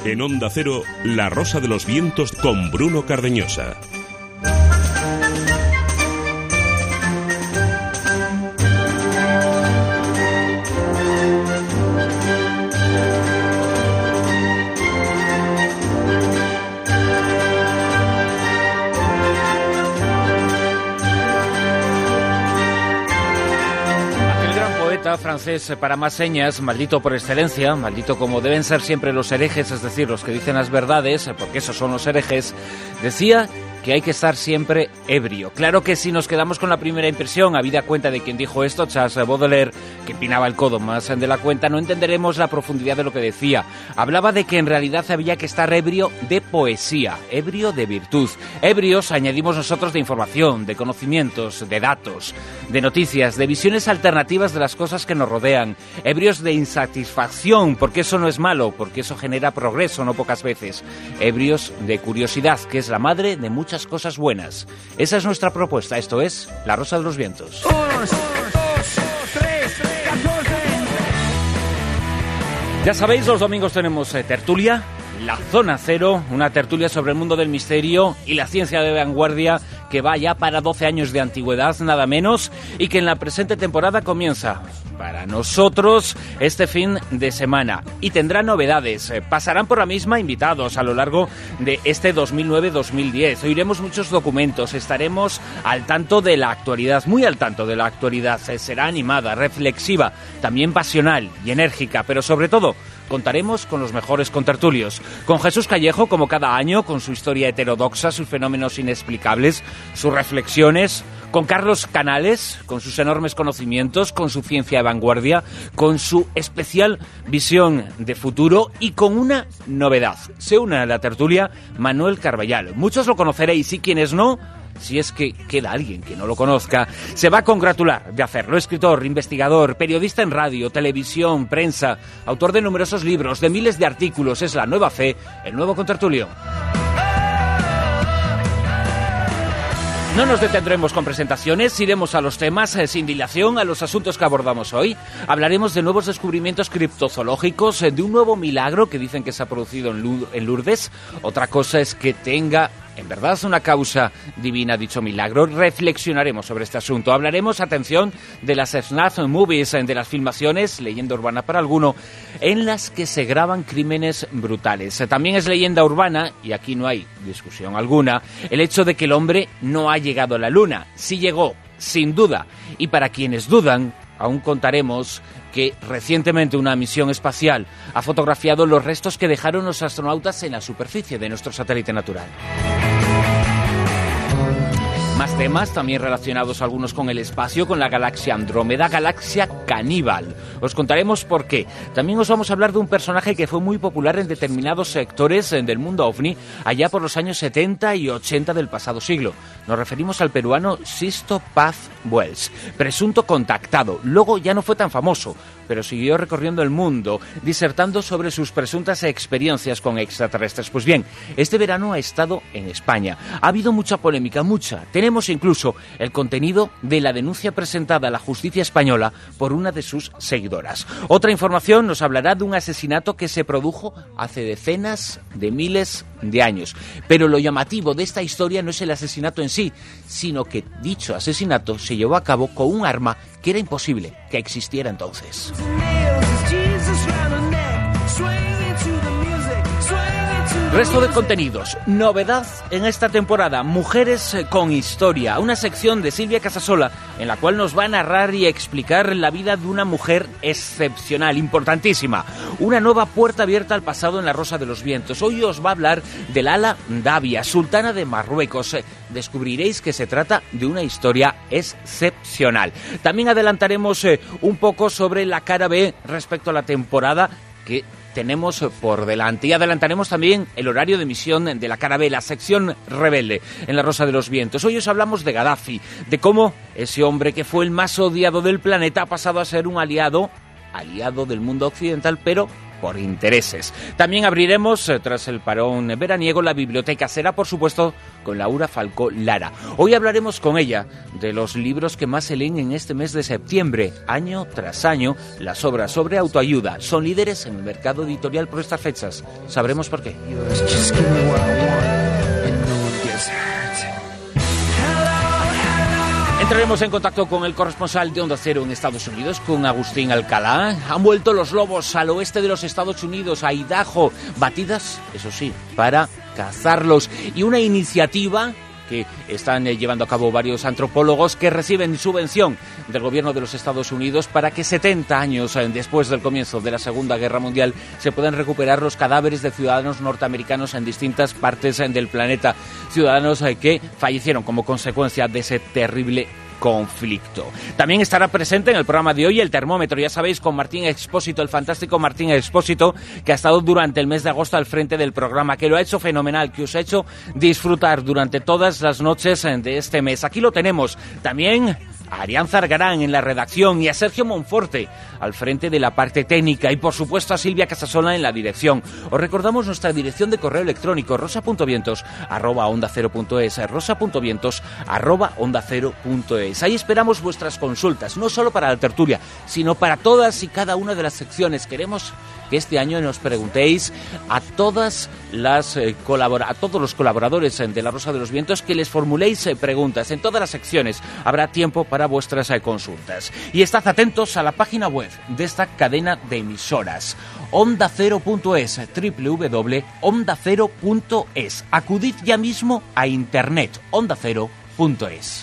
En Onda Cero, La Rosa de los Vientos con Bruno Cardeñosa. Francés para más señas, maldito por excelencia, maldito como deben ser siempre los herejes, es decir, los que dicen las verdades, porque esos son los herejes, decía que hay que estar siempre ebrio. Claro que si nos quedamos con la primera impresión, habida cuenta de quien dijo esto, Charles Baudelaire, que pinaba el codo más de la cuenta, no entenderemos la profundidad de lo que decía. Hablaba de que en realidad había que estar ebrio de poesía, ebrio de virtud. Ebrios añadimos nosotros de información, de conocimientos, de datos, de noticias, de visiones alternativas de las cosas que nos rodean. Ebrios de insatisfacción, porque eso no es malo, porque eso genera progreso, no pocas veces. Ebrios de curiosidad, que es la madre de muchas cosas buenas. Esa es nuestra propuesta, esto es La Rosa de los Vientos. Ya sabéis, los domingos tenemos tertulia, La Zona Cero, una tertulia sobre el mundo del misterio y la ciencia de vanguardia que va ya para 12 años de antigüedad, nada menos, y que en la presente temporada comienza para nosotros este fin de semana. Y tendrá novedades, pasarán por la misma invitados a lo largo de este 2009-2010. Oiremos muchos documentos, estaremos al tanto de la actualidad, muy al tanto de la actualidad. Será animada, reflexiva, también pasional y enérgica, pero sobre todo contaremos con los mejores contertulios. Con Jesús Callejo, como cada año, con su historia heterodoxa, sus fenómenos inexplicables, sus reflexiones. Con Carlos Canales, con sus enormes conocimientos, con su ciencia de vanguardia, con su especial visión de futuro y con una novedad. Se une a la tertulia Manuel Carballal. Muchos lo conoceréis y quienes no, si es que queda alguien que no lo conozca, se va a congratular de hacerlo. Escritor, investigador, periodista en radio, televisión, prensa, autor de numerosos libros, de miles de artículos. Es la nueva fe, el nuevo contertulio. No nos detendremos con presentaciones, iremos a los temas sin dilación, a los asuntos que abordamos hoy. Hablaremos de nuevos descubrimientos criptozoológicos, de un nuevo milagro que dicen que se ha producido en Lourdes. Otra cosa es que tenga en verdad una causa divina dicho milagro. Reflexionaremos sobre este asunto. Hablaremos, atención, de las snuff movies, de las filmaciones, leyenda urbana para alguno, en las que se graban crímenes brutales. También es leyenda urbana, y aquí no hay discusión alguna, el hecho de que el hombre no ha llegado a la luna. Sí llegó, sin duda. Y para quienes dudan, aún contaremos que recientemente una misión espacial ha fotografiado los restos que dejaron los astronautas en la superficie de nuestro satélite natural. Más temas, también relacionados algunos con el espacio, con la galaxia Andrómeda, galaxia caníbal. Os contaremos por qué. También os vamos a hablar de un personaje que fue muy popular en determinados sectores del mundo ovni, allá por los años 70 y 80 del pasado siglo. Nos referimos al peruano Sisto Paz Wells, presunto contactado. Luego ya no fue tan famoso, pero siguió recorriendo el mundo, disertando sobre sus presuntas experiencias con extraterrestres. Pues bien, este verano ha estado en España. Ha habido mucha polémica, mucha. Tenemos incluso el contenido de la denuncia presentada a la justicia española por una de sus seguidoras. Otra información nos hablará de un asesinato que se produjo hace decenas de miles de años. Pero lo llamativo de esta historia no es el asesinato en sí, sino que dicho asesinato se llevó a cabo con un arma que era imposible que existiera entonces. Resto de contenidos. Novedad en esta temporada, Mujeres con Historia, una sección de Silvia Casasola en la cual nos va a narrar y explicar la vida de una mujer excepcional, importantísima. Una nueva puerta abierta al pasado en La Rosa de los Vientos. Hoy os va a hablar de Lala Davia, sultana de Marruecos. Descubriréis que se trata de una historia excepcional. También adelantaremos un poco sobre la cara B respecto a la temporada que tenemos por delante. Y adelantaremos también el horario de emisión de la cara B, la sección rebelde en La Rosa de los Vientos. Hoy os hablamos de Gaddafi, de cómo ese hombre que fue el más odiado del planeta ha pasado a ser un aliado del mundo occidental, pero por intereses. También abriremos, tras el parón veraniego, la biblioteca. Será, por supuesto, con Laura Falcó Lara. Hoy hablaremos con ella de los libros que más se leen en este mes de septiembre. Año tras año, las obras sobre autoayuda son líderes en el mercado editorial por estas fechas. Sabremos por qué. Entraremos en contacto con el corresponsal de Onda Cero en Estados Unidos, con Agustín Alcalá. Han vuelto los lobos al oeste de los Estados Unidos, a Idaho, batidas, eso sí, para cazarlos. Y una iniciativa que están llevando a cabo varios antropólogos que reciben subvención del gobierno de los Estados Unidos para que 70 años después del comienzo de la Segunda Guerra Mundial se puedan recuperar los cadáveres de ciudadanos norteamericanos en distintas partes del planeta, ciudadanos que fallecieron como consecuencia de ese terrible conflicto. También estará presente en el programa de hoy el termómetro, ya sabéis, con Martín Expósito, el fantástico Martín Expósito, que ha estado durante el mes de agosto al frente del programa, que lo ha hecho fenomenal, que os ha hecho disfrutar durante todas las noches de este mes. Aquí lo tenemos. También a Arián Zargarán en la redacción y a Sergio Monforte al frente de la parte técnica y, por supuesto, a Silvia Casasola en la dirección. Os recordamos nuestra dirección de correo electrónico: rosa.vientos@ondacero.es, rosa.vientos@ondacero.es. Ahí esperamos vuestras consultas, no solo para la tertulia, sino para todas y cada una de las secciones. Queremos que este año nos preguntéis a todos los colaboradores de La Rosa de los Vientos, que les formuléis preguntas. En todas las secciones habrá tiempo para vuestras consultas. Y estad atentos a la página web de esta cadena de emisoras, ondacero.es, www.ondacero.es. Acudid ya mismo a internet, ondacero.es.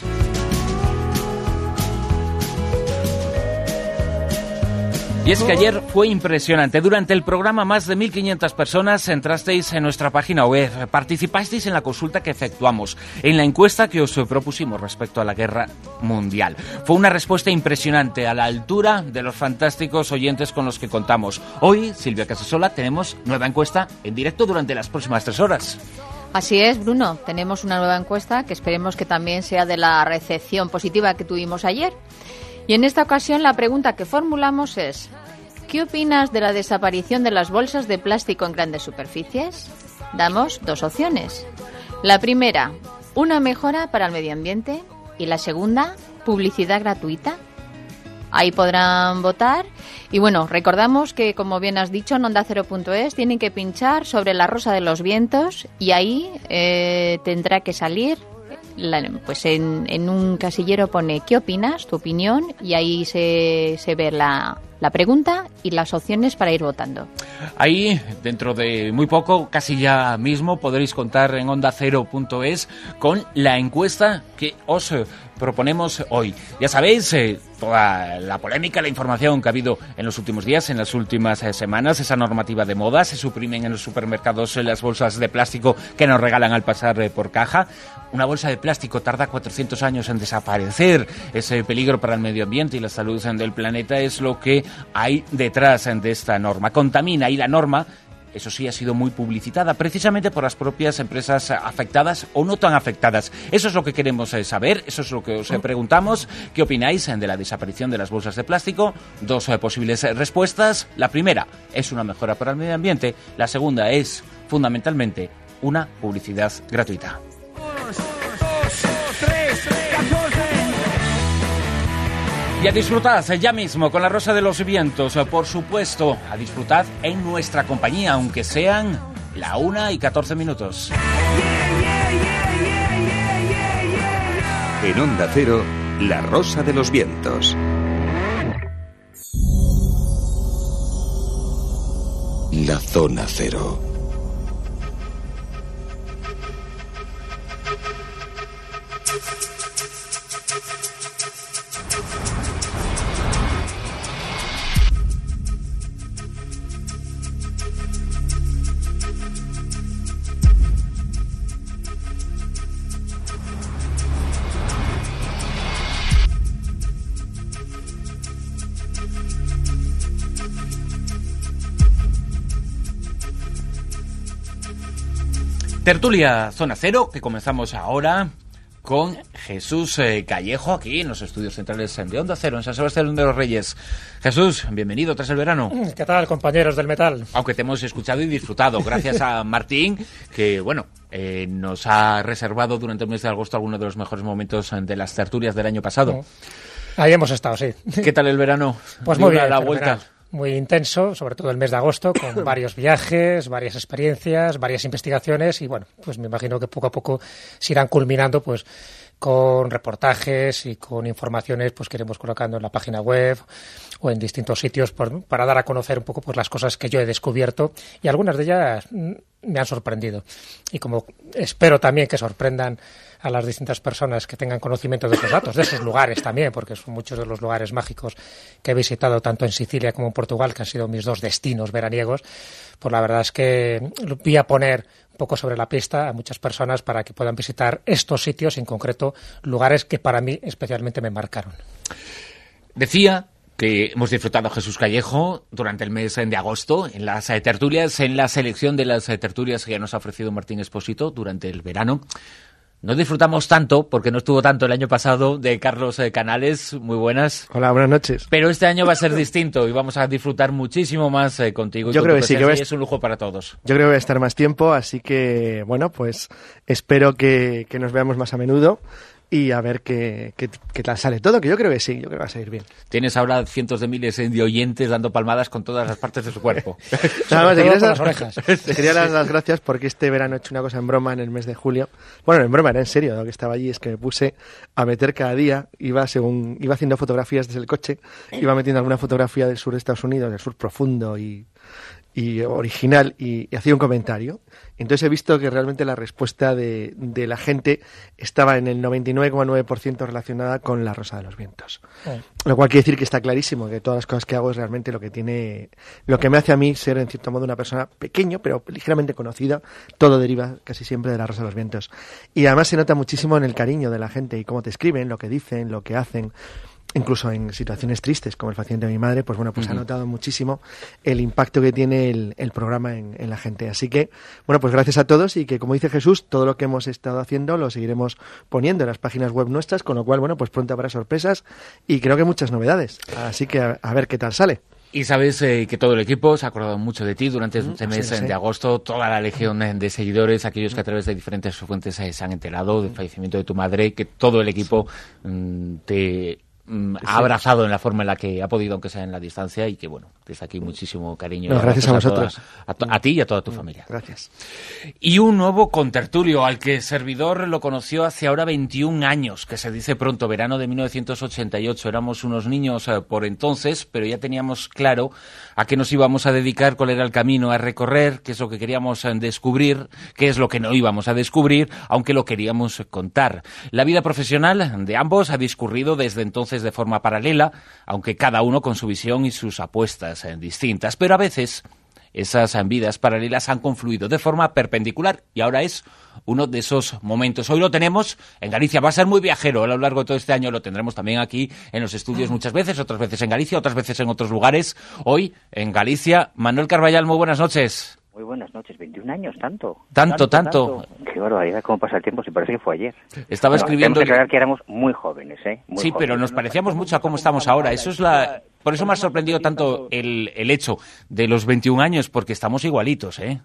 Y es que ayer fue impresionante. Durante el programa, más de 1.500 personas entrasteis en nuestra página web, participasteis en la consulta que efectuamos, en la encuesta que os propusimos respecto a la guerra mundial. Fue una respuesta impresionante, a la altura de los fantásticos oyentes con los que contamos. Hoy, Silvia Casasola, tenemos nueva encuesta en directo durante las próximas 3 horas. Así es, Bruno. Tenemos una nueva encuesta que esperemos que también sea de la recepción positiva que tuvimos ayer. Y en esta ocasión la pregunta que formulamos es: ¿qué opinas de la desaparición de las bolsas de plástico en grandes superficies? Damos 2 opciones. La primera, una mejora para el medio ambiente, y la segunda, publicidad gratuita. Ahí podrán votar. Y bueno, recordamos que, como bien has dicho, en ondacero.es tienen que pinchar sobre La Rosa de los Vientos y ahí tendrá que salir, pues en un casillero pone ¿qué opinas? Tu opinión, y ahí se ve la pregunta y las opciones para ir votando. Ahí, dentro de muy poco, casi ya mismo, podréis contar en ondacero.es con la encuesta que os proponemos hoy. Ya sabéis, toda la polémica, la información que ha habido en los últimos días, en las últimas semanas, esa normativa de moda, se suprimen en los supermercados las bolsas de plástico que nos regalan al pasar por caja. Una bolsa de plástico tarda 400 años en desaparecer. Ese peligro para el medio ambiente y la salud del planeta es lo que hay detrás de esta norma. Contamina, y la norma, eso sí, ha sido muy publicitada precisamente por las propias empresas afectadas o no tan afectadas. Eso es lo que queremos saber, eso es lo que os preguntamos. ¿Qué opináis de la desaparición de las bolsas de plástico? 2 posibles respuestas. La primera es una mejora para el medio ambiente. La segunda es, fundamentalmente, una publicidad gratuita. Y a disfrutar ya mismo con La Rosa de los Vientos, por supuesto, a disfrutar en nuestra compañía, aunque sean la 1:14. En Onda Cero, La Rosa de los Vientos. La Zona Cero. Tertulia Zona Cero, que comenzamos ahora con Jesús Callejo, aquí en los estudios centrales de Onda Cero, en San Sebastián de los Reyes. Jesús, bienvenido tras el verano. ¿Qué tal, compañeros del metal? Aunque te hemos escuchado y disfrutado, gracias a Martín, que nos ha reservado durante el mes de agosto algunos de los mejores momentos de las tertulias del año pasado. Ahí hemos estado, sí. ¿Qué tal el verano? Pues muy bien, la vuelta. Muy intenso, sobre todo el mes de agosto, con varios viajes, varias experiencias, varias investigaciones y pues me imagino que poco a poco se irán culminando pues con reportajes y con informaciones pues que iremos colocando en la página web o en distintos sitios para dar a conocer un poco pues las cosas que yo he descubierto, y algunas de ellas me han sorprendido, y como espero también que sorprendan a las distintas personas que tengan conocimiento de esos datos, de esos lugares también, porque son muchos de los lugares mágicos que he visitado tanto en Sicilia como en Portugal, que han sido mis dos destinos veraniegos. Pues la verdad es que voy a poner un poco sobre la pista a muchas personas para que puedan visitar estos sitios, en concreto lugares que para mí especialmente me marcaron. Decía que hemos disfrutado a Jesús Callejo durante el mes de agosto en las tertulias, en la selección de las tertulias que nos ha ofrecido Martín Expósito durante el verano. No disfrutamos tanto, porque no estuvo tanto el año pasado, de Carlos Canales. Muy buenas. Hola, buenas noches. Pero este año va a ser distinto y vamos a disfrutar muchísimo más contigo. Yo creo que sí, que es un lujo para todos. Yo creo que voy a estar más tiempo, así que, pues espero que nos veamos más a menudo y a ver qué tal sale todo, que yo creo que sí, yo creo que va a salir bien. Tienes ahora cientos de miles de oyentes dando palmadas con todas las partes de su cuerpo. Nada más, te quería dar las gracias porque este verano he hecho una cosa en broma en el mes de julio. Bueno, en broma, era en serio, lo que estaba allí es que me puse a meter cada día, iba haciendo fotografías desde el coche, iba metiendo alguna fotografía del sur de Estados Unidos, del sur profundo y original, y hacía un comentario. Entonces he visto que realmente la respuesta de la gente estaba en el 99,9% relacionada con La Rosa de los Vientos. Lo cual quiere decir que está clarísimo que todas las cosas que hago es realmente lo que me hace a mí ser en cierto modo una persona pequeño pero ligeramente conocida. Todo deriva casi siempre de La Rosa de los Vientos. Y además se nota muchísimo en el cariño de la gente y cómo te escriben, lo que dicen, lo que hacen. Incluso en situaciones tristes, como el fallecimiento de mi madre, pues ha notado muchísimo el impacto que tiene el programa en la gente. Así que, pues gracias a todos, y que, como dice Jesús, todo lo que hemos estado haciendo lo seguiremos poniendo en las páginas web nuestras, con lo cual, pues pronto habrá sorpresas y creo que muchas novedades. Así que a ver qué tal sale. Y sabes que todo el equipo se ha acordado mucho de ti durante este mes de agosto, toda la legión de seguidores, aquellos que a través de diferentes fuentes se han enterado del fallecimiento de tu madre, que todo el equipo te ha abrazado en la forma en la que ha podido, aunque sea en la distancia, y que desde aquí muchísimo cariño. Gracias a vosotros. A ti y a toda tu familia. Gracias. Y un nuevo contertulio al que servidor lo conoció hace ahora 21 años, que se dice pronto, verano de 1988. Éramos unos niños por entonces, pero ya teníamos claro a qué nos íbamos a dedicar, cuál era el camino a recorrer, qué es lo que queríamos descubrir, qué es lo que no íbamos a descubrir, aunque lo queríamos contar. La vida profesional de ambos ha discurrido desde entonces de forma paralela, aunque cada uno con su visión y sus apuestas distintas, pero a veces esas vidas paralelas han confluido de forma perpendicular y ahora es uno de esos momentos. Hoy lo tenemos en Galicia, va a ser muy viajero a lo largo de todo este año, lo tendremos también aquí en los estudios muchas veces, otras veces en Galicia, otras veces en otros lugares. Hoy en Galicia, Manuel Carballal, muy buenas noches. Muy buenas noches, 21 años, tanto. Tanto. Qué barbaridad, cómo pasa el tiempo, si parece que fue ayer. Estaba escribiendo... Tenemos que aclarar que éramos muy jóvenes, Muy sí, jóvenes. pero nos parecíamos mucho a cómo estamos ahora. Eso es Por eso me ha sorprendido tanto el hecho de los 21 años, porque estamos igualitos, Eso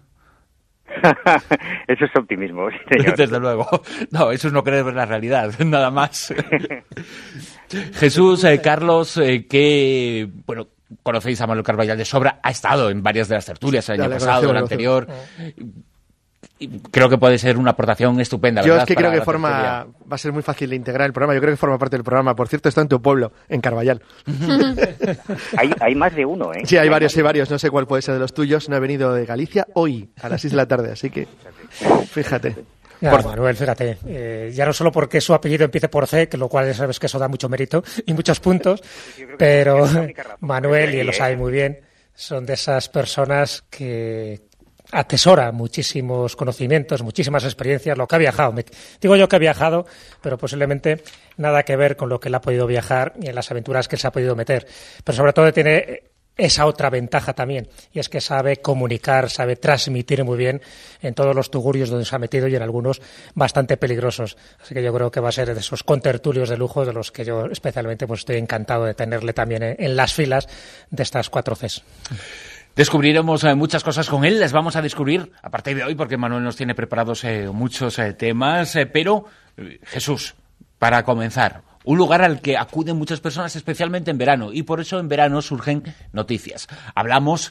es optimismo, señor. Desde luego. No, eso es no querer ver la realidad, nada más. Jesús, Carlos, que... conocéis a Manuel Carballal de sobra, ha estado en varias de las tertulias el año pasado, el anterior. Creo que puede ser una aportación estupenda. Yo es que creo que va a ser muy fácil de integrar el programa. Yo creo que forma parte del programa. Por cierto, está en tu pueblo, en Carballal. Hay más de uno, Sí, hay varios. No sé cuál puede ser de los tuyos. No he venido de Galicia hoy, a las 6 de la tarde, así que fíjate. Manuel, fíjate, ya no solo porque su apellido empiece por C, que lo cual ya sabes que eso da mucho mérito y muchos puntos, pero Manuel, y él lo sabe muy bien, son de esas personas que atesora muchísimos conocimientos, muchísimas experiencias, lo que ha viajado. Digo yo que ha viajado, pero posiblemente nada que ver con lo que él ha podido viajar y en las aventuras que él se ha podido meter. Pero sobre todo tiene esa otra ventaja también, y es que sabe comunicar, sabe transmitir muy bien en todos los tugurios donde se ha metido y en algunos bastante peligrosos. Así que yo creo que va a ser de esos contertulios de lujo de los que yo especialmente pues estoy encantado de tenerle también en las filas de estas 4 Cs. Descubriremos muchas cosas con él, las vamos a descubrir a partir de hoy porque Manuel nos tiene preparados muchos temas, pero Jesús, para comenzar, un lugar al que acuden muchas personas, especialmente en verano, y por eso en verano surgen noticias. Hablamos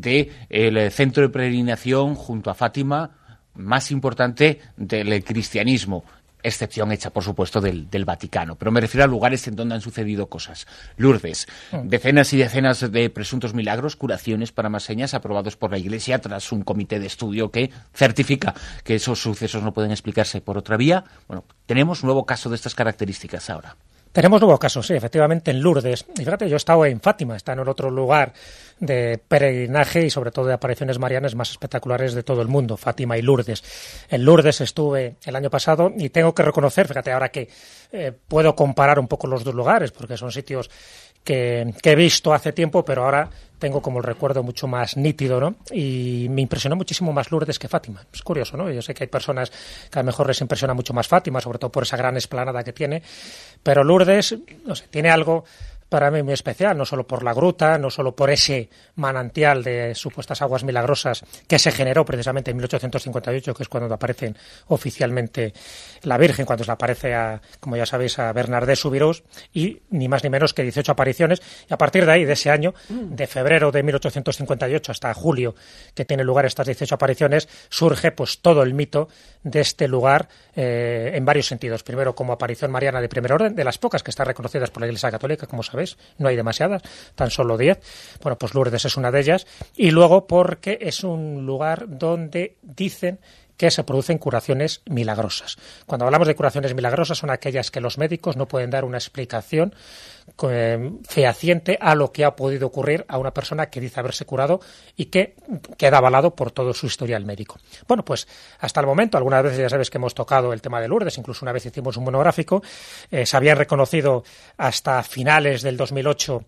del centro de peregrinación junto a Fátima más importante del cristianismo, excepción hecha, por supuesto, del Vaticano. Pero me refiero a lugares en donde han sucedido cosas. Lourdes, decenas y decenas de presuntos milagros, curaciones para más señas aprobados por la Iglesia tras un comité de estudio que certifica que esos sucesos no pueden explicarse por otra vía. Bueno, tenemos un nuevo caso de estas características ahora. Tenemos nuevo caso, sí, efectivamente, en Lourdes. Y fíjate, yo he estado en Fátima, está en el otro lugar de peregrinaje y sobre todo de apariciones marianas más espectaculares de todo el mundo, Fátima y Lourdes. En Lourdes estuve el año pasado y tengo que reconocer, fíjate, ahora que puedo comparar un poco los dos lugares, porque son sitios que he visto hace tiempo, pero ahora tengo como el recuerdo mucho más nítido, ¿no? Y me impresionó muchísimo más Lourdes que Fátima. Es curioso, ¿no? Yo sé que hay personas que a lo mejor les impresiona mucho más Fátima, sobre todo por esa gran explanada que tiene, pero Lourdes, no sé, tiene algo para mí muy especial, no solo por la gruta, no solo por ese manantial de supuestas aguas milagrosas que se generó precisamente en 1858, que es cuando aparece oficialmente la Virgen, cuando se le aparece como ya sabéis, a Bernardé Subirós, y ni más ni menos que 18 apariciones, y a partir de ahí, de ese año, de febrero de 1858 hasta julio, que tiene lugar estas 18 apariciones, surge pues todo el mito de este lugar en varios sentidos. Primero, como aparición mariana de primer orden, de las pocas que están reconocidas por la Iglesia Católica, como sabéis, no hay demasiadas, tan solo 10. Bueno, pues Lourdes es una de ellas. Y luego porque es un lugar donde dicen que se producen curaciones milagrosas. Cuando hablamos de curaciones milagrosas son aquellas que los médicos no pueden dar una explicación fehaciente a lo que ha podido ocurrir a una persona que dice haberse curado y que queda avalado por todo su historial médico. Bueno, pues hasta el momento, algunas veces ya sabes que hemos tocado el tema de Lourdes, incluso una vez hicimos un monográfico, se habían reconocido hasta finales del 2008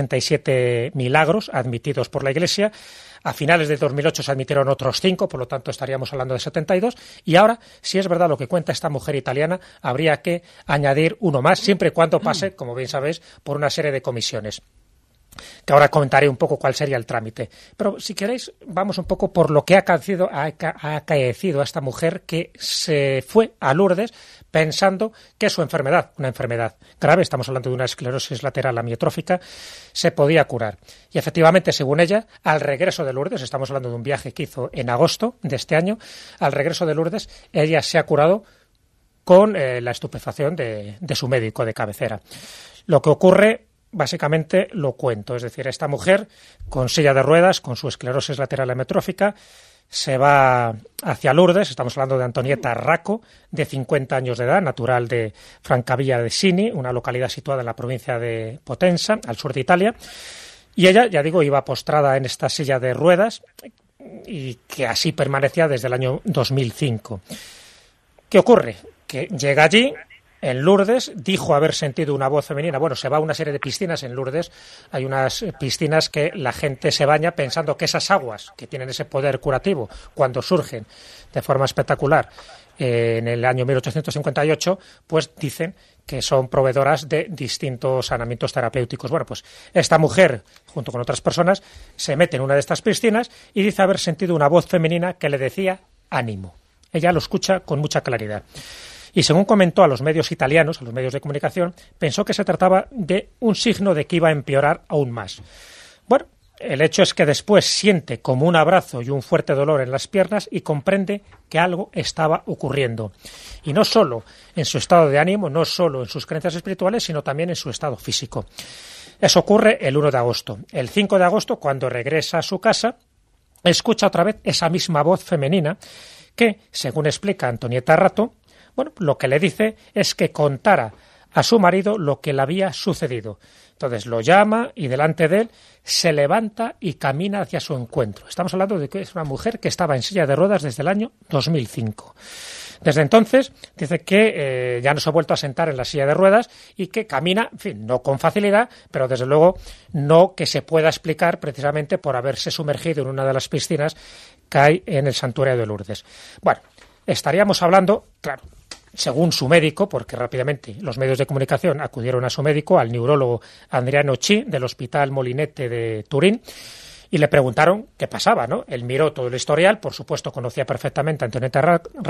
67 milagros admitidos por la Iglesia. A finales del 2008 se admitieron otros 5, por lo tanto estaríamos hablando de 72. Y ahora, si es verdad lo que cuenta esta mujer italiana, habría que añadir uno más, siempre y cuando pase, como bien sabéis, por una serie de comisiones, que ahora comentaré un poco cuál sería el trámite. Pero si queréis, vamos un poco por lo que ha acaecido a esta mujer que se fue a Lourdes pensando que su enfermedad, una enfermedad grave, estamos hablando de una esclerosis lateral amiotrófica, se podía curar. Y efectivamente, según ella, al regreso de Lourdes, estamos hablando de un viaje que hizo en agosto de este año, al regreso de Lourdes, ella se ha curado con la estupefacción de su médico de cabecera. Lo que ocurre, básicamente lo cuento, es decir, esta mujer con silla de ruedas, con su esclerosis lateral amiotrófica, se va hacia Lourdes. Estamos hablando de Antonieta Racco, de 50 años de edad, natural de Francavilla de Sini, una localidad situada en la provincia de Potenza, al sur de Italia. Y ella, ya digo, iba postrada en esta silla de ruedas y que así permanecía desde el año 2005. ¿Qué ocurre? Que llega allí, en Lourdes, dijo haber sentido una voz femenina. Bueno, se va a una serie de piscinas en Lourdes. Hay unas piscinas que la gente se baña pensando que esas aguas, que tienen ese poder curativo, cuando surgen de forma espectacular en el año 1858, pues dicen que son proveedoras de distintos sanamientos terapéuticos. Bueno, pues esta mujer, junto con otras personas, se mete en una de estas piscinas y dice haber sentido una voz femenina que le decía ánimo. Ella lo escucha con mucha claridad. Y según comentó a los medios italianos, a los medios de comunicación, pensó que se trataba de un signo de que iba a empeorar aún más. Bueno, el hecho es que después siente como un abrazo y un fuerte dolor en las piernas y comprende que algo estaba ocurriendo. Y no solo en su estado de ánimo, no solo en sus creencias espirituales, sino también en su estado físico. Eso ocurre el 1 de agosto. El 5 de agosto, cuando regresa a su casa, escucha otra vez esa misma voz femenina que, según explica Antonieta Racco, bueno, lo que le dice es que contara a su marido lo que le había sucedido. Entonces lo llama y delante de él se levanta y camina hacia su encuentro. Estamos hablando de que es una mujer que estaba en silla de ruedas desde el año 2005. Desde entonces dice que ya no se ha vuelto a sentar en la silla de ruedas y que camina, en fin, no con facilidad, pero desde luego no que se pueda explicar precisamente por haberse sumergido en una de las piscinas que hay en el santuario de Lourdes. Bueno, estaríamos hablando, claro, según su médico, porque rápidamente los medios de comunicación acudieron a su médico, al neurólogo Adriano Chi, del Hospital Molinete de Turín, y le preguntaron qué pasaba, ¿no? Él miró todo el historial, por supuesto conocía perfectamente a Antonieta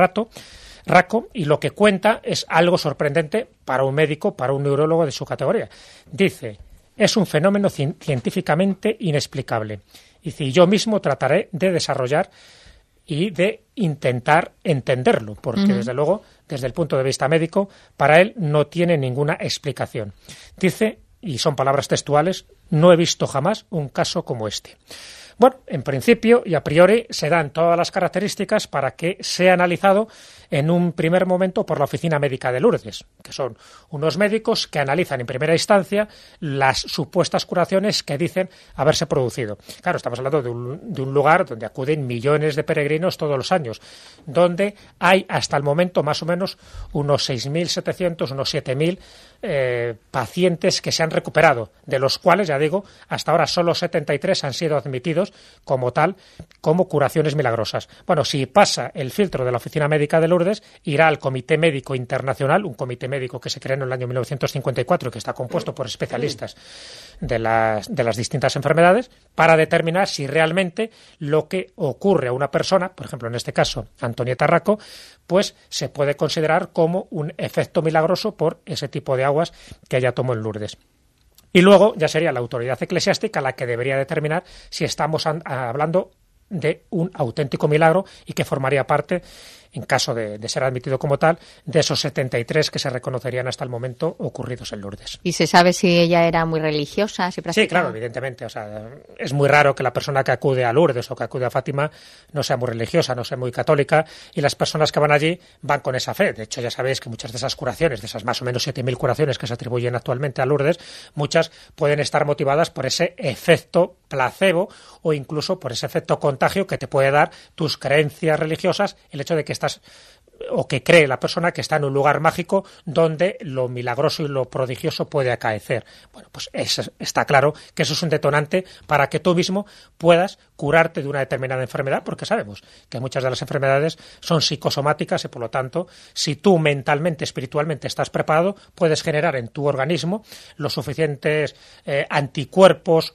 Racco, y lo que cuenta es algo sorprendente para un médico, para un neurólogo de su categoría. Dice, es un fenómeno científicamente inexplicable. Dice, y yo mismo trataré de desarrollar y de intentar entenderlo, porque desde luego, desde el punto de vista médico, para él no tiene ninguna explicación. Dice, y son palabras textuales, no he visto jamás un caso como este. Bueno, en principio y a priori se dan todas las características para que sea analizado en un primer momento por la Oficina Médica de Lourdes, que son unos médicos que analizan en primera instancia las supuestas curaciones que dicen haberse producido. Claro, estamos hablando de un lugar donde acuden millones de peregrinos todos los años, donde hay hasta el momento más o menos unos 6.700, unos 7.000 pacientes que se han recuperado, de los cuales, ya digo, hasta ahora solo 73 han sido admitidos como tal, como curaciones milagrosas. Bueno, si pasa el filtro de la Oficina Médica de Lourdes, irá al Comité Médico Internacional, un comité médico que se creó en el año 1954 y que está compuesto por especialistas de las distintas enfermedades, para determinar si realmente lo que ocurre a una persona, por ejemplo en este caso Antonieta Racco, pues se puede considerar como un efecto milagroso por ese tipo de aguas que ella tomó en Lourdes. Y luego ya sería la autoridad eclesiástica la que debería determinar si estamos hablando de un auténtico milagro y que formaría parte, en caso de ser admitido como tal, de esos 73 que se reconocerían hasta el momento ocurridos en Lourdes. ¿Y se sabe si ella era muy religiosa? Si sí, claro, evidentemente. O sea, es muy raro que la persona que acude a Lourdes o que acude a Fátima no sea muy religiosa, no sea muy católica, y las personas que van allí van con esa fe. De hecho, ya sabéis que muchas de esas curaciones, de esas más o menos 7.000 curaciones que se atribuyen actualmente a Lourdes, muchas pueden estar motivadas por ese efecto placebo o incluso por ese efecto contagio que te puede dar tus creencias religiosas, el hecho de que estás o que cree la persona que está en un lugar mágico donde lo milagroso y lo prodigioso puede acaecer. Bueno, pues está claro que eso es un detonante para que tú mismo puedas curarte de una determinada enfermedad, porque sabemos que muchas de las enfermedades son psicosomáticas y, por lo tanto, si tú mentalmente, espiritualmente estás preparado, puedes generar en tu organismo los suficientes anticuerpos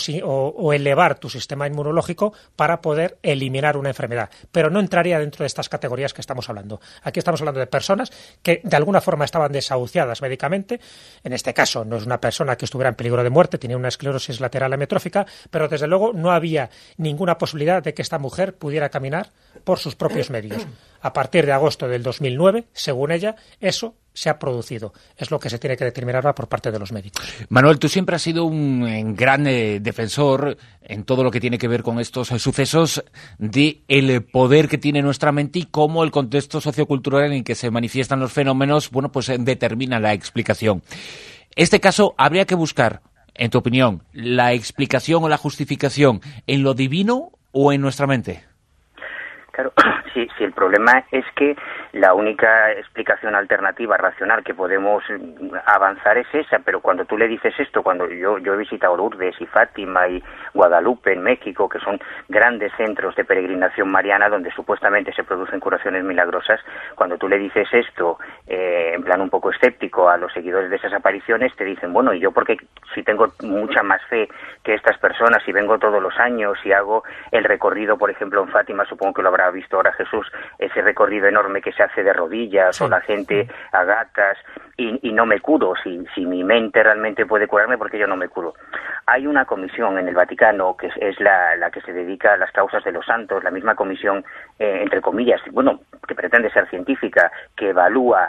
o elevar tu sistema inmunológico para poder eliminar una enfermedad. Pero no entraría dentro de estas categorías que estamos hablando. Aquí estamos hablando de personas que de alguna forma estaban desahuciadas médicamente. En este caso no es una persona que estuviera en peligro de muerte, tenía una esclerosis lateral amiotrófica, pero desde luego no había ninguna posibilidad de que esta mujer pudiera caminar por sus propios medios. A partir de agosto del 2009, según ella, eso se ha producido. Es lo que se tiene que determinar ahora por parte de los médicos. Manuel, tú siempre has sido un gran defensor en todo lo que tiene que ver con estos sucesos de el poder que tiene nuestra mente y cómo el contexto sociocultural en el que se manifiestan los fenómenos, bueno, pues determina la explicación. Este caso habría que buscar, en tu opinión, la explicación o la justificación en lo divino o en nuestra mente. Claro, sí, el problema es que la única explicación alternativa racional que podemos avanzar es esa, pero cuando tú le dices esto, cuando yo he visitado Lourdes y Fátima y Guadalupe en México, que son grandes centros de peregrinación mariana donde supuestamente se producen curaciones milagrosas, cuando tú le dices esto en plan un poco escéptico a los seguidores de esas apariciones, te dicen, bueno, y yo porque si tengo mucha más fe que estas personas y vengo todos los años y hago el recorrido, por ejemplo, en Fátima, supongo que lo habrá visto ahora Jesús, ese recorrido enorme que se hace de rodillas, sí, o la gente a gatas, y no me curo, si mi mente realmente puede curarme, porque yo no me curo. Hay una comisión en el Vaticano que es la que se dedica a las causas de los santos, la misma comisión, entre comillas, bueno, que pretende ser científica, que evalúa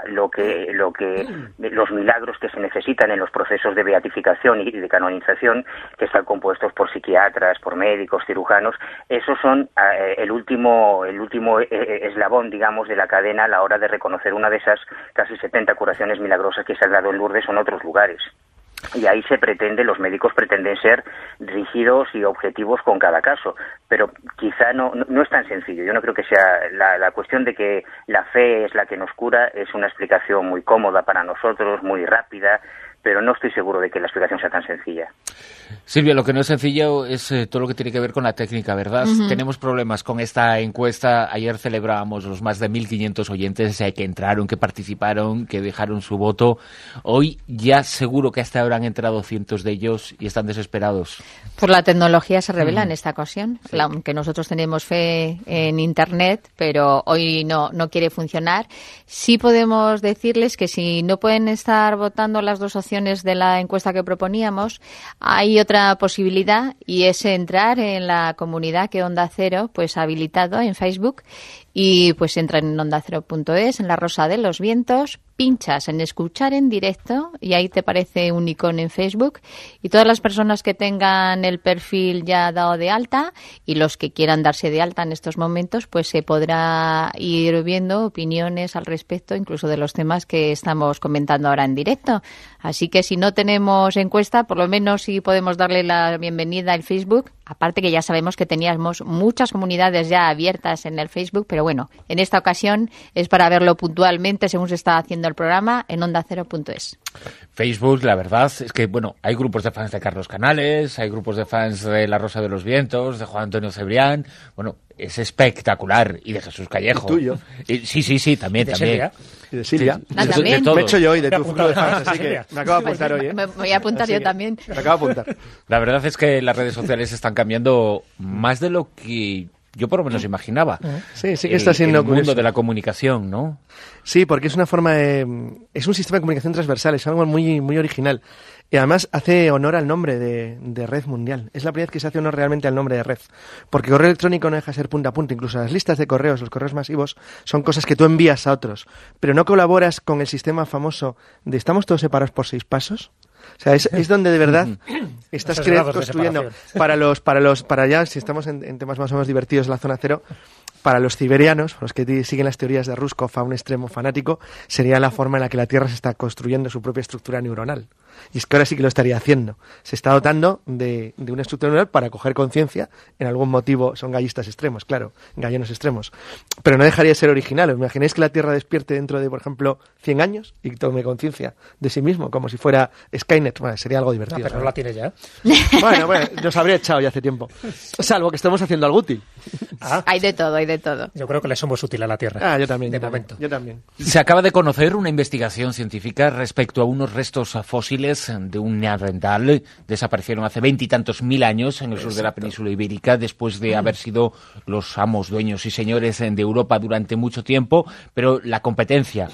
los milagros que se necesitan en los procesos de beatificación y de canonización, que están compuestos por psiquiatras, por médicos, cirujanos. Esos son el último eslabón, digamos, de la cadena a la hora de reconocer una de esas casi 70 curaciones milagrosas que se han dado en Lourdes o en otros lugares. y ahí los médicos pretenden ser rígidos y objetivos con cada caso, pero quizá no es tan sencillo. Yo no creo que sea la cuestión de que la fe es la que nos cura, es una explicación muy cómoda para nosotros, muy rápida, pero no estoy seguro de que la explicación sea tan sencilla. Silvia, lo que no es sencillo es todo lo que tiene que ver con la técnica, ¿verdad? Tenemos problemas con esta encuesta. Ayer celebrábamos los más de 1.500 oyentes que entraron, que participaron, que dejaron su voto. Hoy ya seguro que hasta ahora han entrado cientos de ellos y están desesperados. Pues la tecnología se revela en esta ocasión, sí. Aunque nosotros tenemos fe en Internet, pero hoy no quiere funcionar. Sí podemos decirles que si no pueden estar votando las dos opciones de la encuesta que proponíamos, hay otra posibilidad y es entrar en la comunidad que Onda Cero pues ha habilitado en Facebook y pues entra en ondacero.es, en la Rosa de los Vientos, pinchas en escuchar en directo y ahí te aparece un icono en Facebook y todas las personas que tengan el perfil ya dado de alta y los que quieran darse de alta en estos momentos pues se podrá ir viendo opiniones al respecto incluso de los temas que estamos comentando ahora en directo. Así que si no tenemos encuesta, por lo menos sí podemos darle la bienvenida al Facebook. Aparte que ya sabemos que teníamos muchas comunidades ya abiertas en el Facebook, pero bueno, en esta ocasión es para verlo puntualmente según se está haciendo el programa en ondacero.es. Facebook, la verdad es que, bueno, hay grupos de fans de Carlos Canales, hay grupos de fans de La Rosa de los Vientos, de Juan Antonio Cebrián, bueno, es espectacular, y de Jesús Callejo. ¿Y tuyo? Sí, también. Silvia. Y de Silvia. ¿También? Me he hecho yo hoy de tu club de fans, así que me acabo de apuntar hoy, ¿eh? Me voy a apuntar yo también. Me acabo de apuntar. La verdad es que las redes sociales están cambiando más de lo que yo por lo menos imaginaba. Sí que está siendo el mundo de la comunicación, ¿no? Sí, porque es una forma es un sistema de comunicación transversal, es algo muy, muy original. Y además hace honor al nombre de Red Mundial. Es la primera vez que se hace honor realmente al nombre de Red. Porque correo electrónico no deja de ser punta a punta. Incluso las listas de correos, los correos masivos, son cosas que tú envías a otros. Pero no colaboras con el sistema famoso de ¿estamos todos separados por 6 pasos? O sea, es donde de verdad estás construyendo para ya, si estamos en temas más o menos divertidos en la zona cero, para los ciberianos, los que siguen las teorías de Ruskov a un extremo fanático, sería la forma en la que la Tierra se está construyendo su propia estructura neuronal. Y es que ahora sí que lo estaría haciendo. Se está dotando de una estructura neuronal para coger conciencia. En algún motivo son gallistas extremos, claro, gallenos extremos. Pero no dejaría de ser original. ¿Os imagináis que la Tierra despierte dentro de, por ejemplo, 100 años y tome conciencia de sí mismo, como si fuera Skynet? Bueno, sería algo divertido. No, pero no la tiene ya. Bueno, nos habría echado ya hace tiempo. Salvo que estemos haciendo algo útil. Hay de todo, hay de todo. Yo creo que le somos útil a la Tierra. Yo también. De momento. Yo también. Se acaba de conocer una investigación científica respecto a unos restos fósiles de un neandertal. Desaparecieron hace 20 y tantos mil años en el sur de la península ibérica, después de haber sido los amos, dueños y señores de Europa durante mucho tiempo, pero la competencia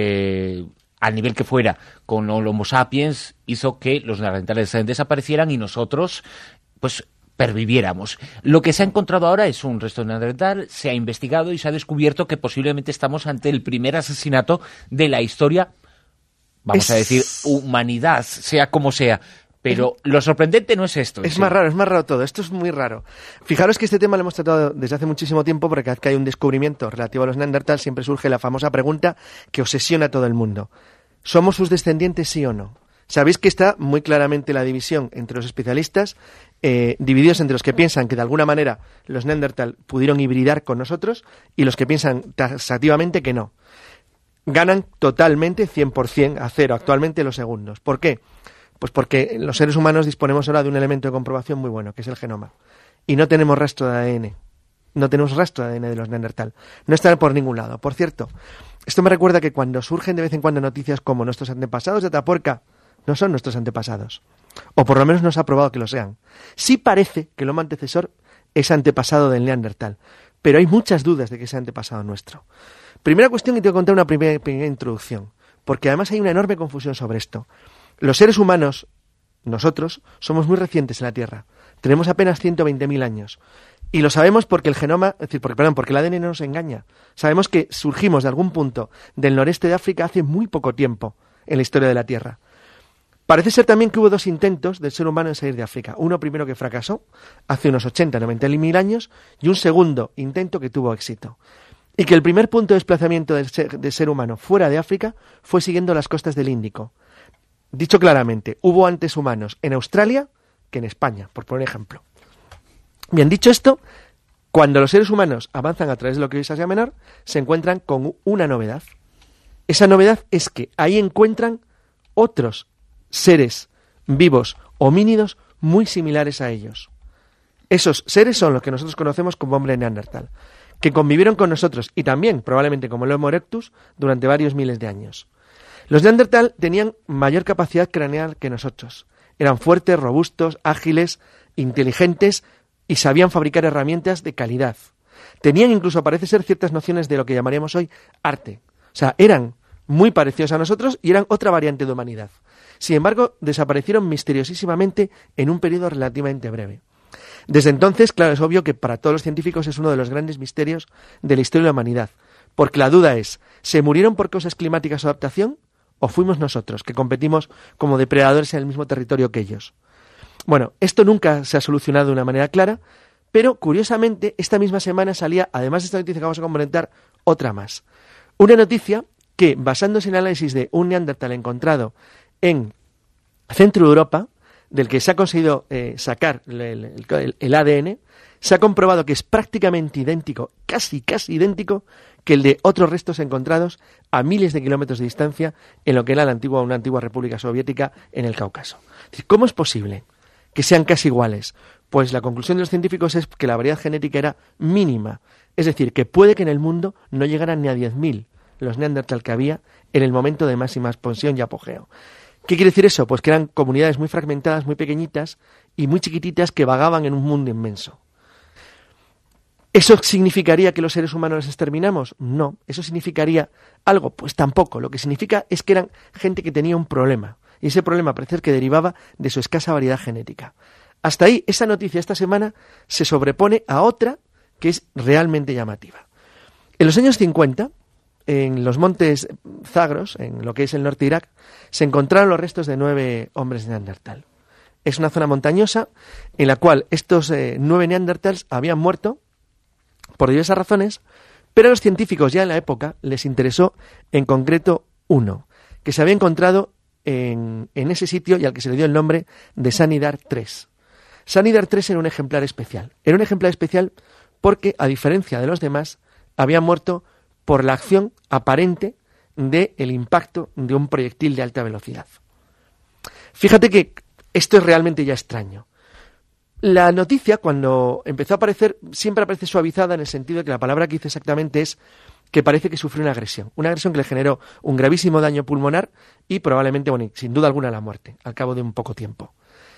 al nivel que fuera con el Homo sapiens hizo que los neandertales desaparecieran y nosotros pues perviviéramos. Lo que se ha encontrado ahora es un resto de neandertal, se ha investigado y se ha descubierto que posiblemente estamos ante el primer asesinato de la historia, vamos a decir, humanidad, sea como sea. Pero lo sorprendente no es esto. Es más raro todo. Esto es muy raro. Fijaros que este tema lo hemos tratado desde hace muchísimo tiempo, porque cada vez que hay un descubrimiento relativo a los neandertal siempre surge la famosa pregunta que obsesiona a todo el mundo. ¿Somos sus descendientes, sí o no? Sabéis que está muy claramente la división entre los especialistas, divididos entre los que piensan que de alguna manera los neandertal pudieron hibridar con nosotros y los que piensan taxativamente que no. Ganan totalmente 100% a cero actualmente los segundos. ¿Por qué? Pues porque los seres humanos disponemos ahora de un elemento de comprobación muy bueno, que es el genoma. Y no tenemos rastro de ADN. No tenemos rastro de ADN de los neandertal. No están por ningún lado. Por cierto, esto me recuerda que cuando surgen de vez en cuando noticias como nuestros antepasados de Atapuerca, no son nuestros antepasados. O por lo menos nos ha probado que lo sean. Sí parece que el homo antecesor es antepasado del neandertal, pero hay muchas dudas de que sea antepasado nuestro. Primera cuestión, y te voy a contar una primera introducción, porque además hay una enorme confusión sobre esto. Los seres humanos, nosotros, somos muy recientes en la Tierra. Tenemos apenas 120.000 años. Y lo sabemos porque el genoma, porque el ADN no nos engaña. Sabemos que surgimos de algún punto del noreste de África hace muy poco tiempo en la historia de la Tierra. Parece ser también que hubo 2 intentos del ser humano en salir de África. Uno primero que fracasó, hace unos 90.000 años, y un segundo intento que tuvo éxito. Y que el primer punto de desplazamiento del ser humano fuera de África fue siguiendo las costas del Índico. dicho claramente, hubo antes humanos en Australia que en España, por poner ejemplo. Bien, dicho esto, cuando los seres humanos avanzan a través de lo que hoy es Asia Menor, se encuentran con una novedad. Esa novedad es que ahí encuentran otros seres vivos homínidos muy similares a ellos. Esos seres son los que nosotros conocemos como hombre neandertal, que convivieron con nosotros y también, probablemente como el Homo erectus, durante varios miles de años. Los neandertal tenían mayor capacidad craneal que nosotros. Eran fuertes, robustos, ágiles, inteligentes y sabían fabricar herramientas de calidad. Tenían incluso, parece ser, ciertas nociones de lo que llamaríamos hoy arte. O sea, eran muy parecidos a nosotros y eran otra variante de humanidad. Sin embargo, desaparecieron misteriosísimamente en un periodo relativamente breve. Desde entonces, claro, es obvio que para todos los científicos es uno de los grandes misterios de la historia de la humanidad, porque la duda es, ¿se murieron por causas climáticas o adaptación? ¿O fuimos nosotros, que competimos como depredadores en el mismo territorio que ellos? Bueno, esto nunca se ha solucionado de una manera clara, pero curiosamente esta misma semana salía, además de esta noticia que vamos a comentar, otra más. Una noticia que, basándose en el análisis de un neandertal encontrado en Centro Europa, del que se ha conseguido sacar el ADN, se ha comprobado que es prácticamente idéntico, casi idéntico, que el de otros restos encontrados a miles de kilómetros de distancia en lo que era una antigua república soviética en el Cáucaso. Es decir, ¿cómo es posible que sean casi iguales? Pues la conclusión de los científicos es que la variedad genética era mínima. Es decir, que puede que en el mundo no llegaran ni a 10.000 los neandertal que había en el momento de máxima expansión y apogeo. ¿Qué quiere decir eso? Pues que eran comunidades muy fragmentadas, muy pequeñitas y muy chiquititas que vagaban en un mundo inmenso. ¿Eso significaría que los seres humanos los exterminamos? No. ¿Eso significaría algo? Pues tampoco. Lo que significa es que eran gente que tenía un problema. Y ese problema parece que derivaba de su escasa variedad genética. Hasta ahí, esa noticia esta semana se sobrepone a otra que es realmente llamativa. En los años 50, en los montes Zagros, en lo que es el norte de Irak, se encontraron los restos de 9 hombres neandertal. Es una zona montañosa en la cual estos 9 neandertals habían muerto por diversas razones, pero a los científicos ya en la época les interesó en concreto uno, que se había encontrado en ese sitio y al que se le dio el nombre de Sanidar III. Sanidar III era un ejemplar especial. Era un ejemplar especial porque, a diferencia de los demás, había muerto por la acción aparente del impacto de un proyectil de alta velocidad. Fíjate que esto es realmente ya extraño. La noticia, cuando empezó a aparecer, siempre aparece suavizada en el sentido de que la palabra que dice exactamente es que parece que sufrió una agresión que le generó un gravísimo daño pulmonar y probablemente, bueno, sin duda alguna, la muerte, al cabo de un poco tiempo.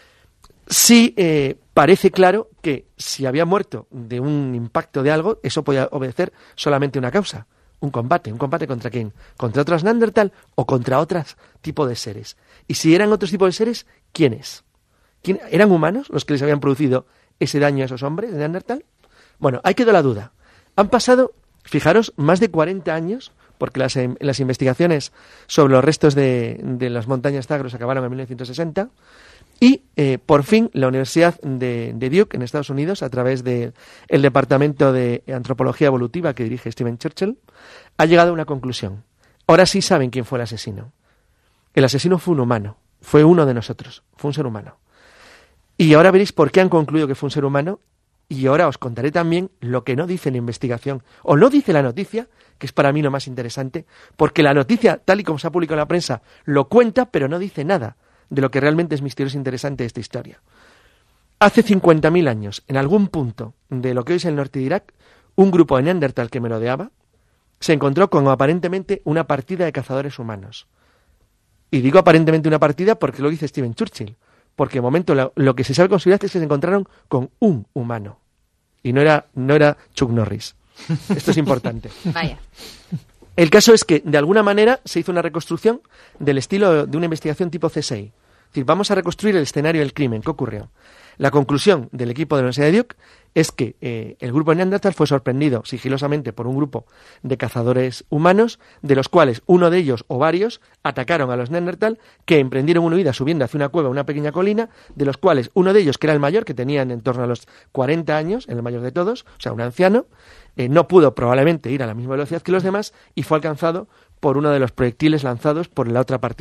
Sí parece claro que si había muerto de un impacto de algo, eso podía obedecer solamente una causa, un combate ¿contra quién? ¿Contra otros neandertal o contra otros tipos de seres? Y si eran otros tipos de seres, ¿quiénes? ¿Eran humanos los que les habían producido ese daño a esos hombres de neandertal? Bueno, ahí quedó la duda. Han pasado, fijaros, más de 40 años, porque las investigaciones sobre los restos de las montañas Zagros acabaron en 1960, y por fin la Universidad de Duke, en Estados Unidos, a través del Departamento de Antropología Evolutiva que dirige Stephen Churchill, ha llegado a una conclusión. Ahora sí saben quién fue el asesino. El asesino fue un humano, fue uno de nosotros, fue un ser humano. Y ahora veréis por qué han concluido que fue un ser humano, y ahora os contaré también lo que no dice la investigación, o no dice la noticia, que es para mí lo más interesante, porque la noticia, tal y como se ha publicado en la prensa, lo cuenta, pero no dice nada de lo que realmente es misterioso e interesante de esta historia. Hace 50.000 años, en algún punto de lo que hoy es el norte de Irak, un grupo de neandertal que merodeaba se encontró con aparentemente una partida de cazadores humanos. Y digo aparentemente una partida porque lo dice Stephen Churchill, porque de momento lo que se sabe con seguridad es que se encontraron con un humano. Y no era Chuck Norris. Esto es importante. Vaya. El caso es que, de alguna manera, se hizo una reconstrucción del estilo de una investigación tipo CSI. Es decir, vamos a reconstruir el escenario del crimen. ¿Qué ocurrió? La conclusión del equipo de la Universidad de Duke es que el grupo de Neandertal fue sorprendido sigilosamente por un grupo de cazadores humanos, de los cuales uno de ellos o varios atacaron a los Neandertal, que emprendieron una huida subiendo hacia una cueva, una pequeña colina, de los cuales uno de ellos, que era el mayor, que tenían en torno a los 40 años, el mayor de todos, o sea, un anciano, no pudo probablemente ir a la misma velocidad que los demás y fue alcanzado por uno de los proyectiles lanzados por la otra partida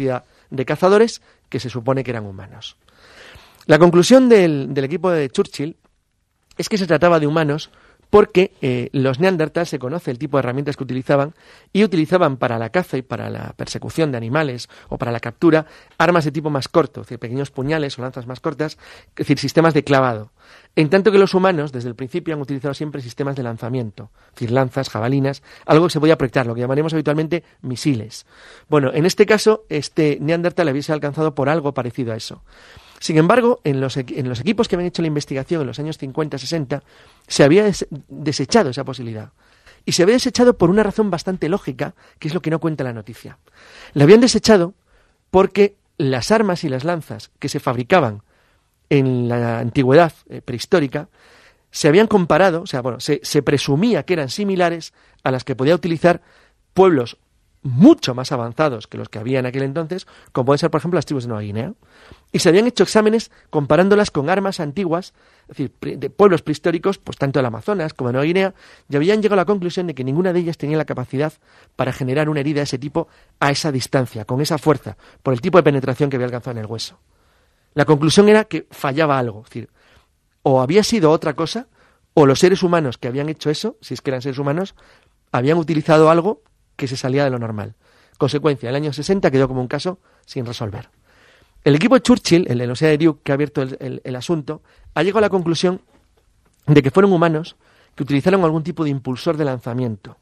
de cazadores que se supone que eran humanos. La conclusión del equipo de Churchill es que se trataba de humanos porque los neandertales, se conoce el tipo de herramientas que utilizaban, y utilizaban para la caza y para la persecución de animales o para la captura armas de tipo más corto, es decir, pequeños puñales o lanzas más cortas, es decir, sistemas de clavado. En tanto que los humanos, desde el principio, han utilizado siempre sistemas de lanzamiento, es decir, lanzas, jabalinas, algo que se podía proyectar, lo que llamaremos habitualmente misiles. Bueno, en este caso, este neandertal había sido alcanzado por algo parecido a eso. Sin embargo, en los equipos que habían hecho la investigación en los años 50-60, se había desechado esa posibilidad. Y se había desechado por una razón bastante lógica, que es lo que no cuenta la noticia. La habían desechado porque las armas y las lanzas que se fabricaban en la antigüedad prehistórica se habían comparado, o sea, bueno, se presumía que eran similares a las que podía utilizar pueblos mucho más avanzados que los que había en aquel entonces, como pueden ser, por ejemplo, las tribus de Nueva Guinea. Y se habían hecho exámenes comparándolas con armas antiguas, es decir, de pueblos prehistóricos, pues tanto del Amazonas como de Nueva Guinea, y habían llegado a la conclusión de que ninguna de ellas tenía la capacidad para generar una herida de ese tipo a esa distancia, con esa fuerza, por el tipo de penetración que había alcanzado en el hueso. La conclusión era que fallaba algo, es decir, o había sido otra cosa, o los seres humanos que habían hecho eso, si es que eran seres humanos, habían utilizado algo que se salía de lo normal. Consecuencia, el año 60 quedó como un caso sin resolver. El equipo de Churchill, el de la Universidad de Duke, que ha abierto el asunto, ha llegado a la conclusión de que fueron humanos que utilizaron algún tipo de impulsor de lanzamiento.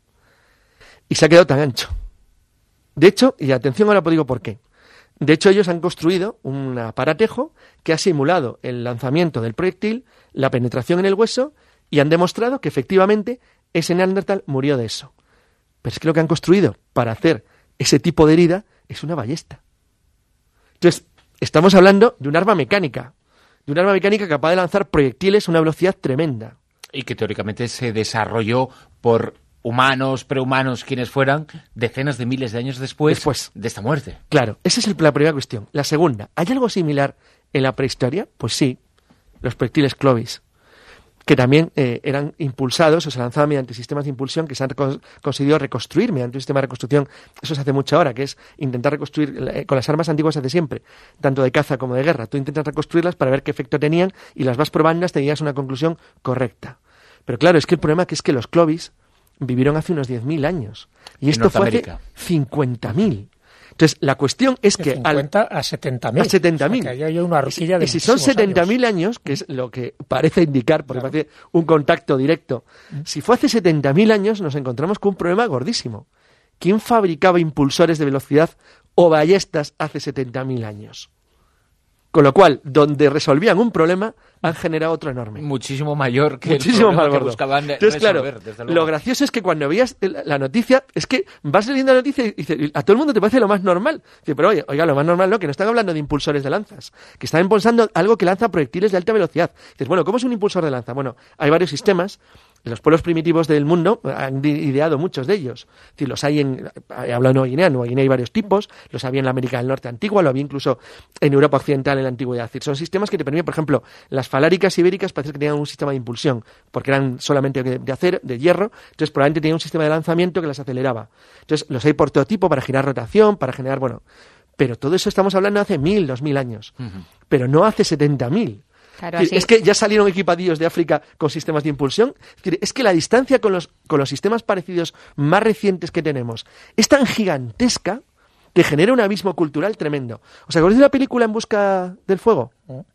Y se ha quedado tan ancho. De hecho, y atención ahora digo por qué. De hecho, ellos han construido un aparatejo que ha simulado el lanzamiento del proyectil, la penetración en el hueso, y han demostrado que efectivamente ese neandertal murió de eso. Pero es que lo que han construido para hacer ese tipo de herida es una ballesta. Entonces, estamos hablando de un arma mecánica capaz de lanzar proyectiles a una velocidad tremenda. Y que teóricamente se desarrolló por humanos, prehumanos, quienes fueran, decenas de miles de años después de esta muerte. Claro, esa es la primera cuestión. La segunda, ¿hay algo similar en la prehistoria? Pues sí, los proyectiles Clovis, que también eran impulsados o se lanzaban mediante sistemas de impulsión que se han conseguido reconstruir mediante un sistema de reconstrucción. Eso se hace mucho ahora, que es intentar reconstruir con las armas antiguas, se hace siempre, tanto de caza como de guerra. Tú intentas reconstruirlas para ver qué efecto tenían y las vas probando hasta que llegas a una conclusión correcta. Pero claro, es que el problema es que los Clovis vivieron hace unos 10.000 años y esto fue hace 50.000. Entonces, la cuestión es que... 50 a 70.000. A 70.000. O sea, que hay una horquilla de y si son 70.000 años, que es lo que parece indicar, porque parece un contacto directo, si fue hace 70.000 años, nos encontramos con un problema gordísimo. ¿Quién fabricaba impulsores de velocidad o ballestas hace 70.000 años? Con lo cual, donde resolvían un problema, han generado otro enorme. Muchísimo mayor que muchísimo el más problema gordo. que buscaban Entonces, resolver, claro, lo gracioso es que cuando veías la noticia, es que vas leyendo la noticia y a todo el mundo te parece lo más normal. Dice, pero oiga, lo más normal no, que no están hablando de impulsores de lanzas, que están impulsando algo que lanza proyectiles de alta velocidad. Dices, bueno, ¿cómo es un impulsor de lanza? Bueno, hay varios sistemas. Los pueblos primitivos del mundo han ideado muchos de ellos. Es decir, los hay he hablado de Nueva Guinea hay varios tipos, los había en la América del Norte antigua, lo había incluso en Europa Occidental en la antigüedad. Es decir, son sistemas que te permiten, por ejemplo, las faláricas ibéricas parece que tenían un sistema de impulsión, porque eran solamente de acero, de hierro, entonces probablemente tenían un sistema de lanzamiento que las aceleraba. Entonces, los hay por todo tipo, para girar rotación, para generar, pero todo eso estamos hablando hace 1.000, 2.000 años, pero no hace 70.000. Claro, es que ya salieron equipadillos de África con sistemas de impulsión. Es que la distancia con los sistemas parecidos más recientes que tenemos es tan gigantesca que genera un abismo cultural tremendo. ¿Os acordáis de la película En busca del fuego?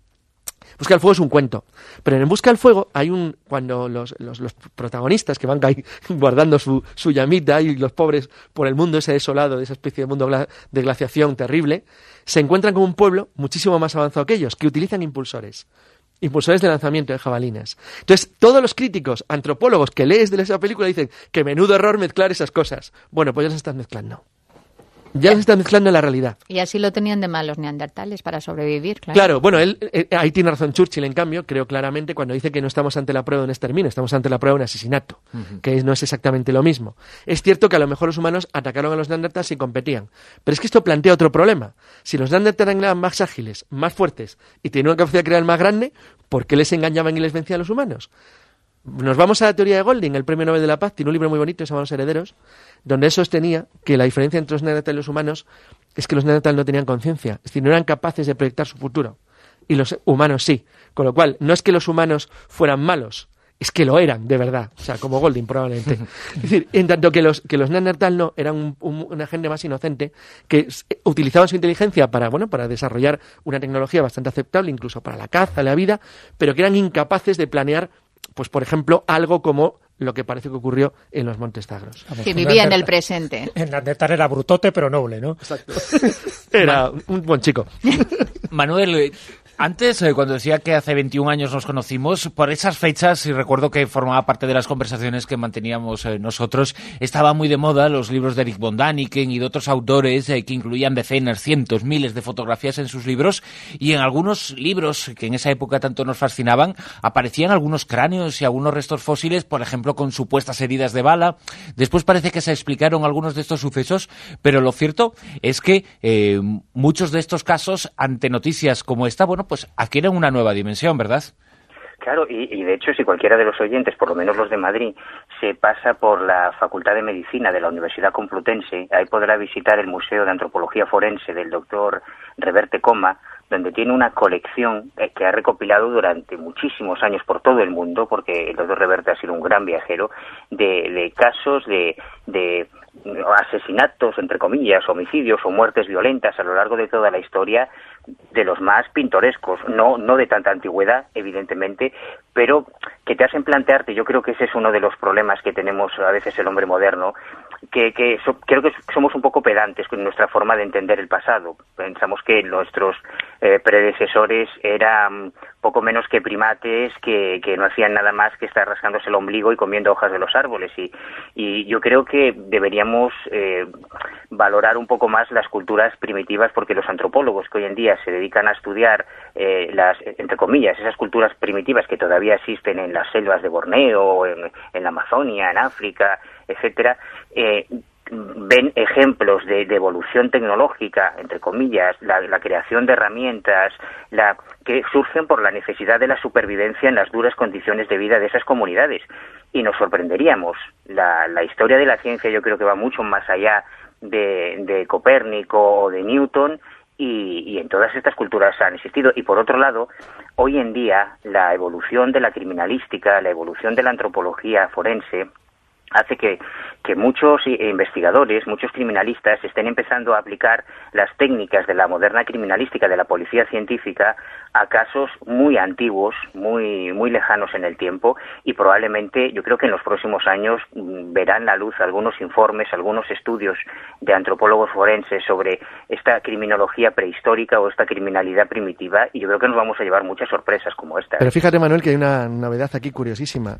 Busca del fuego es un cuento, pero en Busca del fuego hay cuando los protagonistas que van ahí guardando su llamita y los pobres por el mundo ese desolado, de esa especie de mundo de glaciación terrible, se encuentran con un pueblo muchísimo más avanzado que ellos, que utilizan impulsores de lanzamiento de jabalinas. Entonces, todos los críticos, antropólogos que lees de esa película dicen que menudo error mezclar esas cosas. Bueno, pues ya las están mezclando. Ya los están mezclando en la realidad. Y así lo tenían de mal los neandertales para sobrevivir, claro. Claro, bueno, ahí tiene razón Churchill, en cambio, creo claramente cuando dice que no estamos ante la prueba de un exterminio, estamos ante la prueba de un asesinato, que no es exactamente lo mismo. Es cierto que a lo mejor los humanos atacaron a los neandertales y competían, pero es que esto plantea otro problema. Si los neandertales eran más ágiles, más fuertes y tenían una capacidad de crear más grande, ¿por qué les engañaban y les vencían a los humanos? nos vamos a la teoría de Golding, el premio Nobel de la Paz, tiene un libro muy bonito llamado Los herederos, donde él sostenía que la diferencia entre los neandertales y los humanos es que los neandertales no tenían conciencia, es decir, no eran capaces de proyectar su futuro, y los humanos sí, con lo cual no es que los humanos fueran malos, es que lo eran, de verdad, o sea, como Golding probablemente. Es decir, en tanto que los neandertal no, eran una gente más inocente, que utilizaban su inteligencia para desarrollar una tecnología bastante aceptable, incluso para la caza, la vida, pero que eran incapaces de planear, pues por ejemplo, algo como lo que parece que ocurrió en los Montes Zagros. Que vivía en el presente. El neandertal era brutote, pero noble, ¿no? Exacto. Era un buen chico. Manuel, antes, cuando decía que hace 21 años nos conocimos, por esas fechas, y recuerdo que formaba parte de las conversaciones que manteníamos nosotros, estaba muy de moda los libros de Eric von Däniken y de otros autores que incluían decenas, cientos, miles de fotografías en sus libros, y en algunos libros que en esa época tanto nos fascinaban, aparecían algunos cráneos y algunos restos fósiles, por ejemplo, con supuestas heridas de bala. Después parece que se explicaron algunos de estos sucesos, pero lo cierto es que muchos de estos casos, ante noticias como esta, pues adquieren una nueva dimensión, ¿verdad? Claro, y de hecho, si cualquiera de los oyentes, por lo menos los de Madrid, se pasa por la Facultad de Medicina de la Universidad Complutense, ahí podrá visitar el Museo de Antropología Forense del doctor Reverte Coma, donde tiene una colección que ha recopilado durante muchísimos años por todo el mundo, porque el doctor Reverte ha sido un gran viajero, de casos de asesinatos, entre comillas, homicidios o muertes violentas a lo largo de toda la historia, de los más pintorescos, no de tanta antigüedad, evidentemente, pero que te hacen plantearte, yo creo que ese es uno de los problemas que tenemos a veces el hombre moderno, creo que somos un poco pedantes con nuestra forma de entender el pasado. Pensamos que nuestros predecesores eran poco menos que primates que no hacían nada más que estar rascándose el ombligo y comiendo hojas de los árboles, y yo creo que deberíamos valorar un poco más las culturas primitivas, porque los antropólogos que hoy en día se dedican a estudiar las, entre comillas, esas culturas primitivas que todavía existen en las selvas de Borneo, en la Amazonia, en África, etcétera, ven ejemplos de evolución tecnológica, entre comillas, la creación de herramientas, que surgen por la necesidad de la supervivencia en las duras condiciones de vida de esas comunidades. Y nos sorprenderíamos. La historia de la ciencia yo creo que va mucho más allá de Copérnico o de Newton, y en todas estas culturas han existido. Y por otro lado, hoy en día la evolución de la criminalística, la evolución de la antropología forense, hace que muchos investigadores, muchos criminalistas estén empezando a aplicar las técnicas de la moderna criminalística, de la policía científica, a casos muy antiguos, muy lejanos en el tiempo, y probablemente yo creo que en los próximos años verán la luz algunos informes, algunos estudios de antropólogos forenses sobre esta criminología prehistórica o esta criminalidad primitiva, y yo creo que nos vamos a llevar muchas sorpresas como esta. Pero fíjate, Manuel, que hay una novedad aquí curiosísima.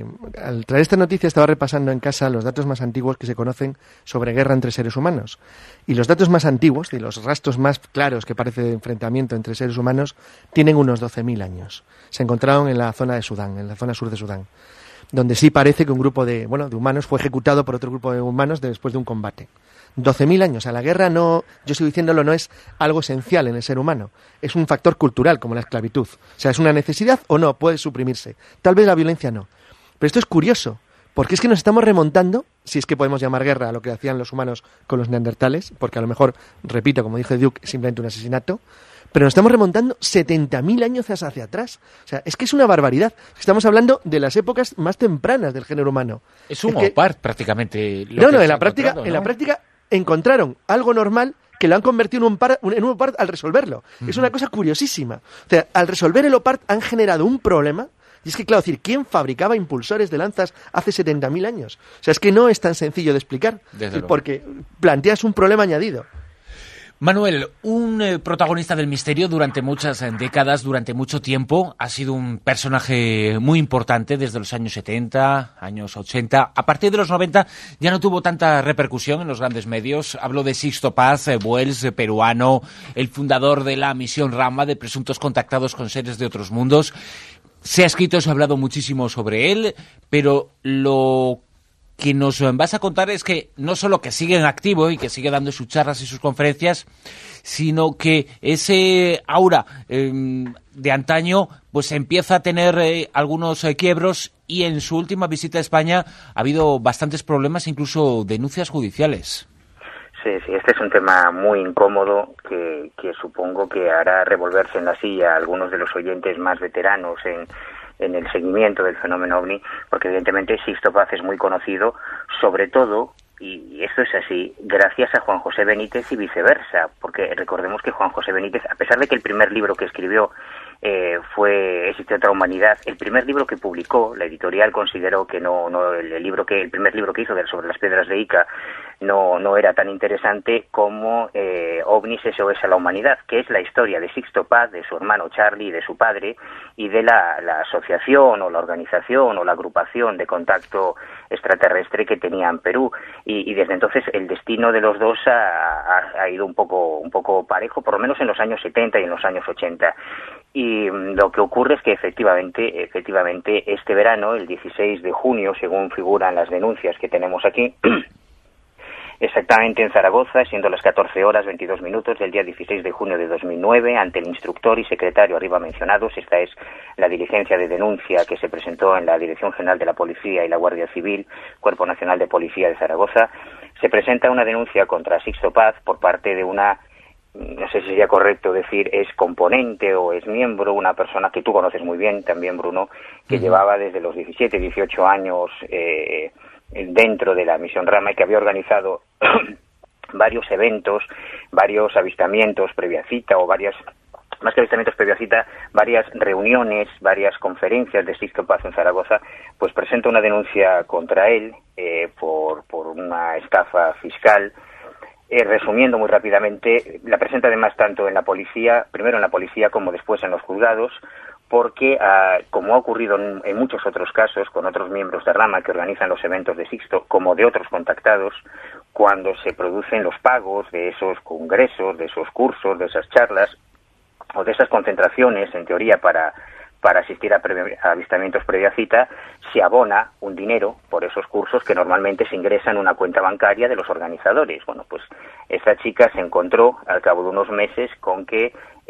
Al traer esta noticia estaba repasando en casa los datos más antiguos que se conocen sobre guerra entre seres humanos. Y los datos más antiguos, y los rastros más claros que parece de enfrentamiento entre seres humanos, tienen unos 12.000 años. Se encontraron en la zona de Sudán, en la zona sur de Sudán, donde sí parece que un grupo de humanos fue ejecutado por otro grupo de humanos después de un combate. 12.000 años. O sea, la guerra no, yo sigo diciéndolo, no es algo esencial en el ser humano. Es un factor cultural, como la esclavitud. O sea, es una necesidad o no, puede suprimirse. Tal vez la violencia no. Pero esto es curioso, porque es que nos estamos remontando, si es que podemos llamar guerra a lo que hacían los humanos con los neandertales, porque a lo mejor, repito, como dice Duke, es simplemente un asesinato, pero nos estamos remontando 70.000 años hacia atrás. O sea, es que es una barbaridad. Estamos hablando de las épocas más tempranas del género humano. Es un opart, prácticamente. En la práctica encontraron algo normal que lo han convertido en un opart al resolverlo. Es una cosa curiosísima. O sea, al resolver el opart han generado un problema. Y es que, claro, decir, ¿quién fabricaba impulsores de lanzas hace 70.000 años? O sea, es que no es tan sencillo de explicar, porque planteas un problema añadido. Manuel, un protagonista del misterio durante muchas décadas, durante mucho tiempo, ha sido un personaje muy importante desde los años 70, años 80. A partir de los 90 ya no tuvo tanta repercusión en los grandes medios. Hablo de Sixto Paz, Wells, peruano, el fundador de la misión Rama, de presuntos contactados con seres de otros mundos. Se ha escrito, se ha hablado muchísimo sobre él, pero lo que nos vas a contar es que no solo que sigue en activo y que sigue dando sus charlas y sus conferencias, sino que ese aura de antaño pues empieza a tener algunos quiebros y en su última visita a España ha habido bastantes problemas, incluso denuncias judiciales. Sí, este es un tema muy incómodo que supongo que hará revolverse en la silla a algunos de los oyentes más veteranos en el seguimiento del fenómeno OVNI, porque evidentemente Sixto Paz es muy conocido, sobre todo, y esto es así, gracias a Juan José Benítez y viceversa, porque recordemos que Juan José Benítez, a pesar de que el primer libro que escribió fue Existe otra humanidad, el primer libro que publicó, la editorial consideró que el primer libro que hizo sobre las piedras de Ica no era tan interesante como OVNIs SOS a la humanidad, que es la historia de Sixto Paz, de su hermano Charlie, de su padre y de la asociación o la organización o la agrupación de contacto extraterrestre que tenía en Perú, y desde entonces el destino de los dos ha ido un poco parejo, por lo menos en los años 70 y en los años 80. Y lo que ocurre es que efectivamente este verano, el 16 de junio, según figuran las denuncias que tenemos aquí, exactamente en Zaragoza, siendo las 14 horas 22 minutos del día 16 de junio de 2009, ante el instructor y secretario arriba mencionados, esta es la diligencia de denuncia que se presentó en la Dirección General de la Policía y la Guardia Civil, Cuerpo Nacional de Policía de Zaragoza, se presenta una denuncia contra Sixto Paz por parte de una, no sé si sería correcto decir, es componente o es miembro, una persona que tú conoces muy bien también, Bruno, que llevaba desde los 17, 18 años dentro de la misión Rama y que había organizado varios eventos, varios avistamientos previa cita o varias, más que avistamientos previa cita, varias reuniones, varias conferencias de Sixto Paz en Zaragoza, pues presenta una denuncia contra él por una estafa fiscal. Resumiendo muy rápidamente, la presenta además tanto en la policía, primero en la policía como después en los juzgados, porque como ha ocurrido en muchos otros casos con otros miembros de Rama que organizan los eventos de Sixto, como de otros contactados, cuando se producen los pagos de esos congresos, de esos cursos, de esas charlas o de esas concentraciones, en teoría para asistir a avistamientos previa cita, se abona un dinero por esos cursos que normalmente se ingresa en una cuenta bancaria de los organizadores. Bueno, pues esta chica se encontró al cabo de unos meses con que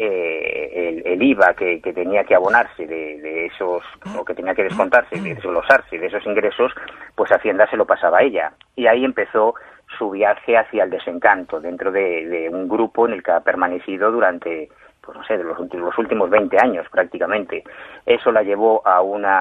el IVA que tenía que abonarse de esos, o que tenía que descontarse, desglosarse de esos ingresos, pues Hacienda se lo pasaba a ella. Y ahí empezó su viaje hacia el desencanto dentro de un grupo en el que ha permanecido durante, pues no sé, de los últimos 20 años prácticamente. Eso la llevó a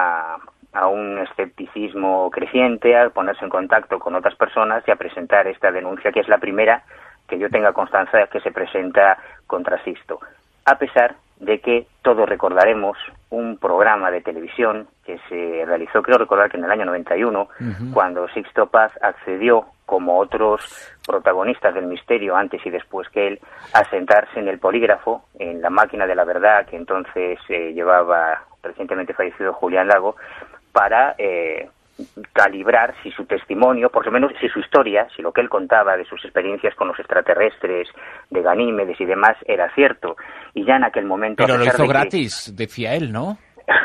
un escepticismo creciente, a ponerse en contacto con otras personas y a presentar esta denuncia, que es la primera que yo tenga constancia que se presenta contra Sixto. A pesar de que todos recordaremos un programa de televisión que se realizó, creo recordar que en el año 91, cuando Sixto Paz accedió, como otros protagonistas del misterio antes y después que él, a sentarse en el polígrafo, en la máquina de la verdad que entonces llevaba recientemente fallecido Julián Lago, para calibrar si su testimonio, por lo menos si su historia, si lo que él contaba de sus experiencias con los extraterrestres, de Ganímedes y demás, era cierto. Y ya en aquel momento... Pero lo hizo gratis, decía él, ¿no?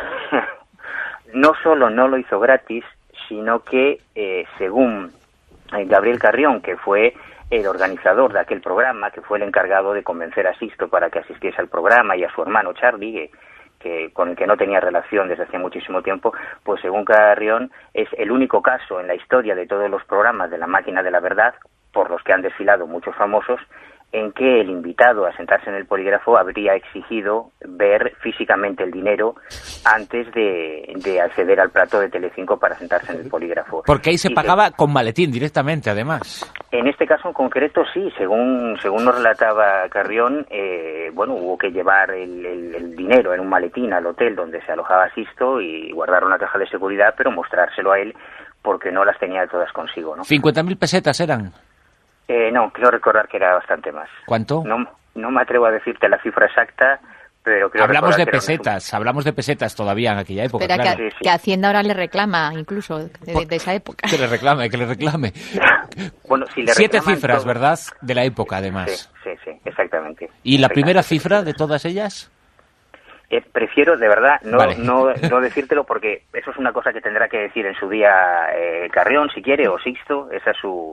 No solo no lo hizo gratis, sino que, según Gabriel Carrión, que fue el organizador de aquel programa, que fue el encargado de convencer a Sixto para que asistiese al programa, y a su hermano Charlie, con el que no tenía relación desde hacía muchísimo tiempo, pues según Carrión es el único caso en la historia de todos los programas de la máquina de la verdad, por los que han desfilado muchos famosos, en que el invitado a sentarse en el polígrafo habría exigido ver físicamente el dinero antes de acceder al plató de Telecinco para sentarse en el polígrafo. Porque ahí se pagaba con maletín directamente, además. En este caso en concreto sí, según nos relataba Carrión, hubo que llevar el dinero en un maletín al hotel donde se alojaba Sixto y guardar una caja de seguridad, pero mostrárselo a él porque no las tenía todas consigo, ¿no? 50.000 pesetas eran. No, creo recordar que era bastante más. ¿Cuánto? No me atrevo a decirte la cifra exacta, pero creo hablamos de pesetas todavía en aquella época. Espera, claro. que Hacienda ahora le reclama, incluso, de esa época. Que le reclame. Bueno, si le 7 cifras, todo... ¿verdad? De la época, además. Sí, exactamente. ¿Y la primera cifra de todas ellas? Prefiero, de verdad, no decírtelo, porque eso es una cosa que tendrá que decir en su día Carrión, si quiere, o Sixto. Esa es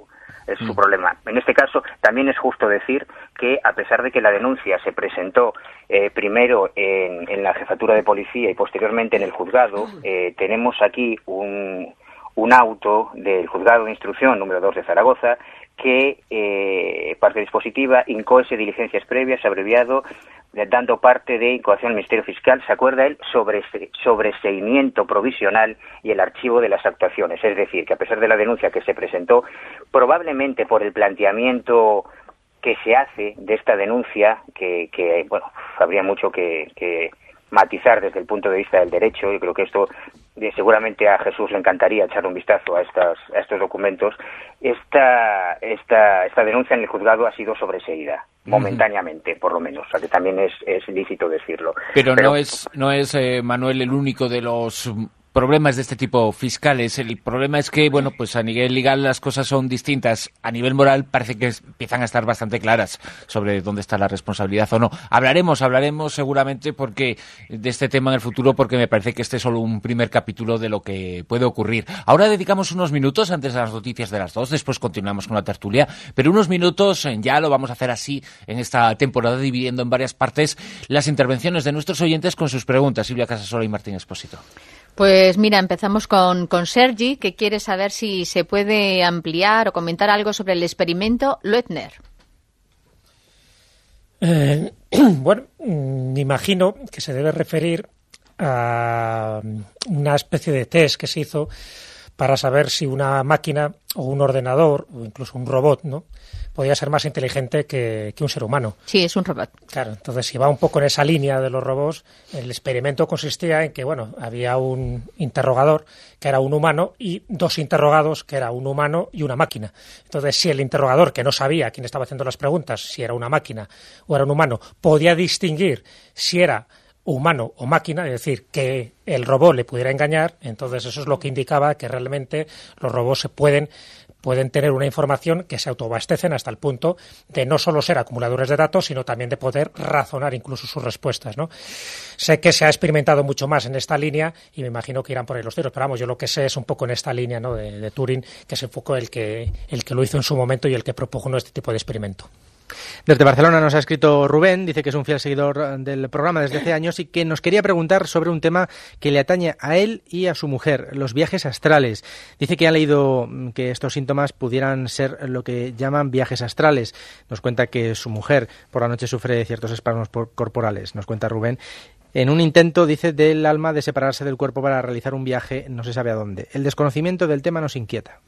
es su problema. En este caso, también es justo decir que, a pesar de que la denuncia se presentó primero en la jefatura de policía y posteriormente en el juzgado, tenemos aquí un auto del juzgado de instrucción número 2 de Zaragoza que, parte dispositiva, incoese diligencias previas, abreviado, dando parte de incoación al Ministerio Fiscal, se acuerda él, sobreseimiento provisional y el archivo de las actuaciones. Es decir, que a pesar de la denuncia que se presentó, probablemente por el planteamiento que se hace de esta denuncia, que bueno, habría mucho que matizar desde el punto de vista del derecho. Yo creo que esto seguramente a Jesús le encantaría echarle un vistazo a estos documentos. Esta denuncia en el juzgado ha sido sobreseída, momentáneamente, por lo menos, o sea que también es lícito decirlo. Pero no es Manuel, el único de los problemas de este tipo fiscales. El problema es que, bueno, pues a nivel legal las cosas son distintas. A nivel moral parece que empiezan a estar bastante claras sobre dónde está la responsabilidad o no. Hablaremos seguramente de este tema en el futuro, porque me parece que este es solo un primer capítulo de lo que puede ocurrir. Ahora dedicamos unos minutos antes de las noticias de las 2, después continuamos con la tertulia, pero unos minutos ya lo vamos a hacer así en esta temporada, dividiendo en varias partes las intervenciones de nuestros oyentes con sus preguntas. Silvia Casasola y Martín Expósito. Pues mira, empezamos con Sergi, que quiere saber si se puede ampliar o comentar algo sobre el experimento Loebner. Bueno, me imagino que se debe referir a una especie de test que se hizo para saber si una máquina o un ordenador o incluso un robot, ¿no?, podía ser más inteligente que un ser humano. Sí, es un robot. Claro, entonces si va un poco en esa línea de los robots, el experimento consistía en que, bueno, había un interrogador que era un humano y dos interrogados que era un humano y una máquina. Entonces, si el interrogador, que no sabía quién estaba haciendo las preguntas, si era una máquina o era un humano, podía distinguir si era humano o máquina, es decir, que el robot le pudiera engañar, entonces eso es lo que indicaba que realmente los robots pueden tener una información que se autoabastecen hasta el punto de no solo ser acumuladores de datos, sino también de poder razonar incluso sus respuestas, ¿no? Sé que se ha experimentado mucho más en esta línea y me imagino que irán por ahí los tiros, pero vamos, yo lo que sé es un poco en esta línea, ¿no?, de Turing, que es un poco el que lo hizo en su momento y el que propugnó este tipo de experimento. Desde Barcelona nos ha escrito Rubén, dice que es un fiel seguidor del programa desde hace años y que nos quería preguntar sobre un tema que le atañe a él y a su mujer, los viajes astrales. Dice que ha leído que estos síntomas pudieran ser lo que llaman viajes astrales. Nos cuenta que su mujer por la noche sufre ciertos espasmos corporales, nos cuenta Rubén, en un intento, dice, del alma de separarse del cuerpo para realizar un viaje no se sabe a dónde. El desconocimiento del tema nos inquieta.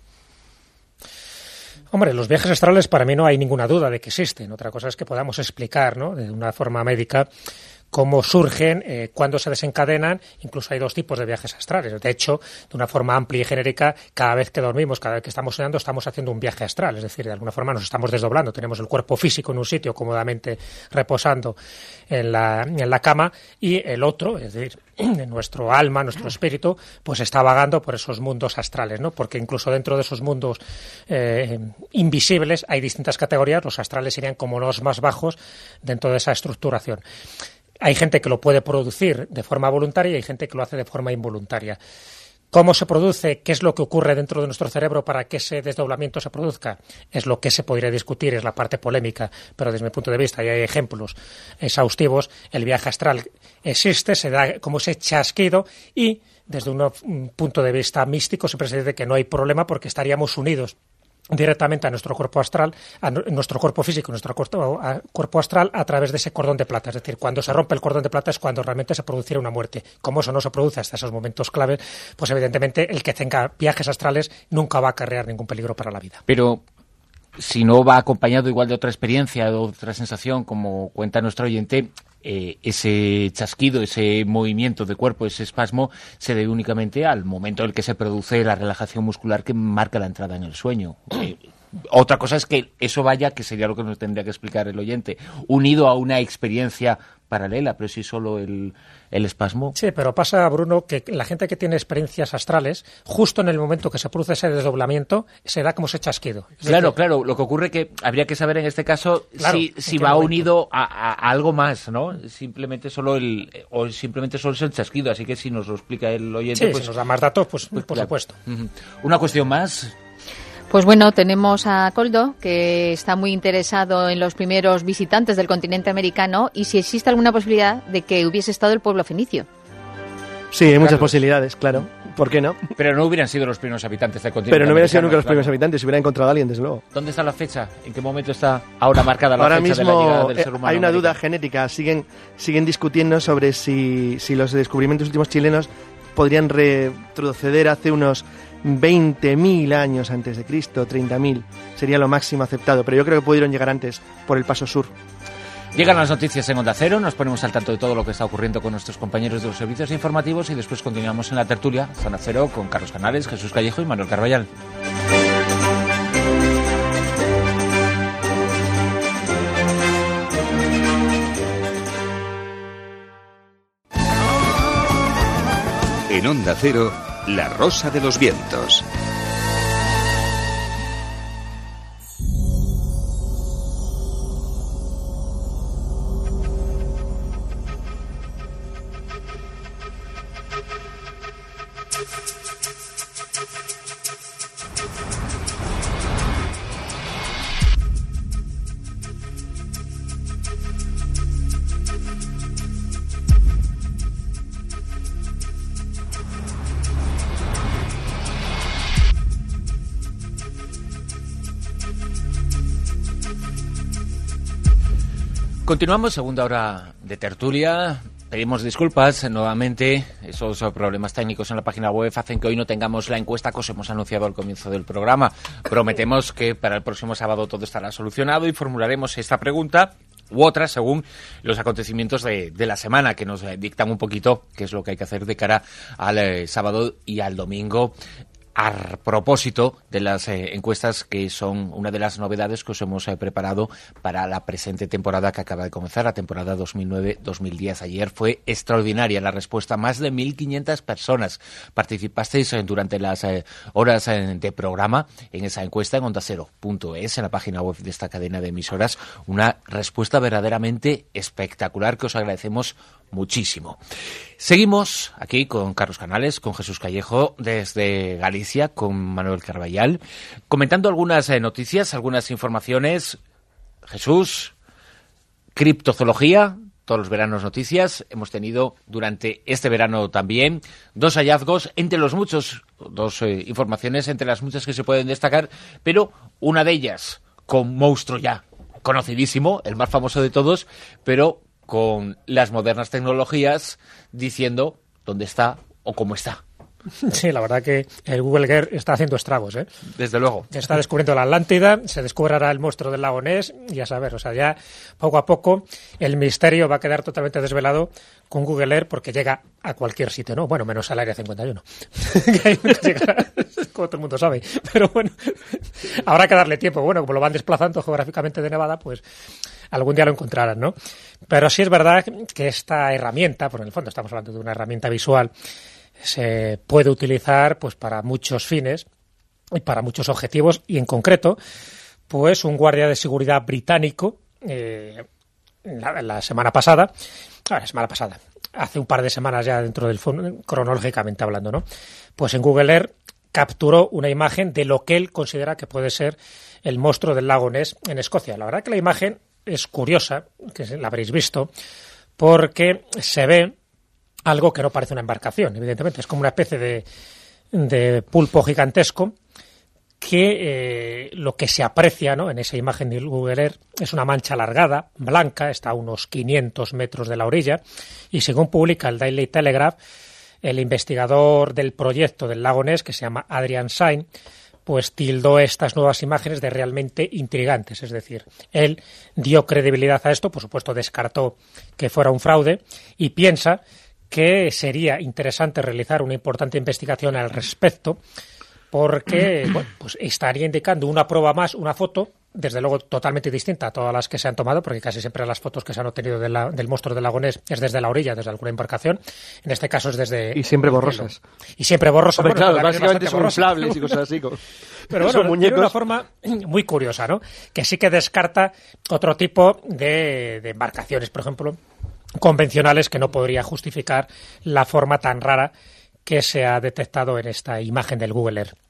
Hombre, los viajes astrales para mí no hay ninguna duda de que existen. Otra cosa es que podamos explicar, ¿no?, de una forma médica cómo surgen, cuándo se desencadenan. Incluso hay dos tipos de viajes astrales. De hecho, de una forma amplia y genérica, cada vez que dormimos, cada vez que estamos soñando, estamos haciendo un viaje astral. Es decir, de alguna forma nos estamos desdoblando. Tenemos el cuerpo físico en un sitio cómodamente reposando en la cama y el otro, es decir, nuestro alma, nuestro espíritu, pues está vagando por esos mundos astrales, ¿no? Porque incluso dentro de esos mundos invisibles hay distintas categorías. Los astrales serían como los más bajos dentro de esa estructuración. Hay gente que lo puede producir de forma voluntaria y hay gente que lo hace de forma involuntaria. ¿Cómo se produce? ¿Qué es lo que ocurre dentro de nuestro cerebro para que ese desdoblamiento se produzca? Es lo que se podría discutir, es la parte polémica, pero desde mi punto de vista, y hay ejemplos exhaustivos, el viaje astral existe, se da como ese chasquido y desde un punto de vista místico siempre se dice que no hay problema porque estaríamos unidos directamente a nuestro cuerpo astral, a nuestro cuerpo físico, nuestro cuerpo astral a través de ese cordón de plata. Es decir, cuando se rompe el cordón de plata es cuando realmente se produciera una muerte. Como eso no se produce hasta esos momentos claves, pues evidentemente el que tenga viajes astrales nunca va a acarrear ningún peligro para la vida. Pero si no va acompañado igual de otra experiencia, de otra sensación, como cuenta nuestro oyente, ese chasquido, ese movimiento de cuerpo, ese espasmo, se debe únicamente al momento en el que se produce la relajación muscular que marca la entrada en el sueño. Otra cosa es que eso vaya, que sería lo que nos tendría que explicar el oyente, unido a una experiencia paralela, pero si solo el espasmo. Sí, pero pasa, Bruno, que la gente que tiene experiencias astrales, justo en el momento que se produce ese desdoblamiento, se da como ese chasquido. Claro, lo que ocurre que habría que saber en este caso si va unido a algo más, ¿no? Simplemente solo es el chasquido, así que si nos lo explica el oyente... Sí, pues, si nos da más datos, pues por claro. supuesto. Una cuestión más... Pues bueno, tenemos a Koldo, que está muy interesado en los primeros visitantes del continente americano y si existe alguna posibilidad de que hubiese estado el pueblo fenicio. Sí, hay muchas posibilidades, claro. ¿Por qué no? Pero no hubieran sido los primeros habitantes del continente. Pero no hubieran sido nunca los claro. primeros habitantes, si hubiera encontrado a alguien, desde luego. ¿Dónde está la fecha? ¿En qué momento está ahora marcada la ahora fecha mismo de la llegada del ser humano? Hay una duda americano? genética. Siguen discutiendo sobre si los descubrimientos últimos chilenos podrían retroceder hace unos 20.000 años antes de Cristo, 30.000. Sería lo máximo aceptado, pero yo creo que pudieron llegar antes por el paso sur. Llegan las noticias en Onda Cero, nos ponemos al tanto de todo lo que está ocurriendo con nuestros compañeros de los servicios informativos y después continuamos en la tertulia Zona Cero con Carlos Canales, Jesús Callejo y Manuel Carballal. En Onda Cero, La Rosa de los Vientos. Continuamos, segunda hora de tertulia. Pedimos disculpas nuevamente. Esos problemas técnicos en la página web hacen que hoy no tengamos la encuesta que os hemos anunciado al comienzo del programa. Prometemos que para el próximo sábado todo estará solucionado y formularemos esta pregunta u otra según los acontecimientos de la semana que nos dictan un poquito qué es lo que hay que hacer de cara al sábado y al domingo. A propósito de las encuestas, que son una de las novedades que os hemos preparado para la presente temporada que acaba de comenzar, la temporada 2009-2010. Ayer fue extraordinaria la respuesta. Más de 1.500 personas participasteis durante las horas de programa en esa encuesta en ondacero.es, en la página web de esta cadena de emisoras. Una respuesta verdaderamente espectacular que os agradecemos muchísimo. Seguimos aquí con Carlos Canales, con Jesús Callejo desde Galicia, con Manuel Carballal, comentando algunas noticias, algunas informaciones. Jesús, criptozoología, todos los veranos noticias. Hemos tenido durante este verano también dos hallazgos, entre los muchos, dos informaciones entre las muchas que se pueden destacar, pero una de ellas con monstruo ya conocidísimo, el más famoso de todos, pero con las modernas tecnologías diciendo dónde está o cómo está. Sí, la verdad que el Google Earth está haciendo estragos, ¿eh? Desde luego. Está descubriendo la Atlántida, se descubre ahora el monstruo del lago Ness, y a saber, o sea, ya poco a poco el misterio va a quedar totalmente desvelado con Google Earth porque llega a cualquier sitio, ¿no? Bueno, menos al Área 51, que ahí nunca llegará, como todo el mundo sabe. Pero bueno, habrá que darle tiempo. Bueno, como lo van desplazando geográficamente de Nevada, pues algún día lo encontrarán, ¿no? Pero sí es verdad que esta herramienta, por en el fondo estamos hablando de una herramienta visual, se puede utilizar pues para muchos fines y para muchos objetivos, y en concreto pues un guardia de seguridad británico la semana pasada, hace un par de semanas ya dentro del cronológicamente hablando, ¿no? Pues en Google Earth capturó una imagen de lo que él considera que puede ser el monstruo del lago Ness en Escocia. La verdad que la imagen es curiosa, que la habréis visto, porque se ve algo que no parece una embarcación, evidentemente. Es como una especie de pulpo gigantesco que lo que se aprecia, ¿no?, en esa imagen de Google Earth es una mancha alargada, blanca, está a unos 500 metros de la orilla, y según publica el Daily Telegraph, el investigador del proyecto del lago Ness, que se llama Adrian Sain, pues tildó estas nuevas imágenes de realmente intrigantes. Es decir, él dio credibilidad a esto, por supuesto descartó que fuera un fraude, y piensa que sería interesante realizar una importante investigación al respecto, porque bueno, pues estaría indicando una prueba más, una foto, desde luego totalmente distinta a todas las que se han tomado, porque casi siempre las fotos que se han obtenido del monstruo del lago Ness es desde la orilla, desde alguna embarcación. En este caso es desde... Y siempre borrosas. Y siempre borrosas. Hombre, bueno, claro, básicamente son borrosas. inflables y cosas así. Pero bueno, tiene una forma muy curiosa, ¿no? Que sí que descarta otro tipo de embarcaciones, por ejemplo, convencionales, que no podría justificar la forma tan rara que se ha detectado en esta imagen del Google Earth.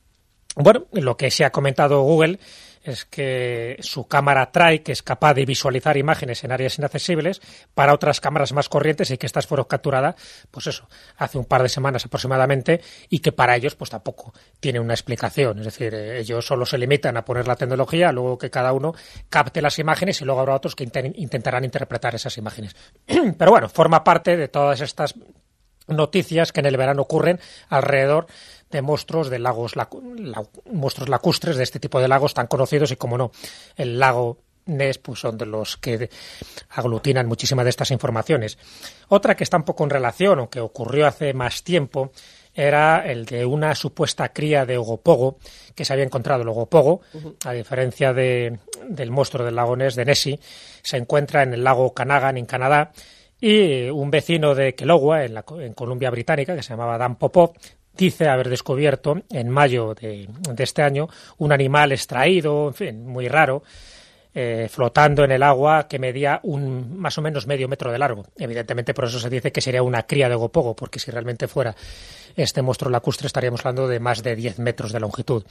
Bueno, lo que se ha comentado Google es que su cámara TRAI, que es capaz de visualizar imágenes en áreas inaccesibles para otras cámaras más corrientes, y que estas fueron capturadas, pues eso, hace un par de semanas aproximadamente, y que para ellos pues tampoco tiene una explicación. Es decir, ellos solo se limitan a poner la tecnología, luego que cada uno capte las imágenes y luego habrá otros que intentarán interpretar esas imágenes. Pero bueno, forma parte de todas estas noticias que en el verano ocurren alrededor de monstruos de lagos, monstruos lacustres, de este tipo de lagos tan conocidos, y como no, el lago Ness pues son de los que aglutinan muchísimas de estas informaciones. Otra que está un poco en relación, o que ocurrió hace más tiempo, era el de una supuesta cría de ogopogo que se había encontrado. El ogopogo, a diferencia del monstruo del lago Ness, de Nessie, se encuentra en el lago Okanagan, en Canadá, y un vecino de Kelowna, en Columbia Británica, que se llamaba Dan Popov, dice haber descubierto en mayo de este año un animal extraído, en fin, muy raro, flotando en el agua, que medía más o menos medio metro de largo. Evidentemente, por eso se dice que sería una cría de ogopogo, porque si realmente fuera este monstruo lacustre estaríamos hablando de más de 10 metros de longitud.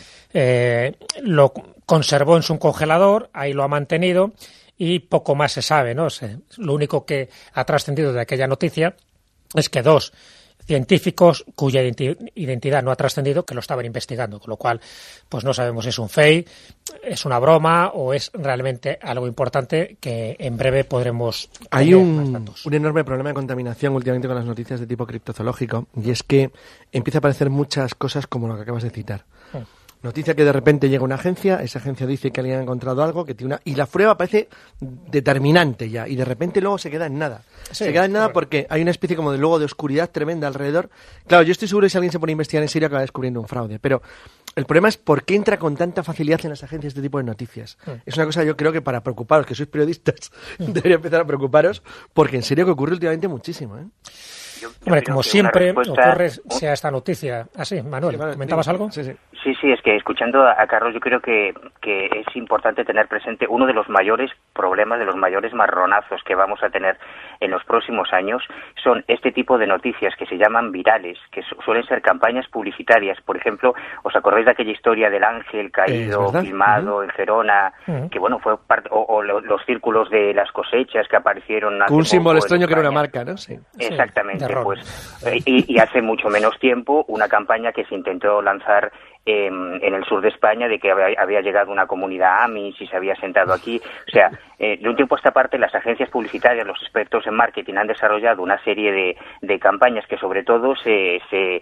Lo conservó en su congelador, ahí lo ha mantenido, y poco más se sabe, ¿no? Lo único que ha trascendido de aquella noticia es que 2 científicos cuya identidad no ha trascendido, que lo estaban investigando, con lo cual pues no sabemos si es un fake, es una broma o es realmente algo importante que en breve podremos tener. Hay un enorme problema de contaminación últimamente con las noticias de tipo criptozoológico, y es que empieza a aparecer muchas cosas como lo que acabas de citar. Noticia que de repente llega una agencia, esa agencia dice que alguien ha encontrado algo, que tiene y la prueba parece determinante ya, y de repente luego se queda en nada. Sí, se queda en nada porque hay una especie como de luego de oscuridad tremenda alrededor. Claro, yo estoy seguro que si alguien se pone a investigar en serio acaba descubriendo un fraude, pero el problema es por qué entra con tanta facilidad en las agencias este tipo de noticias. Es una cosa, yo creo que para preocuparos, que sois periodistas, debería empezar a preocuparos, porque en serio que ocurre últimamente muchísimo, ¿eh? Hombre, como siempre ocurre sea esta noticia. Sí, Manuel, ¿comentabas algo? Sí, es que escuchando a Carlos yo creo que es importante tener presente uno de los mayores problemas, de los mayores marronazos que vamos a tener en los próximos años, son este tipo de noticias que se llaman virales, que suelen ser campañas publicitarias. Por ejemplo, ¿os acordáis de aquella historia del ángel caído, filmado en Gerona, que bueno, fue parte, o los círculos de las cosechas que aparecieron hace un símbolo extraño que era una marca, ¿no? Sí. Exactamente. Pues y hace mucho menos tiempo una campaña que se intentó lanzar en el sur de España, de que había llegado una comunidad Amish y se había sentado aquí. O sea, de un tiempo a esta parte las agencias publicitarias, los expertos en marketing han desarrollado una serie de campañas que sobre todo se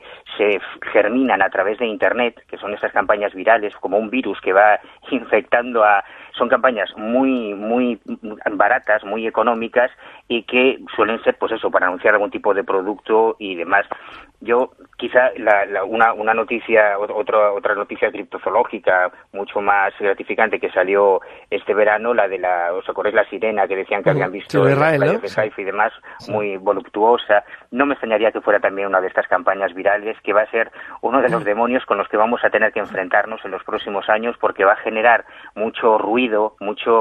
germinan a través de Internet, que son esas campañas virales como un virus que va infectando son campañas muy muy baratas, muy económicas, y que suelen ser pues eso, para anunciar algún tipo de producto y demás. Yo quizá una noticia, otra noticia criptozoológica mucho más gratificante que salió este verano, la de ¿os acordáis la sirena que decían que habían visto en las playas de Haifa y demás, muy voluptuosa? No me extrañaría que fuera también una de estas campañas virales, que va a ser uno de los demonios con los que vamos a tener que enfrentarnos en los próximos años, porque va a generar mucho ruido,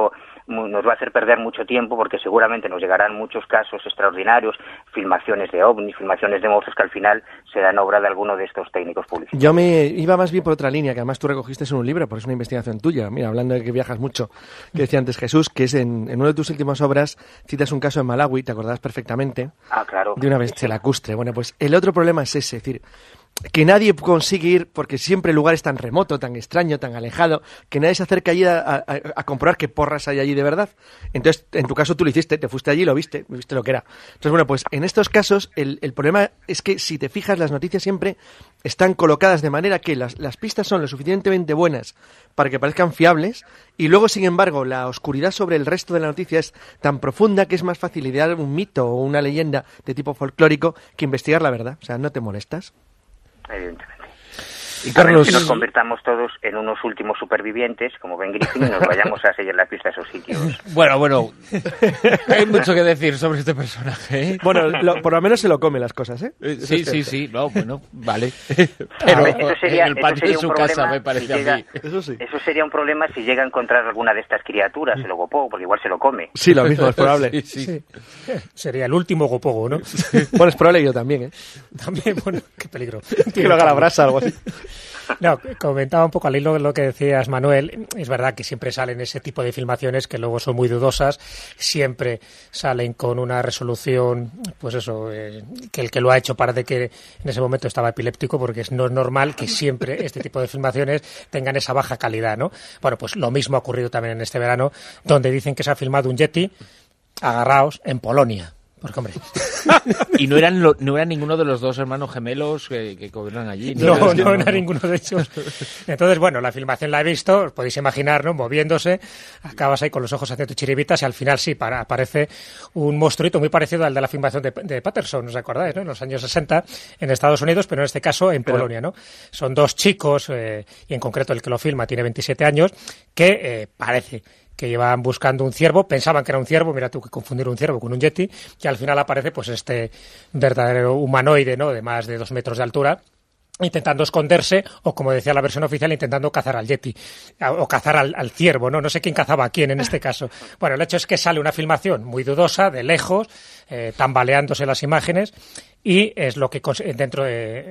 nos va a hacer perder mucho tiempo, porque seguramente nos llegarán muchos casos extraordinarios, filmaciones de ovnis, filmaciones de monstruos que al final serán obra de alguno de estos técnicos publicitarios. Yo me iba más bien por otra línea, que además tú recogiste en un libro, porque es una investigación tuya. Mira, hablando de que viajas mucho, que decía antes Jesús, que es en una de tus últimas obras, citas un caso en Malawi, te acordás perfectamente, claro, de una bestia lacustre. Bueno, pues el otro problema es ese, es decir, que nadie consigue ir, porque siempre el lugar es tan remoto, tan extraño, tan alejado, que nadie se acerca allí a comprobar qué porras hay allí de verdad. Entonces, en tu caso tú lo hiciste, te fuiste allí y viste lo que era. Entonces, bueno, pues en estos casos el problema es que, si te fijas, las noticias siempre están colocadas de manera que las pistas son lo suficientemente buenas para que parezcan fiables, y luego, sin embargo, la oscuridad sobre el resto de la noticia es tan profunda que es más fácil idear un mito o una leyenda de tipo folclórico que investigar la verdad. O sea, ¿no te molestas? Evidentemente. Y Carlos, que nos convertamos todos en unos últimos supervivientes, como Ben Griffin, y nos vayamos a seguir la pista a esos sitios. Bueno, hay mucho que decir sobre este personaje, ¿eh? Bueno, por lo menos se lo come las cosas, ¿eh? Sí, no, bueno, vale. Pero en el patio de su casa, me parece a mí. Eso sería un problema si llega a encontrar alguna de estas criaturas, el ogopogo, porque igual se lo come. Sí, lo mismo, es probable. Sí. Sería el último ogopogo, ¿no? Bueno, es probable, yo también, ¿eh? También, bueno, qué peligro. Que lo haga la brasa o algo así. No, comentaba un poco al hilo de lo que decías, Manuel. Es verdad que siempre salen ese tipo de filmaciones que luego son muy dudosas, siempre salen con una resolución, pues eso, que el que lo ha hecho parece que en ese momento estaba epiléptico, porque no es normal que siempre este tipo de filmaciones tengan esa baja calidad, ¿no? Bueno, pues lo mismo ha ocurrido también en este verano, donde dicen que se ha filmado un Yeti, agarraos, en Polonia. Porque, hombre... Y no eran ninguno de los dos hermanos gemelos que gobiernan allí. No era ninguno de ellos. Entonces, bueno, la filmación la he visto, os podéis imaginar, ¿no? Moviéndose, acabas ahí con los ojos haciendo chiribitas y al final sí, aparece un monstruito muy parecido al de la filmación de Patterson, ¿os acordáis, no? En los años 60 en Estados Unidos, pero en este caso en Polonia, ¿no? Son dos chicos, y en concreto el que lo filma tiene 27 años, que parece que llevaban buscando un ciervo, pensaban que era un ciervo, mira tú que confundir un ciervo con un yeti, y al final aparece pues este verdadero humanoide, ¿no?, de más de 2 metros de altura, intentando esconderse, o como decía la versión oficial, intentando cazar al yeti, o cazar al ciervo, ¿no? No sé quién cazaba a quién en este caso. Bueno, el hecho es que sale una filmación muy dudosa, de lejos, tambaleándose las imágenes, y es lo que dentro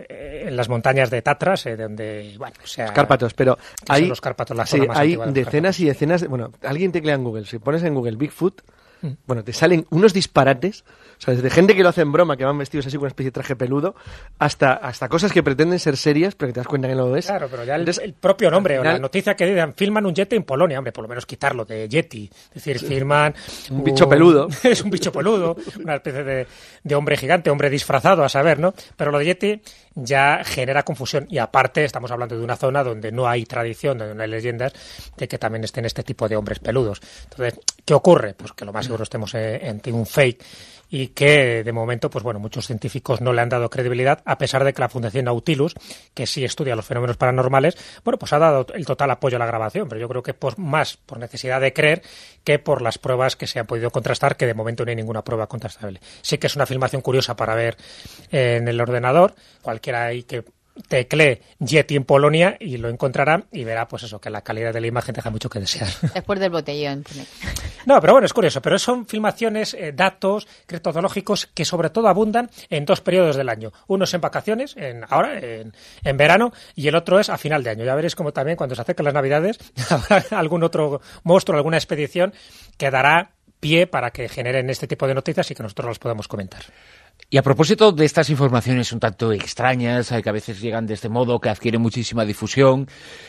en las montañas de Tatras, donde, bueno, o sea... Los Cárpatos, pero hay, los Cárpatos, la sí, zona más hay antigua de los decenas Cárpatos. y decenas de... Bueno, alguien teclea en Google, si pones en Google Bigfoot, bueno, te salen unos disparates, o sea, desde gente que lo hace en broma, que van vestidos así con una especie de traje peludo, hasta cosas que pretenden ser serias, pero que te das cuenta que no lo es. Claro, pero ya Entonces, el propio nombre, al o final, la noticia que digan, filman un yeti en Polonia, hombre, por lo menos quitarlo de yeti. Es decir, firman... Un bicho peludo. Es un bicho peludo, una especie de hombre gigante, hombre disfrazado, a saber, ¿no? Pero lo de yeti ya genera confusión. Y aparte, estamos hablando de una zona donde no hay tradición, donde no hay leyendas, de que también estén este tipo de hombres peludos. Entonces, ¿qué ocurre? Pues que lo más seguro estemos ante un fake, y que de momento, pues bueno, muchos científicos no le han dado credibilidad, a pesar de que la Fundación Nautilus, que sí estudia los fenómenos paranormales, bueno, pues ha dado el total apoyo a la grabación, pero yo creo que más por necesidad de creer que por las pruebas que se han podido contrastar, que de momento no hay ninguna prueba contrastable. Sí que es una filmación curiosa para ver en el ordenador, cualquiera ahí que teclee Yeti en Polonia y lo encontrará y verá, pues eso, que la calidad de la imagen deja mucho que desear. Después del botellón. No, pero bueno, es curioso, pero son filmaciones, datos criptozoológicos que sobre todo abundan en 2 periodos del año. Uno es en vacaciones, ahora en verano, y el otro es a final de año. Ya veréis como también cuando se acerquen las Navidades habrá algún otro monstruo, alguna expedición que dará pie para que generen este tipo de noticias y que nosotros las podamos comentar. Y a propósito de estas informaciones un tanto extrañas, que a veces llegan de este modo, que adquieren muchísima difusión,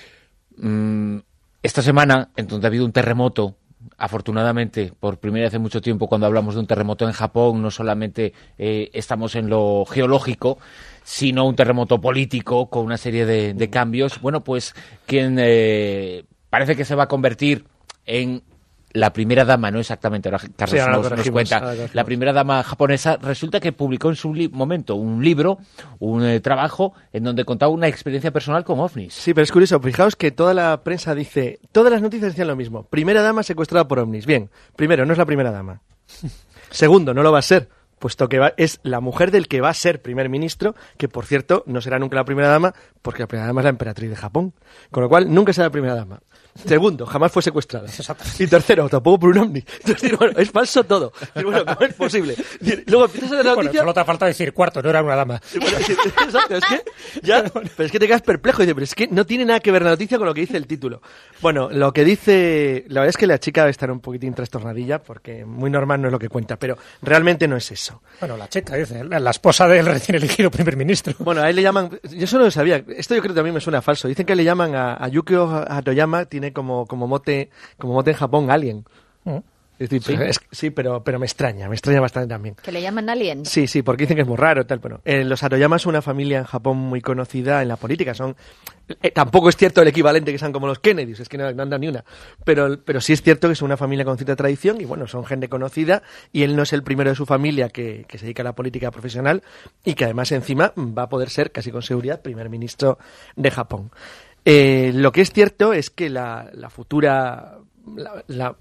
esta semana, en donde ha habido un terremoto, afortunadamente, por primera vez en mucho tiempo, cuando hablamos de un terremoto en Japón, no solamente estamos en lo geológico, sino un terremoto político con una serie de cambios. Bueno, pues quien parece que se va a convertir en la primera dama, no exactamente, ahora Carlos nos cuenta, la primera dama japonesa, resulta que publicó en su momento un libro, un trabajo, en donde contaba una experiencia personal con ovnis. Sí, pero es curioso, fijaos que toda la prensa dice, todas las noticias decían lo mismo, primera dama secuestrada por ovnis. Bien, primero, no es la primera dama. Segundo, no lo va a ser, puesto que es la mujer del que va a ser primer ministro, que por cierto no será nunca la primera dama, porque la primera dama es la emperatriz de Japón, con lo cual nunca será la primera dama. Segundo, jamás fue secuestrada. Y tercero, tampoco por un ovni. Entonces, bueno, es falso todo. Y bueno, ¿cómo es posible? Y luego empiezas a ver la noticia... Bueno, solo te ha faltado decir cuarto, no era una dama. Bueno, exacto, es que ya, pero es que te quedas perplejo y dices, pero es que no tiene nada que ver la noticia con lo que dice el título. Bueno, lo que dice, la verdad es que la chica debe estar un poquitín trastornadilla, porque muy normal no es lo que cuenta, pero realmente no es eso. Bueno, la chica dice, la esposa del recién elegido primer ministro. Bueno, a él le llaman, yo solo lo sabía, esto yo creo que también me suena falso, dicen que le llaman a Yukio Hatoyama, tiene como mote en Japón Alien. Es decir, sí, pero me extraña bastante también. ¿Que le llaman Alien? Sí, porque dicen que es muy raro, tal. Bueno, los Hatoyama son una familia en Japón muy conocida en la política. Son tampoco es cierto el equivalente que sean como los Kennedys, es que no andan ni una. Pero sí es cierto que son una familia con cierta tradición y bueno, son gente conocida y él no es el primero de su familia que se dedica a la política profesional y que además encima va a poder ser casi con seguridad primer ministro de Japón. Lo que es cierto es que la futura la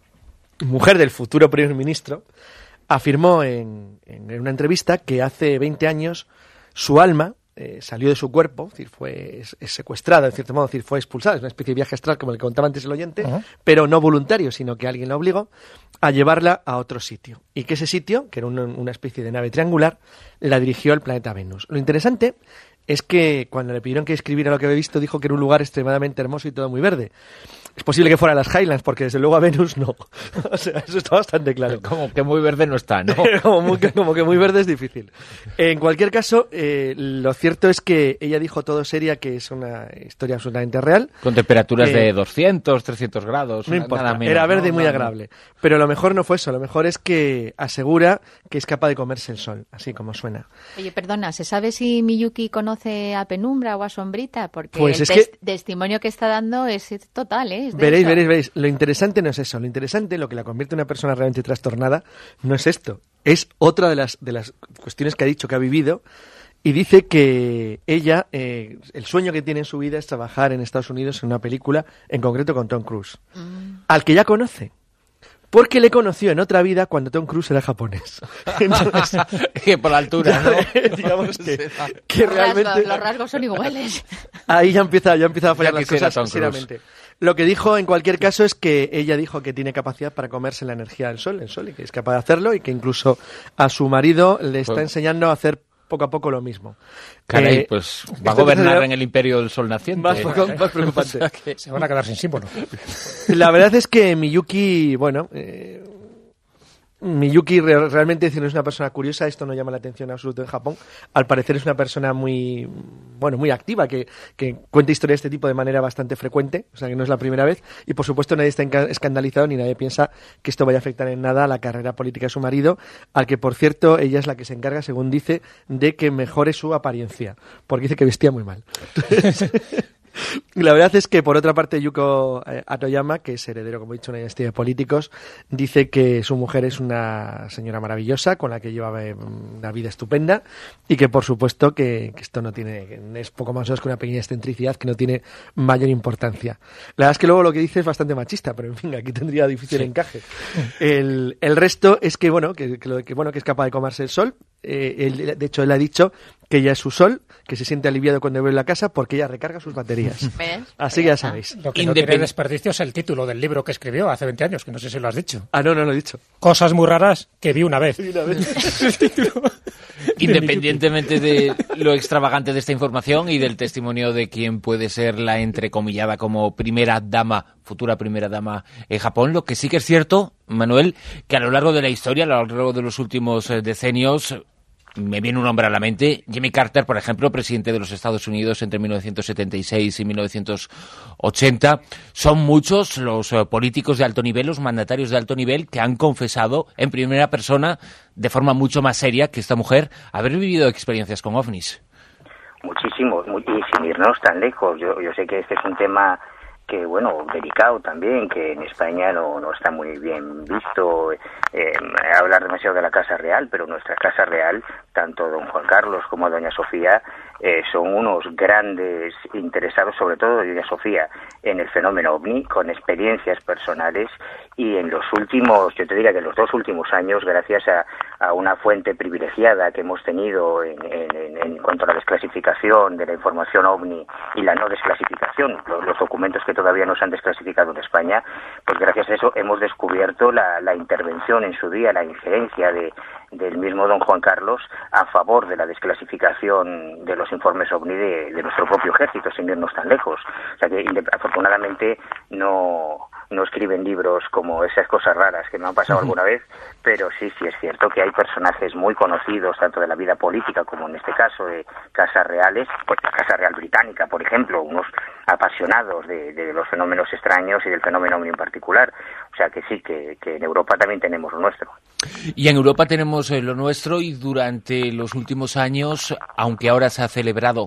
mujer del futuro primer ministro afirmó en una entrevista que hace 20 años su alma salió de su cuerpo, es decir, es secuestrada, en cierto modo, es decir, fue expulsada, es una especie de viaje astral como el que contaba antes el oyente, pero no voluntario, sino que alguien la obligó a llevarla a otro sitio. Y que ese sitio, que era una especie de nave triangular, la dirigió al planeta Venus. Lo interesante es que cuando le pidieron que escribiera lo que había visto, dijo que era un lugar extremadamente hermoso y todo muy verde. Es posible que fuera las Highlands, porque desde luego a Venus no. O sea, eso está bastante claro. Como que muy verde no está, ¿no? como que muy verde es difícil. En cualquier caso, lo cierto es que ella dijo todo seria que es una historia absolutamente real. Con temperaturas de 200, 300 grados. No importa, nada menos, era verde y ¿no? muy agradable. Pero lo mejor no fue eso, lo mejor es que asegura que es capaz de comerse el sol, así como suena. Oye, perdona, ¿se sabe si Miyuki conoce a Penumbra o a Sombrita? Porque Pues el testimonio que está dando es total, ¿eh? Veréis. Lo interesante no es eso. Lo interesante, lo que la convierte en una persona realmente trastornada, no es esto. Es otra de las cuestiones que ha dicho, que ha vivido, y dice que ella, el sueño que tiene en su vida es trabajar en Estados Unidos en una película, en concreto con Tom Cruise, al que ya conoce. Porque le conoció en otra vida cuando Tom Cruise era japonés. Entonces, que por la altura, ¿no? Digamos que realmente... Los rasgos son iguales. Ahí ya empieza a fallar Ya las cosas, sinceramente. Lo que dijo en cualquier caso es que ella dijo que tiene capacidad para comerse la energía del sol, y que es capaz de hacerlo, y que incluso a su marido le está enseñando a hacer poco a poco lo mismo. Caray, pues va a gobernar en el imperio del sol naciente. Más preocupante. O sea que... Se van a quedar sin símbolo. La verdad es que Miyuki, Miyuki realmente no es una persona curiosa, esto no llama la atención en absoluto en Japón. Al parecer es una persona muy activa, que cuenta historias de este tipo de manera bastante frecuente, o sea que no es la primera vez, y por supuesto nadie está escandalizado ni nadie piensa que esto vaya a afectar en nada a la carrera política de su marido, al que por cierto ella es la que se encarga, según dice, de que mejore su apariencia, porque dice que vestía muy mal. La verdad es que, por otra parte, Yuko Atoyama, que es heredero, como he dicho, de una dinastía de políticos, dice que su mujer es una señora maravillosa, con la que lleva una vida estupenda, y que, por supuesto, que esto no tiene, es poco más o menos que una pequeña excentricidad que no tiene mayor importancia. La verdad es que luego lo que dice es bastante machista, pero en fin, aquí tendría difícil encaje. El resto es que es capaz de comerse el sol. De hecho, él ha dicho que ella es su sol, que se siente aliviado cuando vuelve a la casa porque ella recarga sus baterías. Así que ya sabéis. Lo que no tiene desperdicio es el título del libro que escribió hace 20 años, que no sé si lo has dicho. No lo he dicho. Cosas muy raras que vi una vez. Independientemente de lo extravagante de esta información y del testimonio de quien puede ser la entrecomillada como primera dama, futura primera dama en Japón, lo que sí que es cierto, Manuel, que a lo largo de la historia, a lo largo de los últimos decenios, me viene un nombre a la mente, Jimmy Carter, por ejemplo, presidente de los Estados Unidos entre 1976 y 1980. Son muchos los políticos de alto nivel, los mandatarios de alto nivel, que han confesado en primera persona, de forma mucho más seria que esta mujer, haber vivido experiencias con ovnis. Muchísimo, y sin irnos tan lejos. Yo sé que este es un tema que, delicado también, que en España no está muy bien visto hablar demasiado de la Casa Real, pero nuestra Casa Real, tanto don Juan Carlos como doña Sofía, son unos grandes interesados, sobre todo doña Sofía, en el fenómeno OVNI, con experiencias personales, y en los últimos, yo te diría que en los 2 últimos años, gracias a una fuente privilegiada que hemos tenido en cuanto a la desclasificación de la información OVNI y la no desclasificación, los documentos que todavía no se han desclasificado en España, pues gracias a eso hemos descubierto la intervención en su día, la injerencia del mismo don Juan Carlos a favor de la desclasificación de los informes OVNI de nuestro propio ejército, sin irnos tan lejos. O sea que afortunadamente no escriben libros como esas cosas raras que me han pasado alguna vez, pero sí es cierto que hay personajes muy conocidos, tanto de la vida política como en este caso de casas reales, pues la Casa Real Británica, por ejemplo, unos apasionados de los fenómenos extraños y del fenómeno OVNI en particular. O sea que sí, que en Europa también tenemos lo nuestro. Y en Europa tenemos lo nuestro, y durante los últimos años, aunque ahora se ha celebrado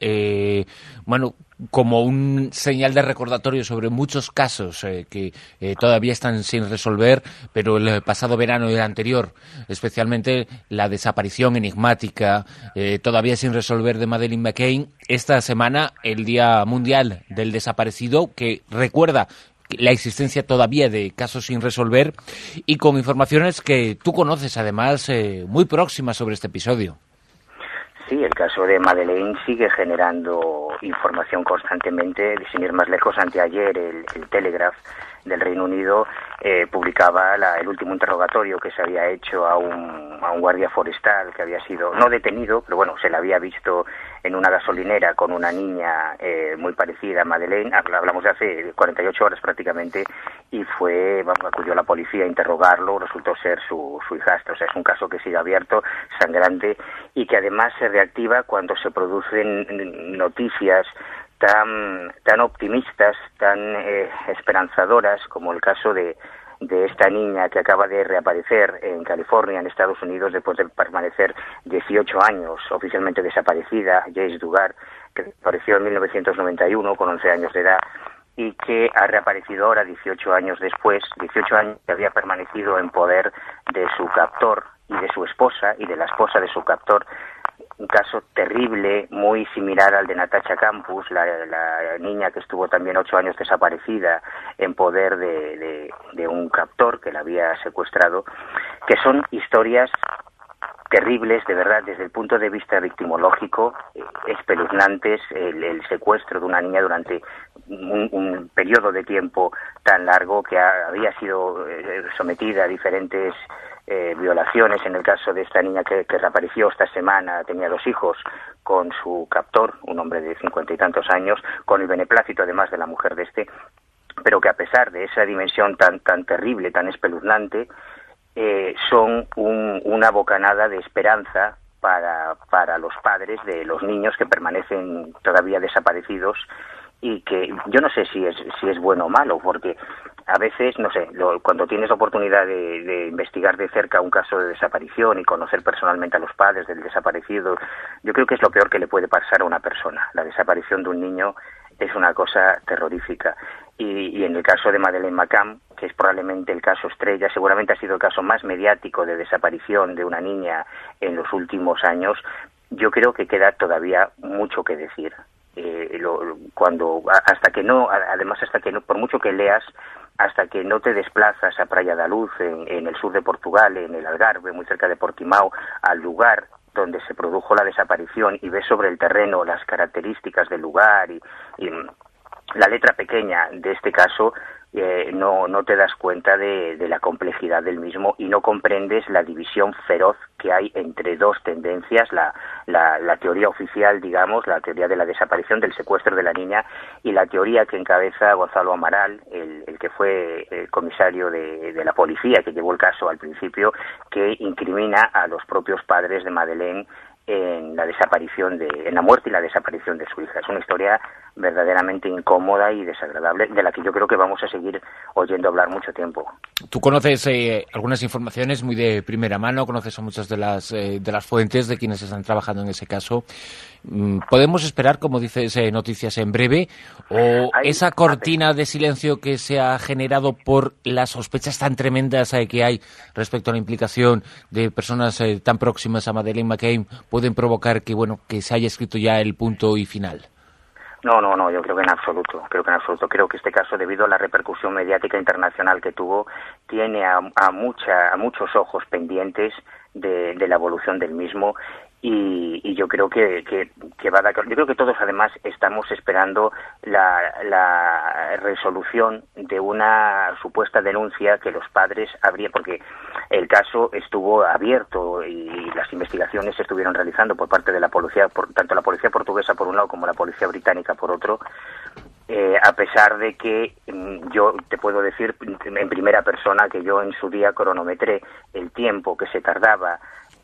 como un señal de recordatorio sobre muchos casos que todavía están sin resolver, pero el pasado verano y el anterior, especialmente la desaparición enigmática, todavía sin resolver, de Madeleine McCann, esta semana el Día Mundial del Desaparecido, que recuerda la existencia todavía de casos sin resolver, y con informaciones que tú conoces además muy próximas sobre este episodio. Sí, el caso de Madeleine sigue generando información constantemente. Sin ir más lejos, anteayer el Telegraph del Reino Unido publicaba el último interrogatorio que se había hecho a un guardia forestal que había sido, no detenido, pero bueno, se le había visto en una gasolinera con una niña muy parecida a Madeleine. Hablamos de hace 48 horas prácticamente, y acudió la policía a interrogarlo, resultó ser su hijastra. O sea, es un caso que sigue abierto, sangrante, y que además se reactiva cuando se producen noticias tan optimistas, tan esperanzadoras, como el caso de esta niña que acaba de reaparecer en California, en Estados Unidos, después de permanecer 18 años oficialmente desaparecida, Jace Dugar, que apareció en 1991 con 11 años de edad, y que ha reaparecido ahora 18 años después, 18 años que había permanecido en poder de su captor y de su esposa y de la esposa de su captor. Un caso terrible, muy similar al de Natasha Campus, la niña que estuvo también 8 años desaparecida en poder de un captor que la había secuestrado, que son historias terribles, de verdad, desde el punto de vista victimológico, espeluznantes. El secuestro de una niña durante un periodo de tiempo tan largo, que había sido sometida a diferentes violaciones. En el caso de esta niña que reapareció esta semana, tenía 2 hijos con su captor, un hombre de 50 y tantos años, con el beneplácito además de la mujer de este, pero que a pesar de esa dimensión tan terrible, tan espeluznante, son una bocanada de esperanza para los padres de los niños que permanecen todavía desaparecidos, y que yo no sé si es bueno o malo, porque a veces, no sé, cuando tienes la oportunidad de investigar de cerca un caso de desaparición y conocer personalmente a los padres del desaparecido, yo creo que es lo peor que le puede pasar a una persona. La desaparición de un niño es una cosa terrorífica. Y en el caso de Madeleine McCann, que es probablemente el caso estrella, seguramente ha sido el caso más mediático de desaparición de una niña en los últimos años, yo creo que queda todavía mucho que decir. Hasta que no, por mucho que leas, hasta que no te desplazas a Praia da Luz, en el sur de Portugal, en el Algarve, muy cerca de Portimao, al lugar donde se produjo la desaparición, y ves sobre el terreno las características del lugar y la letra pequeña de este caso, no te das cuenta de la complejidad del mismo, y no comprendes la división feroz que hay entre dos tendencias, la teoría oficial, digamos, la teoría de la desaparición, del secuestro de la niña, y la teoría que encabeza Gonzalo Amaral, el que fue el comisario de la policía que llevó el caso al principio, que incrimina a los propios padres de Madeleine en la muerte y la desaparición de su hija. Es una historia verdaderamente incómoda y desagradable, de la que yo creo que vamos a seguir oyendo hablar mucho tiempo. Tú conoces algunas informaciones muy de primera mano, conoces a muchas de las fuentes de quienes están trabajando en ese caso. ¿Podemos esperar, como dices, noticias en breve? ¿O esa cortina de silencio que se ha generado por las sospechas tan tremendas que hay respecto a la implicación de personas tan próximas a Madeleine McCann pueden provocar que se haya escrito ya el punto y final? No, yo creo que en absoluto. Creo que este caso, debido a la repercusión mediática internacional que tuvo, tiene a muchos ojos pendientes de la evolución del mismo. Y yo creo que va a dar. Yo creo que todos además estamos esperando la resolución de una supuesta denuncia que los padres habrían, porque el caso estuvo abierto y las investigaciones se estuvieron realizando por parte de la policía, tanto la policía portuguesa por un lado como la policía británica por otro. A pesar de que yo te puedo decir en primera persona que yo en su día cronometré el tiempo que se tardaba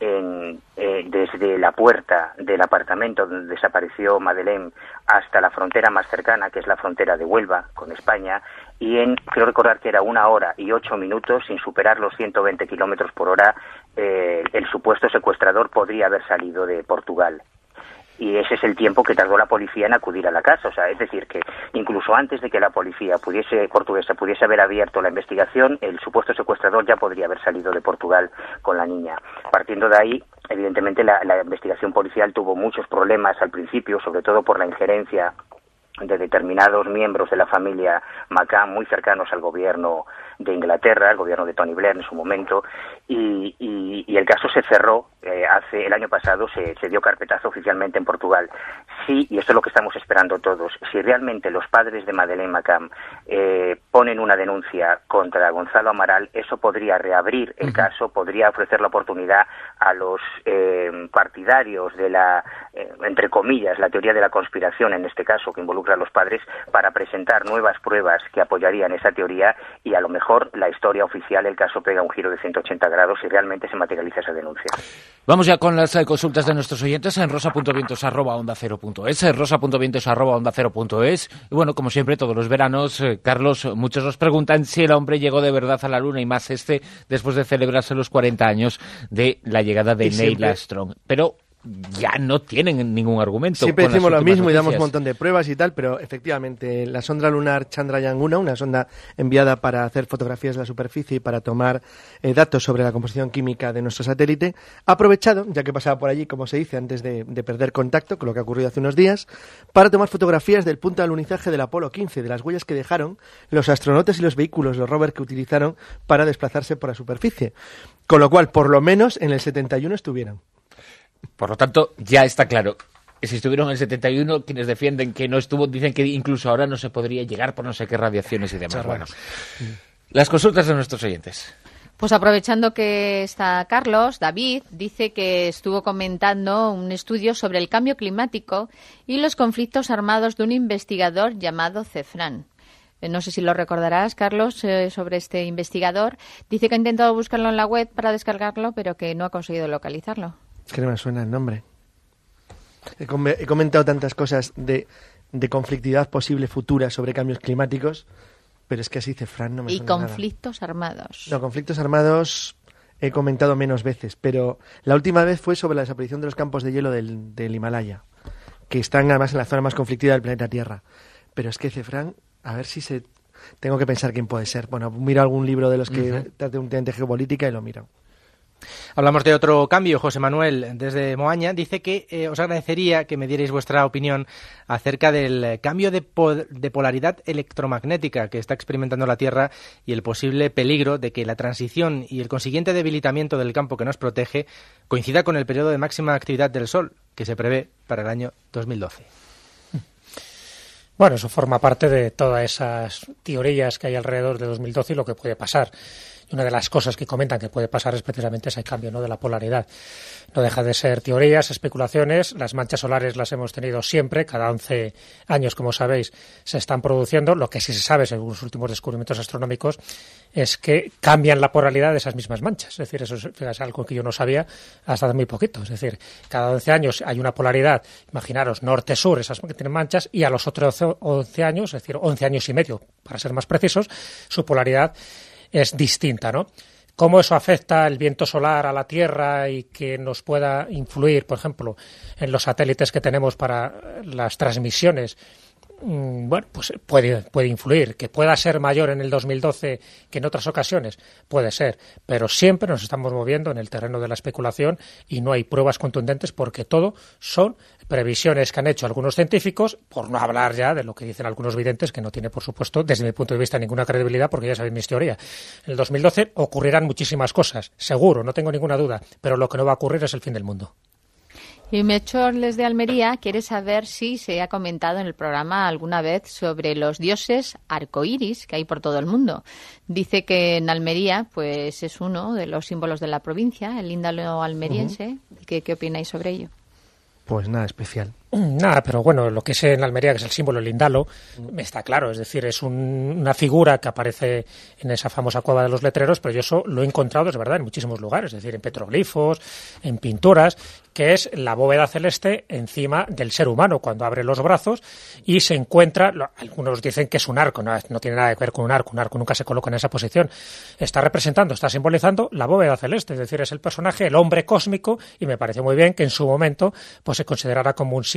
desde la puerta del apartamento donde desapareció Madeleine hasta la frontera más cercana, que es la frontera de Huelva con España, y creo recordar que era 1 hora y 8 minutos, sin superar los 120 kilómetros por hora, el supuesto secuestrador podría haber salido de Portugal. Y ese es el tiempo que tardó la policía en acudir a la casa. O sea, es decir, que incluso antes de que la policía portuguesa pudiese haber abierto la investigación, el supuesto secuestrador ya podría haber salido de Portugal con la niña. Partiendo de ahí, evidentemente la investigación policial tuvo muchos problemas al principio, sobre todo por la injerencia de determinados miembros de la familia McCann muy cercanos al gobierno de Inglaterra, el gobierno de Tony Blair en su momento, y el caso se cerró el año pasado, se dio carpetazo oficialmente en Portugal. Sí, y esto es lo que estamos esperando todos, si realmente los padres de Madeleine McCann ponen una denuncia contra Gonzalo Amaral, eso podría reabrir el caso, podría ofrecer la oportunidad a los partidarios de la, entre comillas, la teoría de la conspiración, en este caso, que involucra a los padres, para presentar nuevas pruebas que apoyarían esa teoría, y a lo mejor la historia oficial, el caso pega un giro de 180 grados y realmente se materializa esa denuncia. Vamos ya con las consultas de nuestros oyentes en rosa.vientos@ondacero.es, rosa.vientos@ondacero.es. Y bueno, como siempre, todos los veranos, Carlos, muchos nos preguntan si el hombre llegó de verdad a la Luna, y más después de celebrarse los 40 años de la llegada de Neil Armstrong. Pero ya no tienen ningún argumento. Siempre decimos lo mismo y damos un montón de pruebas y tal, pero efectivamente la sonda lunar Chandrayaan-1, una sonda enviada para hacer fotografías de la superficie y para tomar datos sobre la composición química de nuestro satélite, ha aprovechado, ya que pasaba por allí, como se dice, antes de perder contacto con lo que ha ocurrido hace unos días, para tomar fotografías del punto de alunizaje del Apolo 15, de las huellas que dejaron los astronautas y los vehículos, los rovers que utilizaron para desplazarse por la superficie. Con lo cual, por lo menos en el 71 estuvieron. Por lo tanto, ya está claro. Si estuvieron en el 71, quienes defienden que no estuvo, dicen que incluso ahora no se podría llegar por no sé qué radiaciones y demás. Bueno, las consultas de nuestros oyentes. Pues aprovechando que está Carlos, David dice que estuvo comentando un estudio sobre el cambio climático y los conflictos armados de un investigador llamado Cefrán. No sé si lo recordarás, Carlos, sobre este investigador. Dice que ha intentado buscarlo en la web para descargarlo, pero que no ha conseguido localizarlo. Es que no me suena el nombre. He comentado tantas cosas de conflictividad posible futura sobre cambios climáticos, pero es que así Cefrán no me suena nada. ¿Y conflictos armados? No, conflictos armados he comentado menos veces, pero la última vez fue sobre la desaparición de los campos de hielo del Himalaya, que están además en la zona más conflictiva del planeta Tierra. Pero es que Cefrán, a ver si tengo que pensar quién puede ser. Bueno, miro algún libro de los que trate un tema de geopolítica y lo miro. Hablamos de otro cambio. José Manuel, desde Moaña, dice que os agradecería que me dierais vuestra opinión acerca del cambio de polaridad electromagnética que está experimentando la Tierra y el posible peligro de que la transición y el consiguiente debilitamiento del campo que nos protege coincida con el periodo de máxima actividad del Sol, que se prevé para el año 2012. Bueno, eso forma parte de todas esas teorías que hay alrededor de 2012 y lo que puede pasar. Y una de las cosas que comentan que puede pasar es precisamente ese cambio, ¿no?, de la polaridad. No deja de ser teorías, especulaciones. Las manchas solares las hemos tenido siempre. Cada 11 años, como sabéis, se estan produciendo. Lo que sí se sabe, según los últimos descubrimientos astronómicos, es que cambian la polaridad de esas mismas manchas. Es decir, eso es algo que yo no sabía hasta hace muy poquito. Es decir, cada 11 años hay una polaridad, imaginaros, norte-sur, esas que tienen manchas, y a los otros 11 años, es decir, 11 años y medio, para ser más precisos, su polaridad es distinta, ¿no? ¿Cómo eso afecta el viento solar a la Tierra y que nos pueda influir, por ejemplo, en los satélites que tenemos para las transmisiones? Bueno, pues puede influir. Que pueda ser mayor en el 2012 que en otras ocasiones, puede ser, pero siempre nos estamos moviendo en el terreno de la especulación y no hay pruebas contundentes, porque todo son previsiones que han hecho algunos científicos, por no hablar ya de lo que dicen algunos videntes, que no tiene, por supuesto, desde mi punto de vista, ninguna credibilidad, porque ya sabéis mi teoría. En el 2012 ocurrirán muchísimas cosas, seguro, no tengo ninguna duda, pero lo que no va a ocurrir es el fin del mundo. Y Melchor, desde Almería, quiere saber si se ha comentado en el programa alguna vez sobre los dioses arcoíris que hay por todo el mundo. Dice que en Almería pues es uno de los símbolos de la provincia, el líndalo almeriense. ¿Qué opináis sobre ello? Pues nada especial. Nada, pero bueno, lo que es en Almería, que es el símbolo del lindalo, está claro. Es decir, es una figura que aparece en esa famosa cueva de los letreros, pero yo eso lo he encontrado, es verdad, en muchísimos lugares. Es decir, en petroglifos, en pinturas, que es la bóveda celeste encima del ser humano, cuando abre los brazos y se encuentra, algunos dicen que es un arco, no tiene nada que ver con un arco nunca se coloca en esa posición. Está simbolizando la bóveda celeste, es decir, es el personaje, el hombre cósmico, y me parece muy bien que en su momento pues se considerara como un símbolo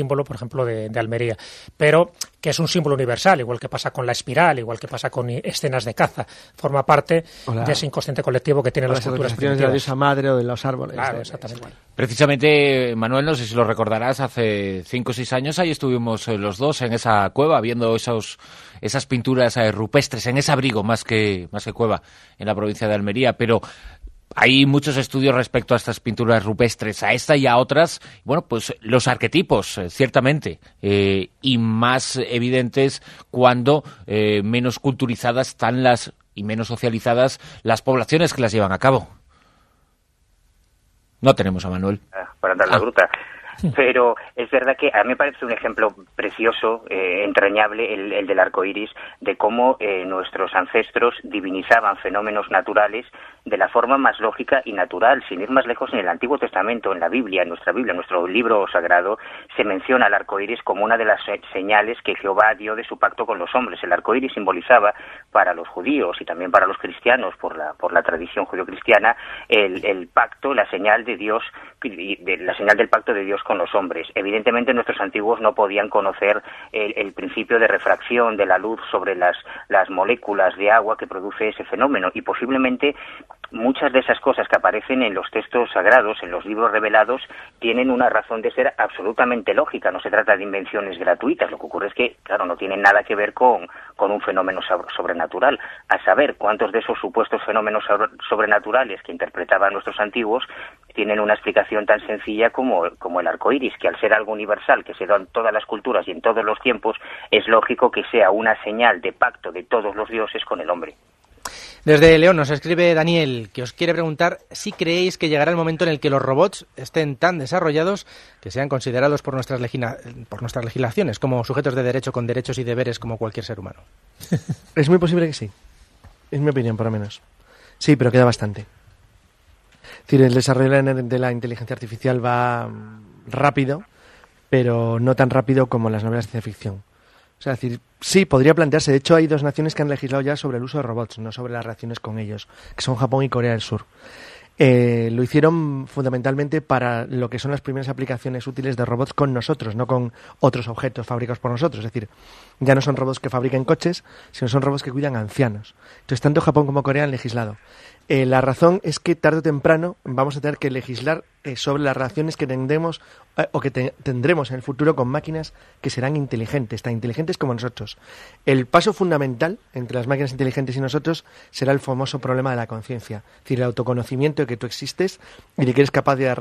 símbolo, por ejemplo, de Almería. Pero que es un símbolo universal, igual que pasa con la espiral, igual que pasa con escenas de caza. Forma parte de ese inconsciente colectivo que tienen las culturas primitivas. De la diosa madre o de los árboles. Claro, exactamente. Precisamente, Manuel, no sé si lo recordarás, hace 5 o 6 años ahí estuvimos los dos en esa cueva viendo esas pinturas rupestres, en ese abrigo más que cueva, en la provincia de Almería, pero hay muchos estudios respecto a estas pinturas rupestres, a esta y a otras. Bueno, pues los arquetipos, ciertamente, y más evidentes cuando menos culturizadas están y menos socializadas las poblaciones que las llevan a cabo. No tenemos a Manuel. Para andar la gruta. Pero es verdad que a mí me parece un ejemplo precioso, entrañable, el del arco iris, de cómo nuestros ancestros divinizaban fenómenos naturales de la forma más lógica y natural. Sin ir más lejos, en el Antiguo Testamento, en la Biblia, en nuestro libro sagrado, se menciona el arco iris como una de las señales que Jehová dio de su pacto con los hombres. El arco iris simbolizaba para los judíos y también para los cristianos, por la tradición judio-cristiana, el pacto, la señal de Dios, la señal del pacto de Dios con los hombres. Evidentemente nuestros antiguos no podían conocer el principio de refracción de la luz sobre las moléculas de agua que produce ese fenómeno, y posiblemente muchas de esas cosas que aparecen en los textos sagrados, en los libros revelados, tienen una razón de ser absolutamente lógica. No se trata de invenciones gratuitas. Lo que ocurre es que, claro, no tienen nada que ver con un fenómeno sobrenatural. A saber cuántos de esos supuestos fenómenos sobrenaturales que interpretaban nuestros antiguos tienen una explicación tan sencilla como el arco iris, que al ser algo universal, que se da en todas las culturas y en todos los tiempos, es lógico que sea una señal de pacto de todos los dioses con el hombre. Desde León nos escribe Daniel, que os quiere preguntar si creéis que llegará el momento en el que los robots estén tan desarrollados que sean considerados por nuestras legislaciones como sujetos de derecho con derechos y deberes como cualquier ser humano. Es muy posible que sí. Es mi opinión, por lo menos. Sí, pero queda bastante. Es decir, el desarrollo de la inteligencia artificial va rápido, pero no tan rápido como las novelas de ciencia ficción. O sea, es decir, sí, podría plantearse. De hecho, hay 2 naciones que han legislado ya sobre el uso de robots, no sobre las relaciones con ellos, que son Japón y Corea del Sur. Lo hicieron fundamentalmente para lo que son las primeras aplicaciones útiles de robots con nosotros, no con otros objetos fabricados por nosotros. Es decir, ya no son robots que fabrican coches, sino son robots que cuidan a ancianos. Entonces, tanto Japón como Corea han legislado. La razón es que tarde o temprano vamos a tener que legislar sobre las relaciones que tendremos tendremos en el futuro con máquinas que serán inteligentes, tan inteligentes como nosotros. El paso fundamental entre las máquinas inteligentes y nosotros será el famoso problema de la conciencia, es decir, el autoconocimiento de que tú existes y de que eres capaz de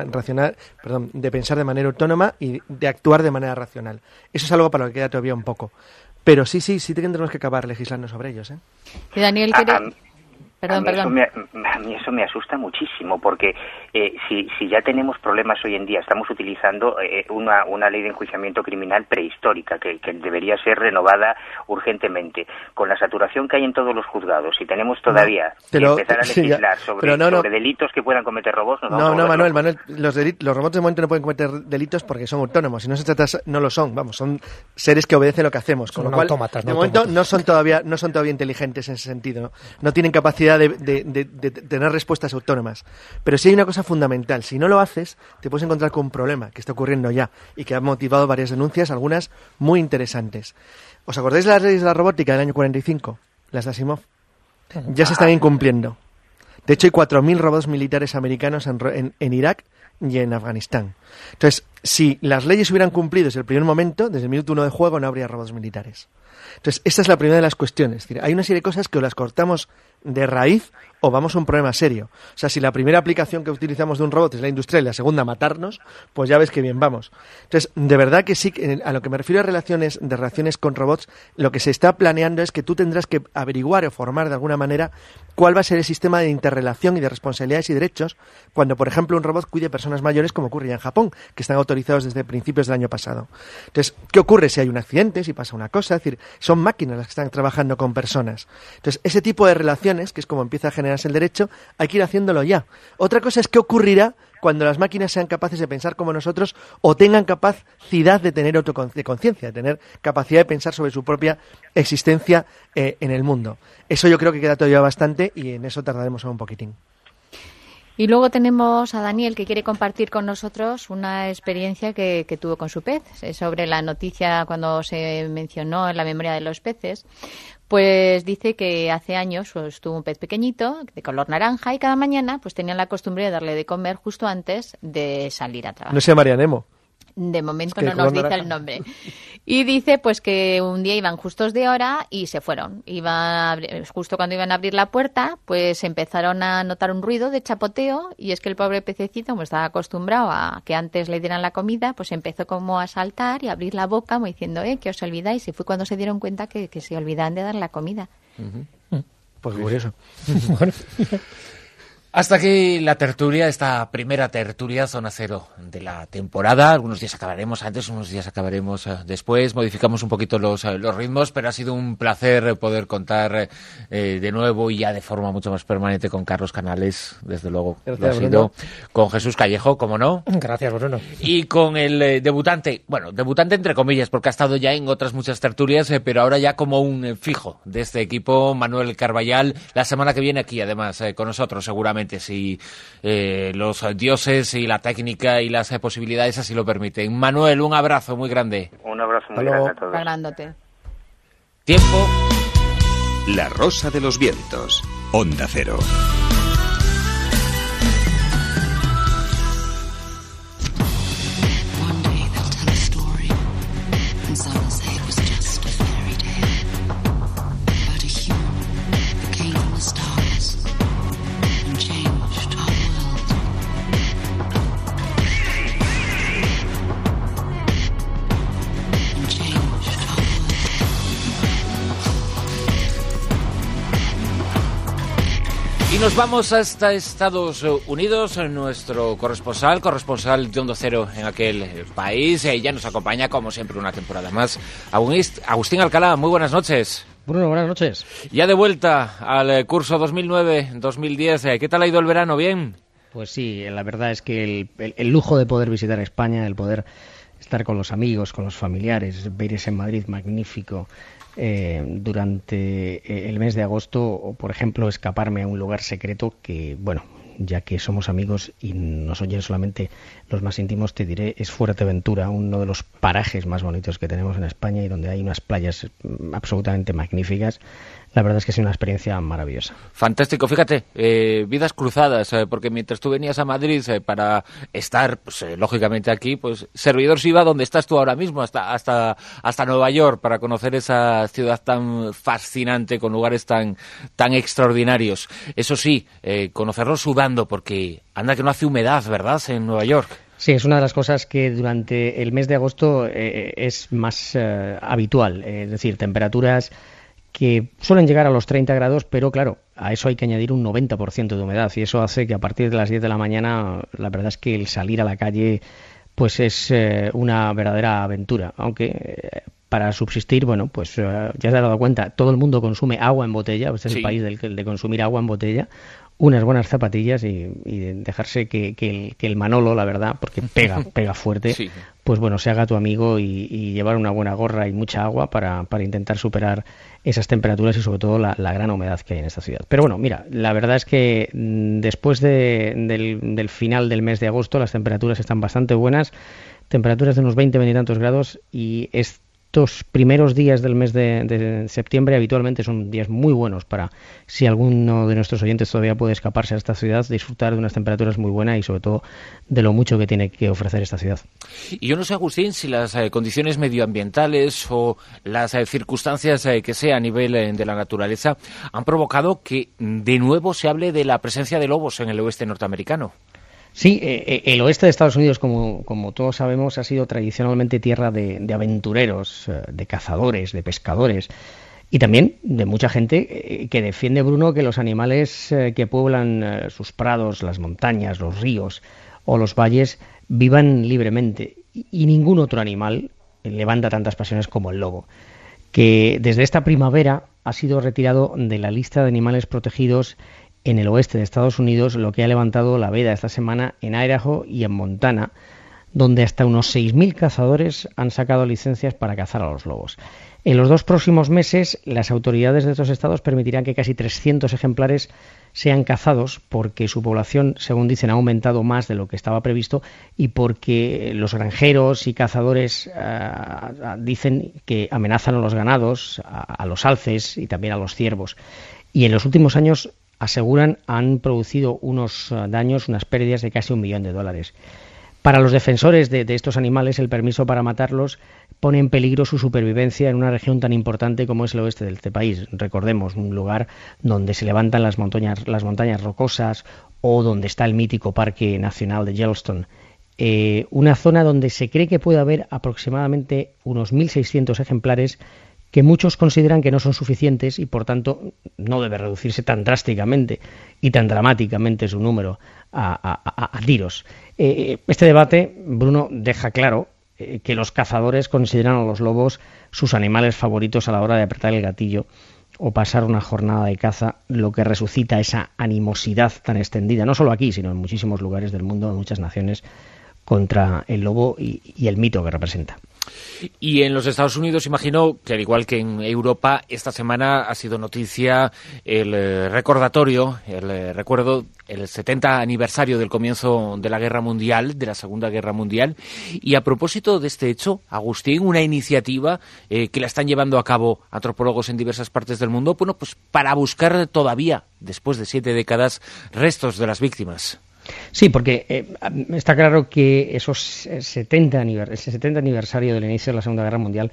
de pensar de manera autónoma y de actuar de manera racional. Eso es algo para lo que queda todavía un poco. Pero sí tendremos que acabar legislando sobre ellos. Y Daniel, Perdón. A mí eso me asusta muchísimo, porque si ya tenemos problemas hoy en día, estamos utilizando una ley de enjuiciamiento criminal prehistórica que debería ser renovada urgentemente. Con la saturación que hay en todos los juzgados, si tenemos todavía que empezar a legislar sobre delitos que puedan cometer robots... Manuel, los robots de momento no pueden cometer delitos porque son autónomos. Si no se trata, no lo son. Vamos, son seres que obedecen lo que hacemos. Con lo cual, autómatas, de momento no son todavía inteligentes en ese sentido. No tienen capacidad de tener respuestas autónomas. Pero sí hay una cosa fundamental. Si no lo haces, te puedes encontrar con un problema que está ocurriendo ya y que ha motivado varias denuncias, algunas muy interesantes. ¿Os acordáis de las leyes de la robótica del año 45? Las de Asimov. Ya se están incumpliendo. De hecho, hay 4.000 robots militares americanos en Irak y en Afganistán. Entonces, si las leyes hubieran cumplido desde el primer momento, desde el minuto 1 de juego, no habría robots militares. Entonces, esta es la primera de las cuestiones. Es decir, hay una serie de cosas que o las cortamos de raíz o vamos a un problema serio. O sea, si la primera aplicación que utilizamos de un robot es la industrial y la segunda matarnos, pues ya ves que bien vamos. Entonces, de verdad que sí, a lo que me refiero a relaciones con robots, lo que se está planeando es que tú tendrás que averiguar o formar de alguna manera cuál va a ser el sistema de interrelación y de responsabilidades y derechos cuando, por ejemplo, un robot cuide personas mayores, como ocurre ya en Japón, que están autorizados desde principios del año pasado. Entonces, ¿qué ocurre si hay un accidente, si pasa una cosa? Es decir, son máquinas las que están trabajando con personas. Entonces, ese tipo de relaciones, que es como empieza a generarse el derecho, hay que ir haciéndolo ya. Otra cosa es qué ocurrirá cuando las máquinas sean capaces de pensar como nosotros o tengan capacidad de tener de conciencia, de tener capacidad de pensar sobre su propia existencia en el mundo. Eso yo creo que queda todavía bastante y en eso tardaremos un poquitín. Y luego tenemos a Daniel, que quiere compartir con nosotros una experiencia que tuvo con su pez, sobre la noticia cuando se mencionó en la memoria de los peces. Pues dice que hace años pues, tuvo un pez pequeñito, de color naranja, y cada mañana pues tenían la costumbre de darle de comer justo antes de salir a trabajar. No se llamaría Nemo. De momento no nos dice el nombre. Y dice pues que un día iban justos de hora y se fueron. Justo cuando iban a abrir la puerta, pues empezaron a notar un ruido de chapoteo, y es que el pobre pececito, como estaba acostumbrado a que antes le dieran la comida, pues empezó como a saltar y a abrir la boca, como diciendo, que os olvidáis. Y fue cuando se dieron cuenta que se olvidaban de dar la comida. Pues curioso. Bueno. Hasta aquí la tertulia, esta primera tertulia Zona Cero de la temporada. Algunos días acabaremos antes, unos días acabaremos después. Modificamos un poquito los ritmos, pero ha sido un placer poder contar de nuevo y ya de forma mucho más permanente con Carlos Canales, desde luego. Gracias, lo ha sido Bruno. Con Jesús Callejo, como no. Gracias, Bruno. Y con el debutante entre comillas, porque ha estado ya en otras muchas tertulias, pero ahora ya como un fijo de este equipo, Manuel Carballal, la semana que viene aquí, además, con nosotros, seguramente, si los dioses y la técnica y las posibilidades así lo permiten. Manuel, un abrazo muy grande. Un abrazo muy Hasta luego. grande a todos. Agrándote. Tiempo. La Rosa de los Vientos. Onda Cero. One day they'll tell a story, and some will say it was just a fairy tale about a human who came from the stars and changed our world. And changed our world. Y nos vamos hasta Estados Unidos. Nuestro corresponsal de Onda Cero en aquel país, ya nos acompaña, como siempre, una temporada más. Agustín Alcalá, muy buenas noches. Bruno, buenas noches. Ya de vuelta al curso 2009-2010. ¿Qué tal ha ido el verano? ¿Bien? Pues sí, la verdad es que el lujo de poder visitar España, el poder estar con los amigos, con los familiares, ver ese Madrid magnífico durante el mes de agosto, o por ejemplo escaparme a un lugar secreto que, bueno, ya que somos amigos y nos oyen solamente los más íntimos, te diré, es Fuerteventura, uno de los parajes más bonitos que tenemos en España y donde hay unas playas absolutamente magníficas. La verdad es que es una experiencia maravillosa. Fantástico, fíjate, vidas cruzadas, porque mientras tú venías a Madrid para estar, pues, lógicamente aquí, pues servidor se iba donde estás tú ahora mismo, hasta Nueva York, para conocer esa ciudad tan fascinante, con lugares tan extraordinarios. Eso sí, conocerlo sudando, porque anda que no hace humedad, ¿verdad?, en Nueva York. Sí, es una de las cosas que durante el mes de agosto es más habitual, es decir, temperaturas que suelen llegar a los 30 grados, pero claro, a eso hay que añadir un 90% de humedad, y eso hace que a partir de las 10 de la mañana, la verdad es que el salir a la calle pues es una verdadera aventura, aunque para subsistir, bueno, pues ya te has dado cuenta, todo el mundo consume agua en botella, este es Sí. el país de consumir agua en botella, unas buenas zapatillas y dejarse que el Manolo, la verdad, porque pega fuerte, Sí. pues bueno, se haga tu amigo y llevar una buena gorra y mucha agua para intentar superar esas temperaturas y sobre todo la gran humedad que hay en esta ciudad. Pero bueno, mira, la verdad es que después del final del mes de agosto las temperaturas están bastante buenas, temperaturas de unos 20 y tantos grados, y estos primeros días del mes de septiembre habitualmente son días muy buenos para, si alguno de nuestros oyentes todavía puede escaparse a esta ciudad, disfrutar de unas temperaturas muy buenas y sobre todo de lo mucho que tiene que ofrecer esta ciudad. Y yo no sé, Agustín, si las condiciones medioambientales o las circunstancias que sea a nivel de la naturaleza han provocado que de nuevo se hable de la presencia de lobos en el oeste norteamericano. Sí, el oeste de Estados Unidos, como todos sabemos, ha sido tradicionalmente tierra de aventureros, de cazadores, de pescadores y también de mucha gente que defiende, Bruno, que los animales que pueblan sus prados, las montañas, los ríos o los valles vivan libremente, y ningún otro animal levanta tantas pasiones como el lobo, que desde esta primavera ha sido retirado de la lista de animales protegidos en el oeste de Estados Unidos, lo que ha levantado la veda esta semana en Idaho y en Montana, donde hasta unos 6.000 cazadores han sacado licencias para cazar a los lobos. En los 2 próximos meses, las autoridades de estos estados permitirán que casi 300 ejemplares sean cazados porque su población, según dicen, ha aumentado más de lo que estaba previsto y porque los granjeros y cazadores dicen que amenazan a los ganados, a los alces y también a los ciervos. Y en los últimos años, aseguran, han producido unos daños, unas pérdidas de casi $1 millón. Para los defensores de estos animales, el permiso para matarlos pone en peligro su supervivencia en una región tan importante como es el oeste de este país. Recordemos, un lugar donde se levantan las montañas rocosas o donde está el mítico Parque Nacional de Yellowstone. Una zona donde se cree que puede haber aproximadamente unos 1.600 ejemplares que muchos consideran que no son suficientes y, por tanto, no debe reducirse tan drásticamente y tan dramáticamente su número a tiros. Este debate, Bruno, deja claro que los cazadores consideran a los lobos sus animales favoritos a la hora de apretar el gatillo o pasar una jornada de caza, lo que resucita esa animosidad tan extendida, no solo aquí, sino en muchísimos lugares del mundo, en muchas naciones, contra el lobo y el mito que representa. Y en los Estados Unidos, imagino que al igual que en Europa, esta semana ha sido noticia el recordatorio, el recuerdo, el 70 aniversario del comienzo de la Guerra Mundial, de la Segunda Guerra Mundial. Y a propósito de este hecho, Agustín, una iniciativa que la están llevando a cabo antropólogos en diversas partes del mundo, bueno, pues para buscar todavía, después de 7 décadas, restos de las víctimas. Sí, porque está claro que ese 70 aniversario del inicio de la Segunda Guerra Mundial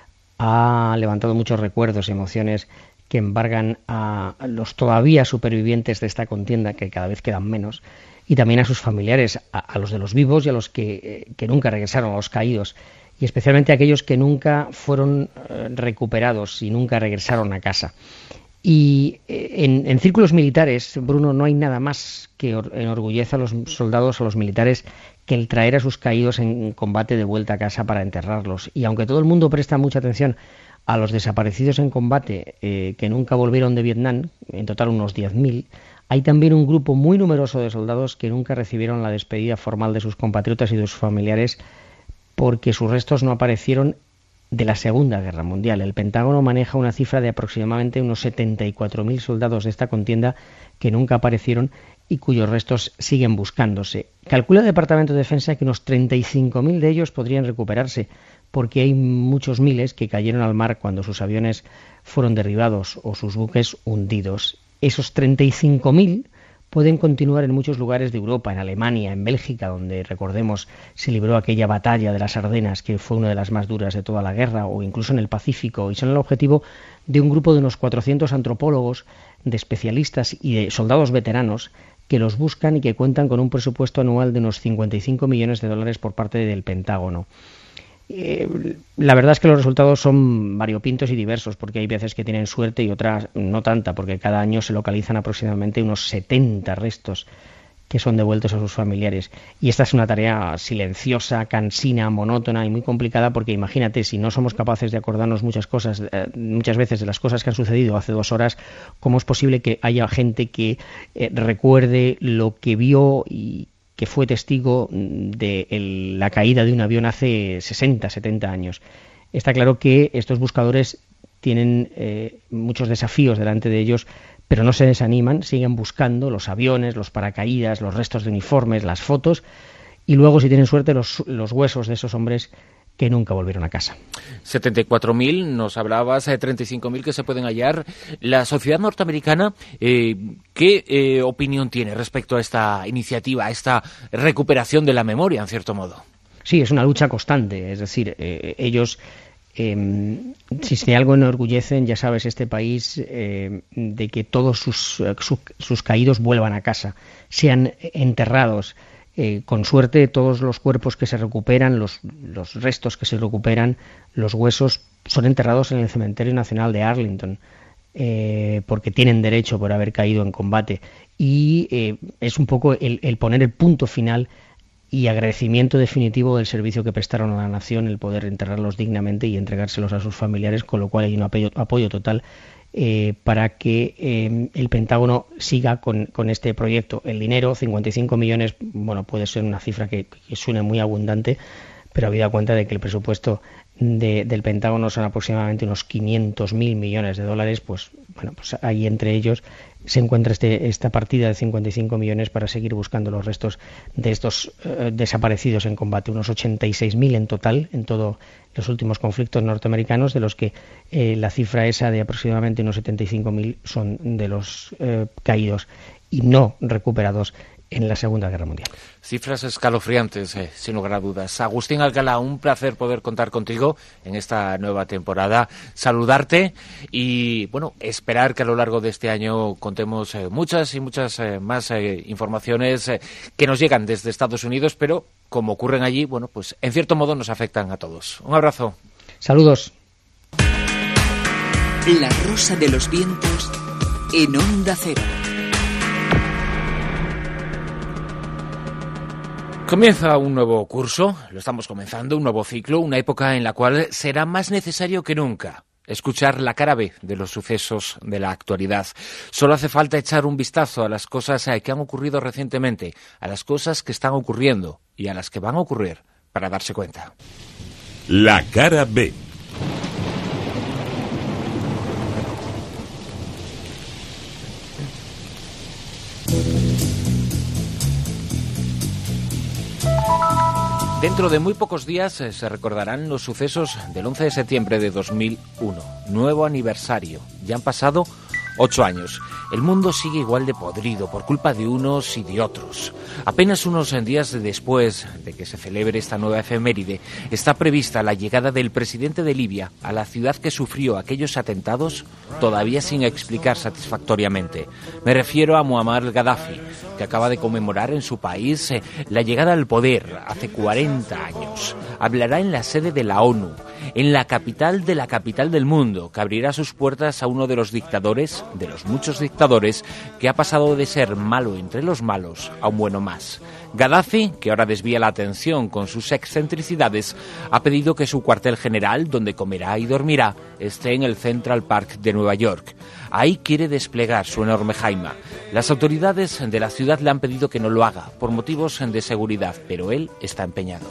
ha levantado muchos recuerdos y emociones que embargan a los todavía supervivientes de esta contienda, que cada vez quedan menos, y también a sus familiares, a los de los vivos y a los que nunca regresaron, a los caídos, y especialmente a aquellos que nunca fueron recuperados y nunca regresaron a casa. Y en círculos militares, Bruno, no hay nada más que enorgullece a los soldados, a los militares, que el traer a sus caídos en combate de vuelta a casa para enterrarlos. Y aunque todo el mundo presta mucha atención a los desaparecidos en combate que nunca volvieron de Vietnam, en total unos 10.000, hay también un grupo muy numeroso de soldados que nunca recibieron la despedida formal de sus compatriotas y de sus familiares porque sus restos no aparecieron de la Segunda Guerra Mundial. El Pentágono maneja una cifra de aproximadamente unos 74.000 soldados de esta contienda que nunca aparecieron y cuyos restos siguen buscándose. Calcula el Departamento de Defensa que unos 35.000 de ellos podrían recuperarse, porque hay muchos miles que cayeron al mar cuando sus aviones fueron derribados o sus buques hundidos. Esos 35.000 pueden continuar en muchos lugares de Europa, en Alemania, en Bélgica, donde, recordemos, se libró aquella batalla de las Ardenas, que fue una de las más duras de toda la guerra, o incluso en el Pacífico, y son el objetivo de un grupo de unos 400 antropólogos, de especialistas y de soldados veteranos que los buscan y que cuentan con un presupuesto anual de unos $55 millones por parte del Pentágono. La verdad es que los resultados son variopintos y diversos, porque hay veces que tienen suerte y otras no tanta, porque cada año se localizan aproximadamente unos 70 restos que son devueltos a sus familiares. Y esta es una tarea silenciosa, cansina, monótona y muy complicada, porque imagínate, si no somos capaces de acordarnos muchas veces de las cosas que han sucedido hace 2 horas, ¿cómo es posible que haya gente que recuerde lo que vio y que fue testigo de la caída de un avión hace 60, 70 años? Está claro que estos buscadores tienen muchos desafíos delante de ellos, pero no se desaniman, siguen buscando los aviones, los paracaídas, los restos de uniformes, las fotos, y luego, si tienen suerte, los huesos de esos hombres que nunca volvieron a casa. 74.000, nos hablabas, 35.000 que se pueden hallar. La sociedad norteamericana, ¿qué opinión tiene respecto a esta iniciativa, a esta recuperación de la memoria, en cierto modo? Sí, es una lucha constante, es decir, ellos, si de algo enorgullecen, ya sabes, este país, de que todos sus caídos vuelvan a casa, sean enterrados. Con suerte, todos los cuerpos que se recuperan, los restos que se recuperan, los huesos, son enterrados en el Cementerio Nacional de Arlington, porque tienen derecho por haber caído en combate. Y es un poco el poner el punto final y agradecimiento definitivo del servicio que prestaron a la nación, el poder enterrarlos dignamente y entregárselos a sus familiares, con lo cual hay un apoyo total para que el Pentágono siga con este proyecto. El dinero, 55 millones, bueno, puede ser una cifra que suene muy abundante, pero habida cuenta de que el presupuesto del Pentágono son aproximadamente unos 500.000 millones de dólares, pues bueno, pues ahí entre ellos se encuentra esta partida de 55 millones para seguir buscando los restos de estos desaparecidos en combate, unos 86.000 en total en todos los últimos conflictos norteamericanos, de los que la cifra esa de aproximadamente unos 75.000 son de los caídos y no recuperados en la Segunda Guerra Mundial. Cifras escalofriantes, sin lugar a dudas. Agustín Alcalá, un placer poder contar contigo en esta nueva temporada. Saludarte y, bueno, esperar que a lo largo de este año contemos muchas y muchas más informaciones que nos llegan desde Estados Unidos, pero como ocurren allí, bueno, pues en cierto modo nos afectan a todos. Un abrazo. Saludos. La Rosa de los Vientos en Onda Cero. Comienza un nuevo curso, lo estamos comenzando, un nuevo ciclo, una época en la cual será más necesario que nunca escuchar la cara B de los sucesos de la actualidad. Solo hace falta echar un vistazo a las cosas que han ocurrido recientemente, a las cosas que están ocurriendo y a las que van a ocurrir para darse cuenta. La cara B. Dentro de muy pocos días se recordarán los sucesos del 11 de septiembre de 2001. Nuevo aniversario. Ya han pasado 8 años. El mundo sigue igual de podrido por culpa de unos y de otros. Apenas unos días después de que se celebre esta nueva efeméride, está prevista la llegada del presidente de Libia a la ciudad que sufrió aquellos atentados, todavía sin explicar satisfactoriamente. Me refiero a Muammar Gaddafi, que acaba de conmemorar en su país la llegada al poder hace 40 años. Hablará en la sede de la ONU, en la capital del mundo, que abrirá sus puertas a uno de los dictadores, de los muchos dictadores, que ha pasado de ser malo entre los malos a un bueno más. Gaddafi, que ahora desvía la atención con sus excentricidades, ha pedido que su cuartel general, donde comerá y dormirá, esté en el Central Park de Nueva York. Ahí quiere desplegar su enorme jaima. Las autoridades de la ciudad le han pedido que no lo haga, por motivos de seguridad, pero él está empeñado.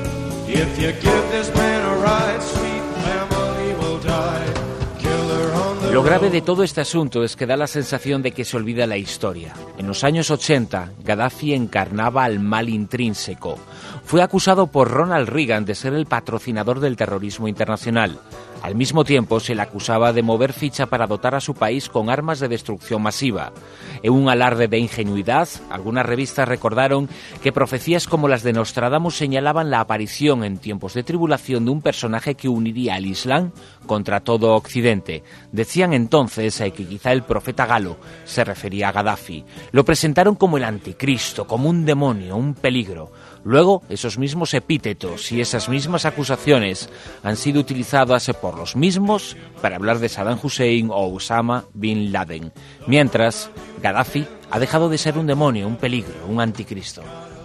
Lo grave de todo este asunto es que da la sensación de que se olvida la historia. En los años 80, Gaddafi encarnaba al mal intrínseco. Fue acusado por Ronald Reagan de ser el patrocinador del terrorismo internacional. Al mismo tiempo, se le acusaba de mover ficha para dotar a su país con armas de destrucción masiva. En un alarde de ingenuidad, algunas revistas recordaron que profecías como las de Nostradamus señalaban la aparición en tiempos de tribulación de un personaje que uniría al Islam contra todo Occidente. Decían entonces que quizá el profeta galo se refería a Gaddafi. Lo presentaron como el anticristo, como un demonio, un peligro. Luego, esos mismos epítetos y esas mismas acusaciones han sido utilizadas por los mismos para hablar de Saddam Hussein o Osama Bin Laden. Mientras, Gaddafi ha dejado de ser un demonio, un peligro, un anticristo.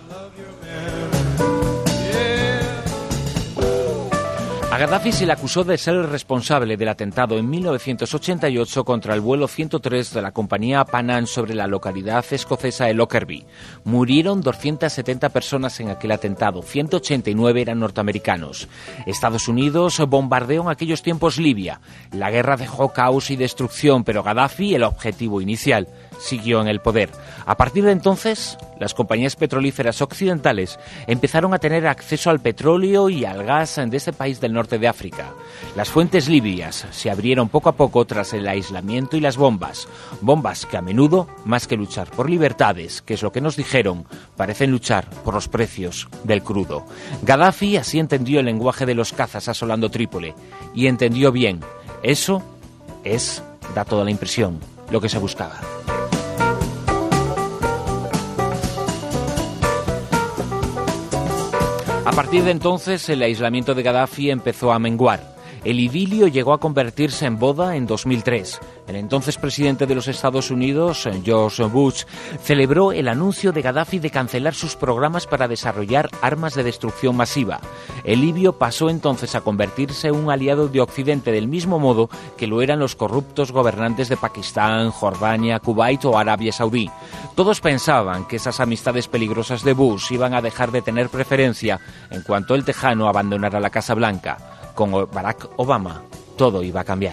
A Gaddafi se le acusó de ser el responsable del atentado en 1988 contra el vuelo 103 de la compañía Pan Am sobre la localidad escocesa de Lockerbie. Murieron 270 personas en aquel atentado, 189 eran norteamericanos. Estados Unidos bombardeó en aquellos tiempos Libia. La guerra dejó caos y destrucción, pero Gaddafi, el objetivo inicial, siguió en el poder. A partir de entonces, las compañías petrolíferas occidentales empezaron a tener acceso al petróleo y al gas de este país del norte de África. Las fuentes libias se abrieron poco a poco tras el aislamiento y las bombas que a menudo, más que luchar por libertades, que es lo que nos dijeron, parecen luchar por los precios del crudo. Gaddafi así entendió el lenguaje de los cazas asolando Trípoli, y entendió bien. Eso es, da toda la impresión, lo que se buscaba. A partir de entonces, el aislamiento de Gaddafi empezó a menguar. El idilio llegó a convertirse en boda en 2003. el entonces presidente de los Estados Unidos, George Bush, celebró el anuncio de Gaddafi de cancelar sus programas para desarrollar armas de destrucción masiva. El libio pasó entonces a convertirse en un aliado de Occidente del mismo modo que lo eran los corruptos gobernantes de Pakistán, Jordania, Kuwait o Arabia Saudí. Todos pensaban que esas amistades peligrosas de Bush iban a dejar de tener preferencia en cuanto el tejano abandonara la Casa Blanca. Con Barack Obama, todo iba a cambiar.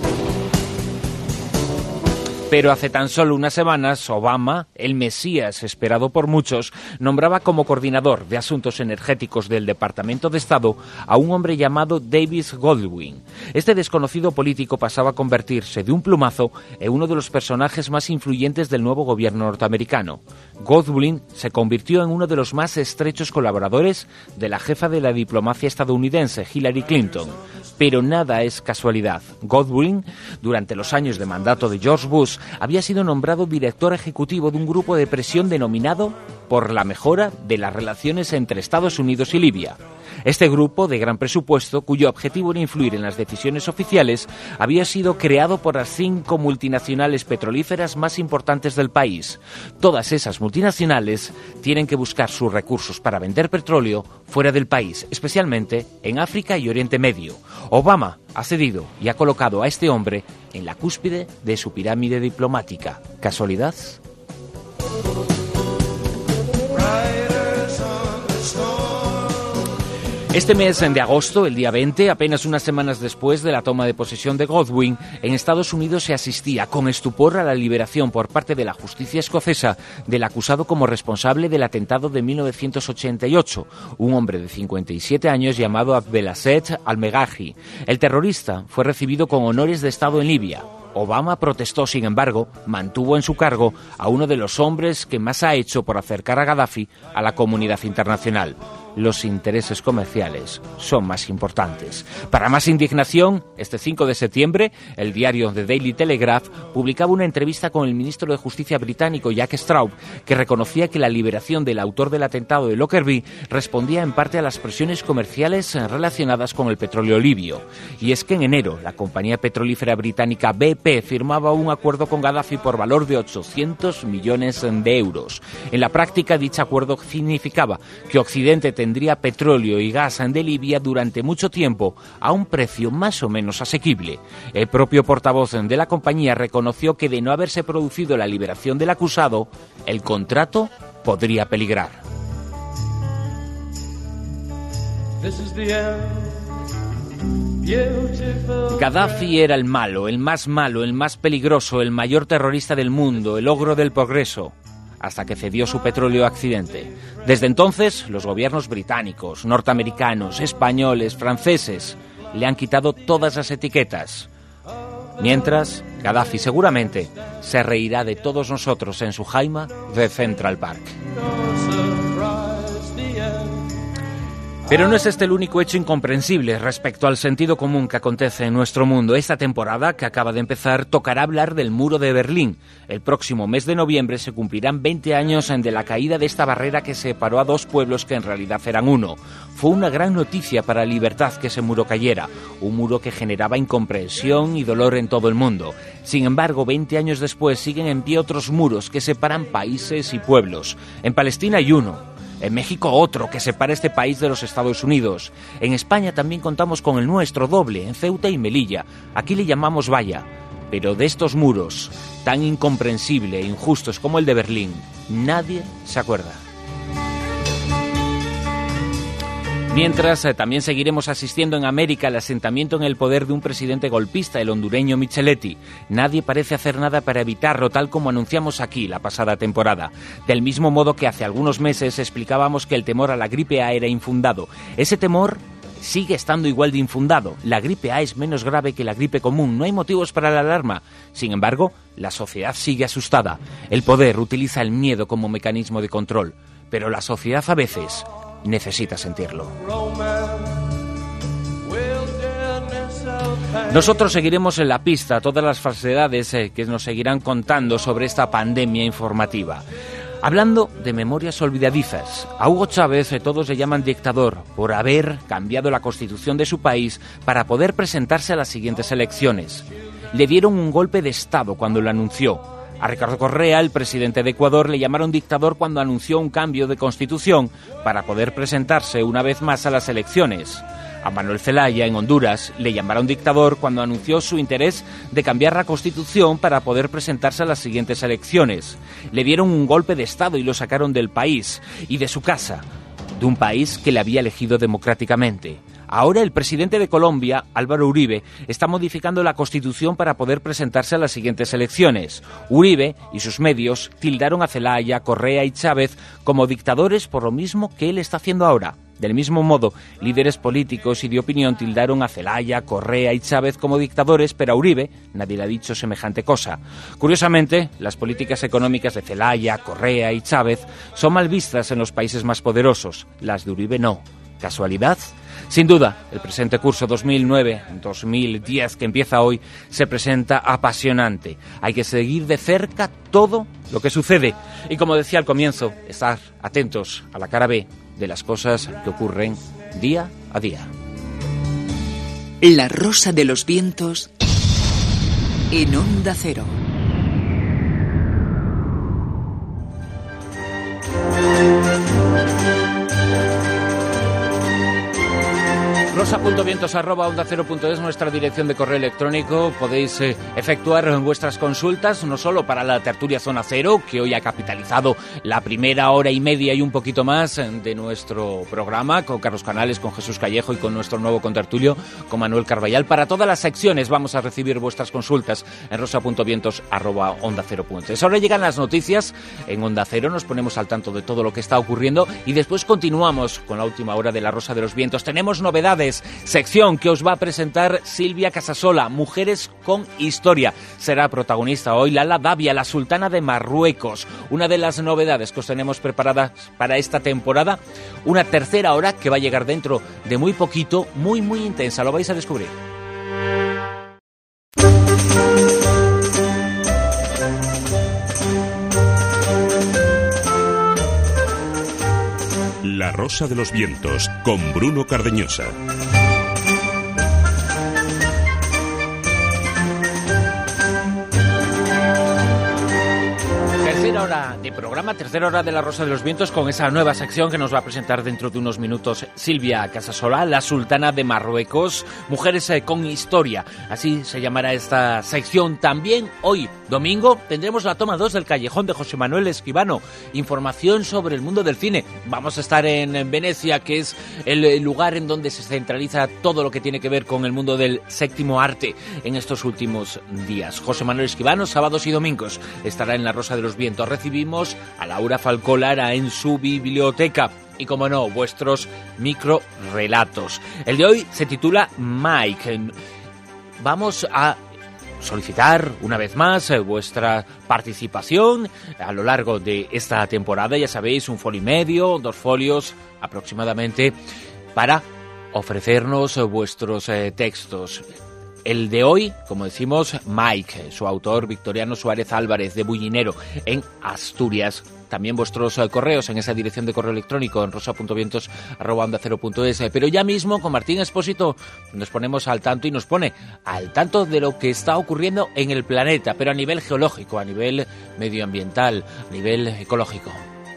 Pero hace tan solo unas semanas, Obama, el mesías esperado por muchos, nombraba como coordinador de asuntos energéticos del Departamento de Estado a un hombre llamado David Goldwyn. Este desconocido político pasaba a convertirse de un plumazo en uno de los personajes más influyentes del nuevo gobierno norteamericano. Goldwyn se convirtió en uno de los más estrechos colaboradores de la jefa de la diplomacia estadounidense, Hillary Clinton. Pero nada es casualidad. Goldwyn, durante los años de mandato de George Bush, había sido nombrado director ejecutivo de un grupo de presión denominado por la mejora de las relaciones entre Estados Unidos y Libia. Este grupo, de gran presupuesto, cuyo objetivo era influir en las decisiones oficiales, había sido creado por las 5 multinacionales petrolíferas más importantes del país. Todas esas multinacionales tienen que buscar sus recursos para vender petróleo fuera del país, especialmente en África y Oriente Medio. Obama ha cedido y ha colocado a este hombre en la cúspide de su pirámide diplomática. ¿Casualidad? Este mes de agosto, el día 20, apenas unas semanas después de la toma de posesión de Goldwyn, en Estados Unidos se asistía con estupor a la liberación por parte de la justicia escocesa del acusado como responsable del atentado de 1988, un hombre de 57 años llamado Abdelaziz Al-Megahi. El terrorista fue recibido con honores de Estado en Libia. Obama protestó, sin embargo, mantuvo en su cargo a uno de los hombres que más ha hecho por acercar a Gaddafi a la comunidad internacional. Los intereses comerciales son más importantes. Para más indignación, este 5 de septiembre, el diario The Daily Telegraph publicaba una entrevista con el ministro de Justicia británico Jack Straw, que reconocía que la liberación del autor del atentado de Lockerbie respondía en parte a las presiones comerciales relacionadas con el petróleo libio. Y es que en enero, la compañía petrolífera británica BP firmaba un acuerdo con Gaddafi por valor de 800 millones de euros. En la práctica, dicho acuerdo significaba que Occidente tendría petróleo y gas de Libia durante mucho tiempo a un precio más o menos asequible. El propio portavoz de la compañía reconoció que de no haberse producido la liberación del acusado, el contrato podría peligrar. Gaddafi era el malo, el más peligroso, el mayor terrorista del mundo, el ogro del progreso, hasta que cedió su petróleo a Occidente. Desde entonces, los gobiernos británicos, norteamericanos, españoles, franceses, le han quitado todas las etiquetas. Mientras, Gaddafi seguramente se reirá de todos nosotros en su jaima de Central Park. Pero no es este el único hecho incomprensible respecto al sentido común que acontece en nuestro mundo. Esta temporada, que acaba de empezar, tocará hablar del muro de Berlín. El próximo mes de noviembre se cumplirán 20 años de la caída de esta barrera que separó a dos pueblos que en realidad eran uno. Fue una gran noticia para la libertad que ese muro cayera, un muro que generaba incomprensión y dolor en todo el mundo. Sin embargo, 20 años después siguen en pie otros muros que separan países y pueblos. En Palestina hay uno. En México otro que separa este país de los Estados Unidos. En España también contamos con el nuestro doble, en Ceuta y Melilla. Aquí le llamamos valla. Pero de estos muros, tan incomprensibles e injustos como el de Berlín, nadie se acuerda. Mientras, también seguiremos asistiendo en América al asentamiento en el poder de un presidente golpista, el hondureño Micheletti. Nadie parece hacer nada para evitarlo, tal como anunciamos aquí la pasada temporada. Del mismo modo que hace algunos meses explicábamos que el temor a la gripe A era infundado. Ese temor sigue estando igual de infundado. La gripe A es menos grave que la gripe común, no hay motivos para la alarma. Sin embargo, la sociedad sigue asustada. El poder utiliza el miedo como mecanismo de control, pero la sociedad a veces necesita sentirlo. Nosotros seguiremos en la pista todas las falsedades que nos seguirán contando sobre esta pandemia informativa. Hablando de memorias olvidadizas, a Hugo Chávez todos le llaman dictador por haber cambiado la constitución de su país para poder presentarse a las siguientes elecciones. le dieron un golpe de Estado cuando lo anunció. A Ricardo Correa, el presidente de Ecuador, le llamaron dictador cuando anunció un cambio de constitución para poder presentarse una vez más a las elecciones. A Manuel Zelaya, en Honduras, le llamaron dictador cuando anunció su interés de cambiar la Constitución para poder presentarse a las siguientes elecciones. Le dieron un golpe de Estado y lo sacaron del país y de su casa, de un país que le había elegido democráticamente. Ahora el presidente de Colombia, Álvaro Uribe, está modificando la Constitución para poder presentarse a las siguientes elecciones. Uribe y sus medios tildaron a Zelaya, Correa y Chávez como dictadores por lo mismo que él está haciendo ahora. Del mismo modo, líderes políticos y de opinión tildaron a Zelaya, Correa y Chávez como dictadores, pero a Uribe nadie le ha dicho semejante cosa. Curiosamente, las políticas económicas de Zelaya, Correa y Chávez son mal vistas en los países más poderosos. Las de Uribe no. ¿Casualidad? Sin duda, el presente curso 2009-2010 que empieza hoy se presenta apasionante. Hay que seguir de cerca todo lo que sucede. Y como decía al comienzo, estar atentos a la cara B de las cosas que ocurren día a día. La Rosa de los Vientos en Onda Cero. rosa.vientos@ondacero.es, nuestra dirección de correo electrónico. Podéis efectuar vuestras consultas, no solo para la tertulia Zona Cero, que hoy ha capitalizado la primera hora y media y un poquito más de nuestro programa, con Carlos Canales, con Jesús Callejo y con nuestro nuevo contertulio, con Manuel Carballal. Para todas las secciones vamos a recibir vuestras consultas en rosa.vientos@ondacero.es. Ahora llegan las noticias en Onda Cero, nos ponemos al tanto de todo lo que está ocurriendo y después continuamos con la última hora de La Rosa de los Vientos. Tenemos novedades, sección que os va a presentar Silvia Casasola, Mujeres con Historia. Será protagonista hoy Lala Davia, la sultana de Marruecos. Una de las novedades que os tenemos preparadas para esta temporada, una tercera hora que va a llegar dentro de muy poquito, muy muy intensa, lo vais a descubrir. La Rosa de los Vientos, con Bruno Cardeñosa. Tercera hora de programa, tercera hora de La Rosa de los Vientos, con esa nueva sección que nos va a presentar dentro de unos minutos Silvia Casasola, la sultana de Marruecos, Mujeres con Historia. Así se llamará esta sección. También hoy, domingo, tendremos la toma 2 del Callejón de José Manuel Escribano. Información sobre el mundo del cine. Vamos a estar en Venecia, que es el lugar en donde se centraliza todo lo que tiene que ver con el mundo del séptimo arte en estos últimos días. José Manuel Escribano, sábados y domingos, estará en La Rosa de los Vientos. Recibimos a Laura Falcó Lara en su biblioteca. Y, como no, vuestros microrelatos. El de hoy se titula Mike. Vamos a solicitar una vez más vuestra participación a lo largo de esta temporada. Ya sabéis, 1,5 folios, 2 folios aproximadamente, para ofrecernos vuestros textos. El de hoy, como decimos, Mike, su autor Victoriano Suárez Álvarez, de Bullinero, en Asturias. También vuestros correos en esa dirección de correo electrónico en rosa.vientos@ondacero.es. Pero ya mismo con Martín Expósito nos ponemos al tanto y nos pone al tanto de lo que está ocurriendo en el planeta, pero a nivel geológico, a nivel medioambiental, a nivel ecológico.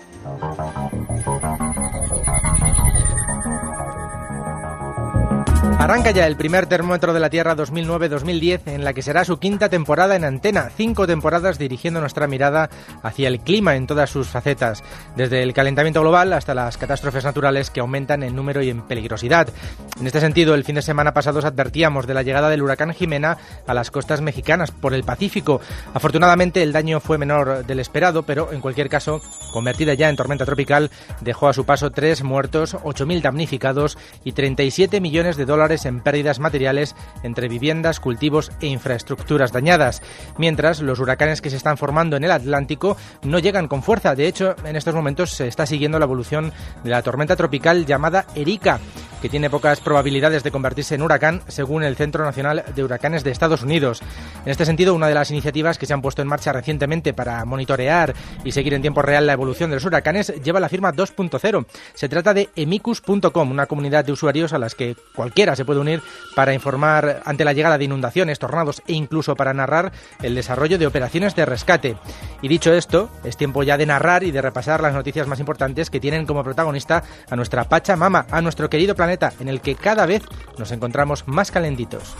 Arranca ya el primer termómetro de la Tierra 2009-2010, en la que será su quinta temporada en antena. 5 temporadas dirigiendo nuestra mirada hacia el clima en todas sus facetas, desde el calentamiento global hasta las catástrofes naturales que aumentan en número y en peligrosidad. En este sentido, el fin de semana pasado os advertíamos de la llegada del huracán Jimena a las costas mexicanas por el Pacífico. Afortunadamente, el daño fue menor del esperado, pero en cualquier caso, convertida ya en tormenta tropical, dejó a su paso 3 muertos, 8.000 damnificados y 37 millones de dólares en pérdidas materiales entre viviendas, cultivos e infraestructuras dañadas. Mientras, los huracanes que se están formando en el Atlántico no llegan con fuerza. De hecho, en estos momentos se está siguiendo la evolución de la tormenta tropical llamada Erika, que tiene pocas probabilidades de convertirse en huracán, según el Centro Nacional de Huracanes de Estados Unidos. En este sentido, una de las iniciativas que se han puesto en marcha recientemente para monitorear y seguir en tiempo real la evolución de los huracanes lleva la firma 2.0. Se trata de emicus.com, una comunidad de usuarios a las que cualquiera se puede unir para informar ante la llegada de inundaciones, tornados e incluso para narrar el desarrollo de operaciones de rescate. Y dicho esto, es tiempo ya de narrar y de repasar las noticias más importantes que tienen como protagonista a nuestra Pachamama, a nuestro querido planeta, en el que cada vez nos encontramos más calentitos.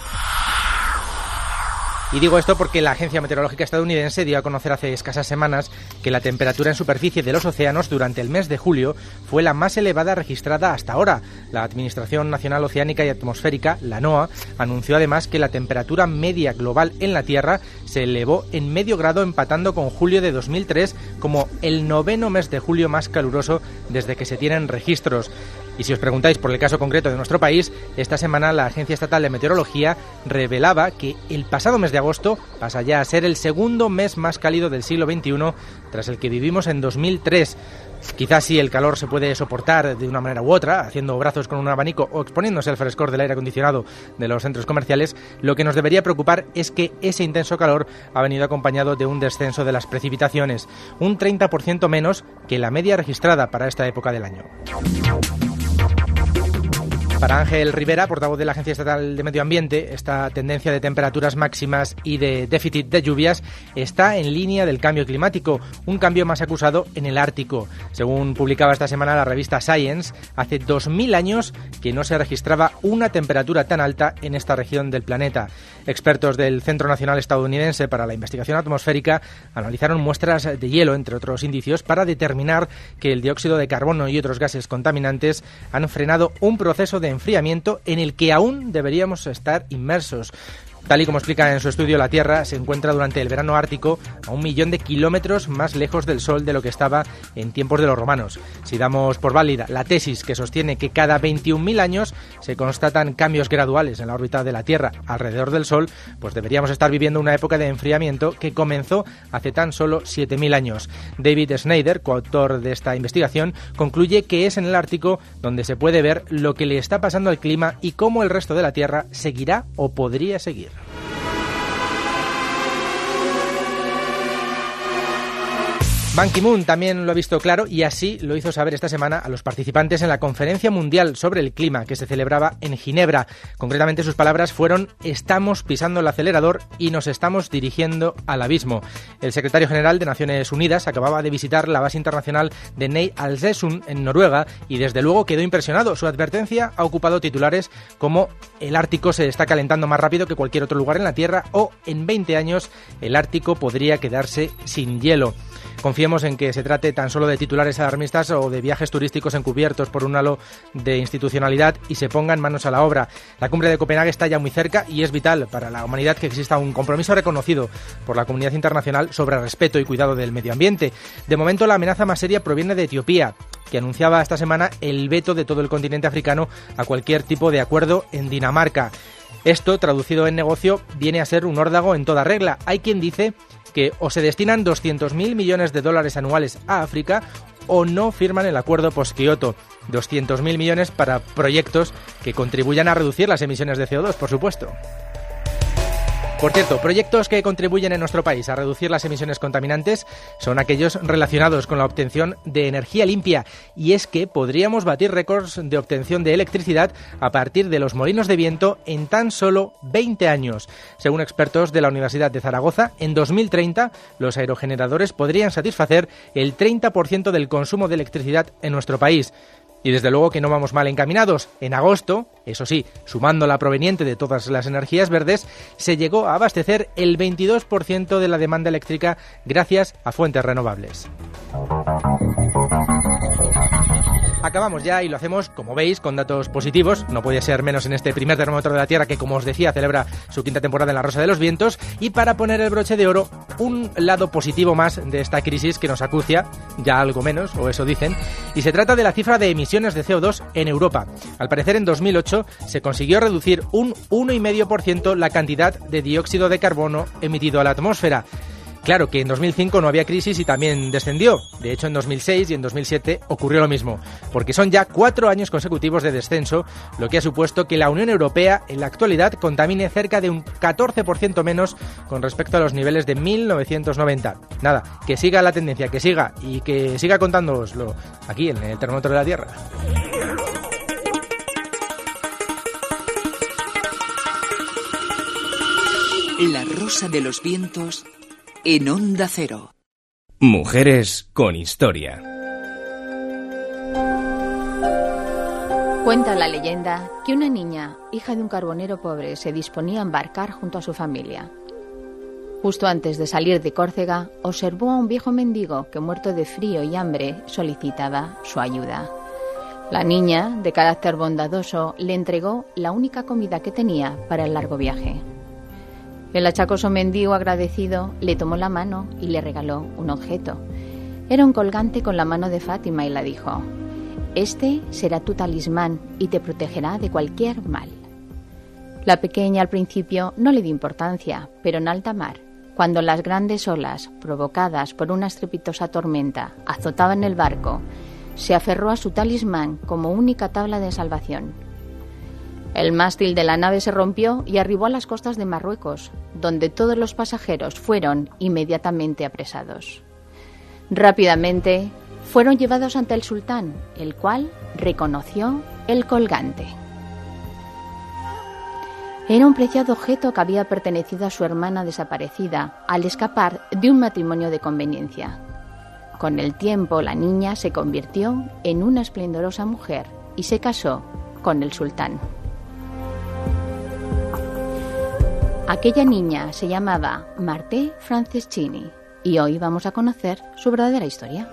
Y digo esto porque la Agencia Meteorológica Estadounidense dio a conocer hace escasas semanas que la temperatura en superficie de los océanos durante el mes de julio fue la más elevada registrada hasta ahora. La Administración Nacional Oceánica y Atmosférica, la NOAA, anunció además que la temperatura media global en la Tierra se elevó en medio grado, empatando con julio de 2003 como el 9º mes de julio más caluroso desde que se tienen registros. Y si os preguntáis por el caso concreto de nuestro país, esta semana la Agencia Estatal de Meteorología revelaba que el pasado mes de agosto pasa ya a ser el segundo mes más cálido del siglo XXI, tras el que vivimos en 2003. Quizás sí el calor se puede soportar de una manera u otra, haciendo brazos con un abanico o exponiéndose al frescor del aire acondicionado de los centros comerciales, lo que nos debería preocupar es que ese intenso calor ha venido acompañado de un descenso de las precipitaciones, un 30% menos que la media registrada para esta época del año. Para Ángel Rivera, portavoz de la Agencia Estatal de Medio Ambiente, esta tendencia de temperaturas máximas y de déficit de lluvias está en línea del cambio climático, un cambio más acusado en el Ártico. Según publicaba esta semana la revista Science, hace 2000 años que no se registraba una temperatura tan alta en esta región del planeta. Expertos del Centro Nacional Estadounidense para la Investigación Atmosférica analizaron muestras de hielo, entre otros indicios, para determinar que el dióxido de carbono y otros gases contaminantes han frenado un proceso de enfriamiento en el que aún deberíamos estar inmersos. Tal y como explica en su estudio, la Tierra se encuentra durante el verano ártico a 1 millón de kilómetros más lejos del Sol de lo que estaba en tiempos de los romanos. Si damos por válida la tesis que sostiene que cada 21.000 años se constatan cambios graduales en la órbita de la Tierra alrededor del Sol, pues deberíamos estar viviendo una época de enfriamiento que comenzó hace tan solo 7.000 años. David Snyder, coautor de esta investigación, concluye que es en el Ártico donde se puede ver lo que le está pasando al clima y cómo el resto de la Tierra seguirá o podría seguir. Ban Ki-moon también lo ha visto claro y así lo hizo saber esta semana a los participantes en la Conferencia Mundial sobre el Clima que se celebraba en Ginebra. Concretamente sus palabras fueron: estamos pisando el acelerador y nos estamos dirigiendo al abismo. El secretario general de Naciones Unidas acababa de visitar la base internacional de Ny-Ålesund en Noruega y desde luego quedó impresionado. Su advertencia ha ocupado titulares como el Ártico se está calentando más rápido que cualquier otro lugar en la Tierra o en 20 años el Ártico podría quedarse sin hielo. Confiemos en que se trate tan solo de titulares alarmistas o de viajes turísticos encubiertos por un halo de institucionalidad y se pongan manos a la obra. La cumbre de Copenhague está ya muy cerca y es vital para la humanidad que exista un compromiso reconocido por la comunidad internacional sobre respeto y cuidado del medio ambiente. De momento, la amenaza más seria proviene de Etiopía, que anunciaba esta semana el veto de todo el continente africano a cualquier tipo de acuerdo en Dinamarca. Esto, traducido en negocio, viene a ser un órdago en toda regla. Hay quien dice que o se destinan 200.000 millones de dólares anuales a África o no firman el acuerdo post-Kioto. 200.000 millones para proyectos que contribuyan a reducir las emisiones de CO2, por supuesto. Por cierto, proyectos que contribuyen en nuestro país a reducir las emisiones contaminantes son aquellos relacionados con la obtención de energía limpia, y es que podríamos batir récords de obtención de electricidad a partir de los molinos de viento en tan solo 20 años. Según expertos de la Universidad de Zaragoza, en 2030 los aerogeneradores podrían satisfacer el 30% del consumo de electricidad en nuestro país. Y desde luego que no vamos mal encaminados. En agosto, eso sí, sumando la proveniente de todas las energías verdes, se llegó a abastecer el 22% de la demanda eléctrica gracias a fuentes renovables. Acabamos ya y lo hacemos, como veis, con datos positivos. No puede ser menos en este primer termómetro de la Tierra que, como os decía, celebra su quinta temporada en La Rosa de los Vientos. Y para poner el broche de oro, un lado positivo más de esta crisis que nos acucia, ya algo menos, o eso dicen. Y se trata de la cifra de emisiones de CO2 en Europa. Al parecer, en 2008 se consiguió reducir un 1,5% la cantidad de dióxido de carbono emitido a la atmósfera. Claro que en 2005 no había crisis y también descendió. De hecho, en 2006 y en 2007 ocurrió lo mismo, porque son ya 4 años consecutivos de descenso, lo que ha supuesto que la Unión Europea en la actualidad contamine cerca de un 14% menos con respecto a los niveles de 1990. Nada, que siga la tendencia, que siga y que siga contándooslo aquí en el termómetro de la Tierra. La Rosa de los Vientos en Onda Cero. Mujeres con historia. Cuenta la leyenda que una niña, hija de un carbonero pobre, se disponía a embarcar junto a su familia. Justo antes de salir de Córcega, observó a un viejo mendigo que, muerto de frío y hambre, solicitaba su ayuda. La niña, de carácter bondadoso, le entregó la única comida que tenía para el largo viaje. El achacoso mendigo, agradecido, le tomó la mano y le regaló un objeto. Era un colgante con la mano de Fátima y le dijo: «Este será tu talismán y te protegerá de cualquier mal». La pequeña al principio no le dio importancia, pero en alta mar, cuando las grandes olas, provocadas por una estrepitosa tormenta, azotaban el barco, se aferró a su talismán como única tabla de salvación. El mástil de la nave se rompió y arribó a las costas de Marruecos, donde todos los pasajeros fueron inmediatamente apresados. Rápidamente fueron llevados ante el sultán, el cual reconoció el colgante. Era un preciado objeto que había pertenecido a su hermana desaparecida al escapar de un matrimonio de conveniencia. Con el tiempo, la niña se convirtió en una esplendorosa mujer y se casó con el sultán. Aquella niña se llamaba Marthe Franceschini y hoy vamos a conocer su verdadera historia.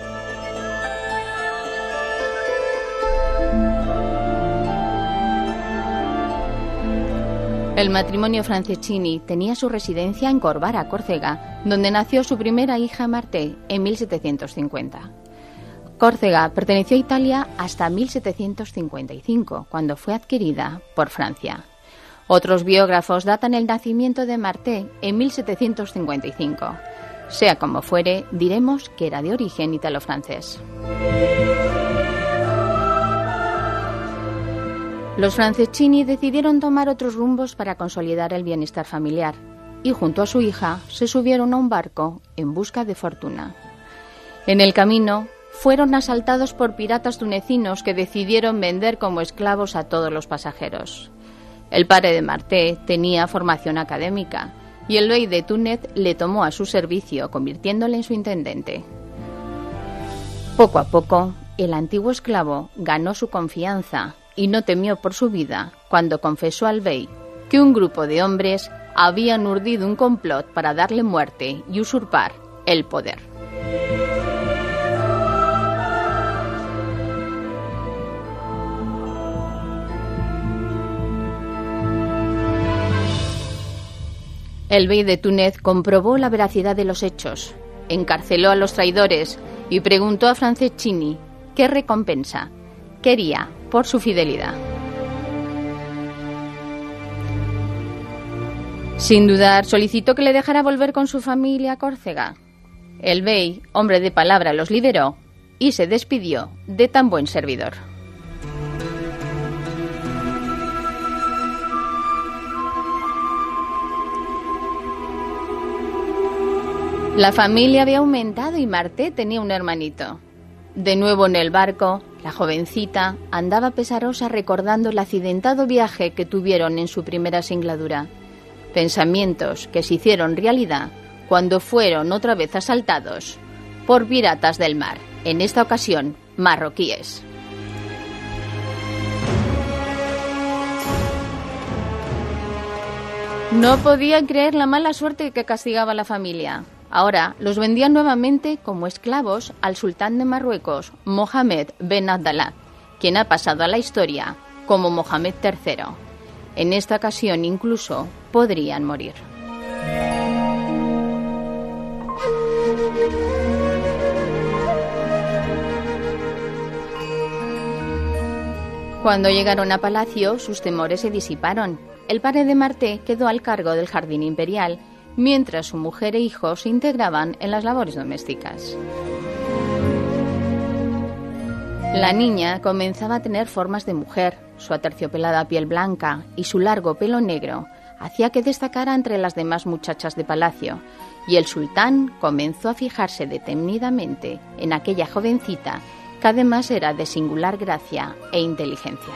El matrimonio Franceschini tenía su residencia en Corvara, Córcega, donde nació su primera hija Marthe en 1750. Córcega perteneció a Italia hasta 1755, cuando fue adquirida por Francia. Otros biógrafos datan el nacimiento de Marthe en 1755. Sea como fuere, diremos que era de origen italo-francés. Los Franceschini decidieron tomar otros rumbos para consolidar el bienestar familiar y junto a su hija se subieron a un barco en busca de fortuna. En el camino fueron asaltados por piratas tunecinos que decidieron vender como esclavos a todos los pasajeros. El padre de Marthe tenía formación académica y el bey de Túnez le tomó a su servicio, convirtiéndole en su intendente. Poco a poco, el antiguo esclavo ganó su confianza y no temió por su vida cuando confesó al bey que un grupo de hombres habían urdido un complot para darle muerte y usurpar el poder. El bey de Túnez comprobó la veracidad de los hechos, encarceló a los traidores y preguntó a Franceschini qué recompensa quería por su fidelidad. Sin dudar, solicitó que le dejara volver con su familia a Córcega. El bey, hombre de palabra, los liberó y se despidió de tan buen servidor. La familia había aumentado y Marthe tenía un hermanito. De nuevo en el barco, la jovencita andaba pesarosa recordando el accidentado viaje que tuvieron en su primera singladura. Pensamientos que se hicieron realidad cuando fueron otra vez asaltados por piratas del mar, en esta ocasión marroquíes. No podían creer la mala suerte que castigaba a la familia. Ahora los vendían nuevamente como esclavos al sultán de Marruecos, Mohamed Ben Abdallah, quien ha pasado a la historia como Mohamed III. En esta ocasión incluso podrían morir. Cuando llegaron a palacio, sus temores se disiparon. El padre de Marthe quedó al cargo del jardín imperial, mientras su mujer e hijos se integraban en las labores domésticas. La niña comenzaba a tener formas de mujer, su aterciopelada piel blanca y su largo pelo negro hacía que destacara entre las demás muchachas de palacio, y el sultán comenzó a fijarse detenidamente en aquella jovencita que además era de singular gracia e inteligencia.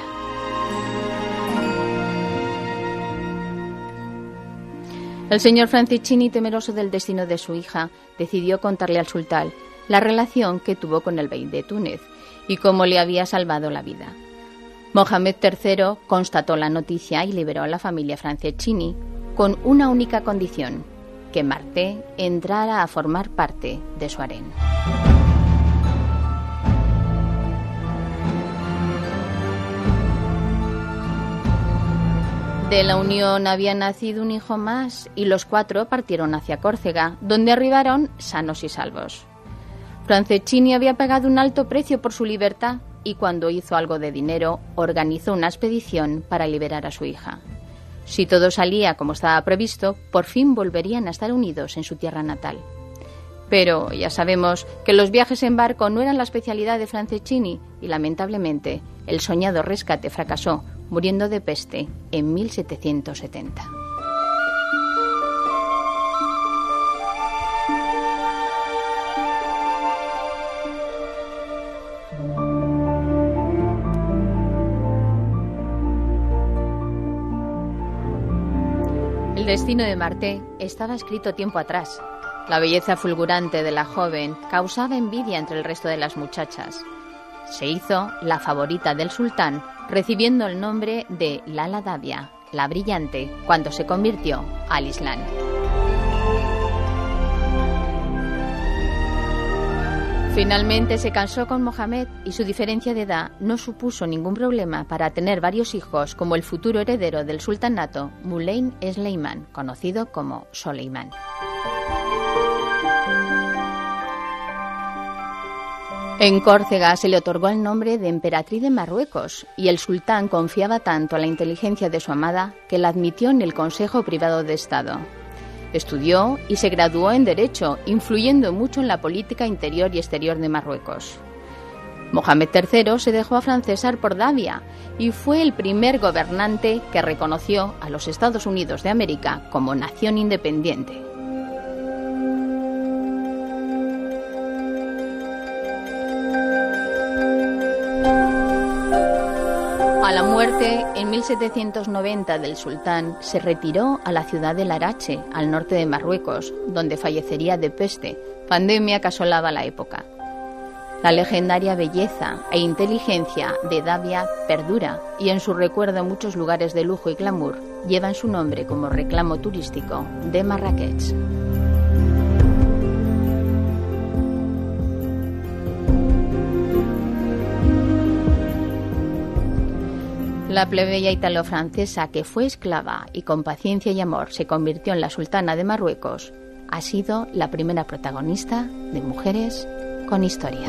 El señor Franceschini, temeroso del destino de su hija, decidió contarle al sultán la relación que tuvo con el bey de Túnez y cómo le había salvado la vida. Mohamed III constató la noticia y liberó a la familia Franceschini con una única condición: que Marté entrara a formar parte de su harén. De la unión había nacido un hijo más y los 4 partieron hacia Córcega, donde arribaron sanos y salvos. Franceschini había pagado un alto precio por su libertad y cuando hizo algo de dinero organizó una expedición para liberar a su hija. Si todo salía como estaba previsto, por fin volverían a estar unidos en su tierra natal. Pero ya sabemos que los viajes en barco no eran la especialidad de Franceschini y lamentablemente el soñado rescate fracasó, muriendo de peste en 1770. El destino de Marté estaba escrito tiempo atrás. La belleza fulgurante de la joven causaba envidia entre el resto de las muchachas. Se hizo la favorita del sultán, recibiendo el nombre de Lala Dabia, la brillante, cuando se convirtió al Islam. Finalmente se casó con Mohamed y su diferencia de edad no supuso ningún problema para tener varios hijos, como el futuro heredero del sultanato, Moulay Sleiman, conocido como Soleimán. En Córcega se le otorgó el nombre de emperatriz de Marruecos y el sultán confiaba tanto a la inteligencia de su amada que la admitió en el Consejo Privado de Estado. Estudió y se graduó en Derecho, influyendo mucho en la política interior y exterior de Marruecos. Mohamed III se dejó afrancesar por Dabia y fue el primer gobernante que reconoció a los Estados Unidos de América como nación independiente. A la muerte, en 1790, del sultán, se retiró a la ciudad de Larache, al norte de Marruecos, donde fallecería de peste, pandemia que asolaba la época. La legendaria belleza e inteligencia de Dabia perdura y en su recuerdo muchos lugares de lujo y glamour llevan su nombre como reclamo turístico de Marrakech. La plebeya italo-francesa que fue esclava y con paciencia y amor se convirtió en la sultana de Marruecos ha sido la primera protagonista de Mujeres con Historia.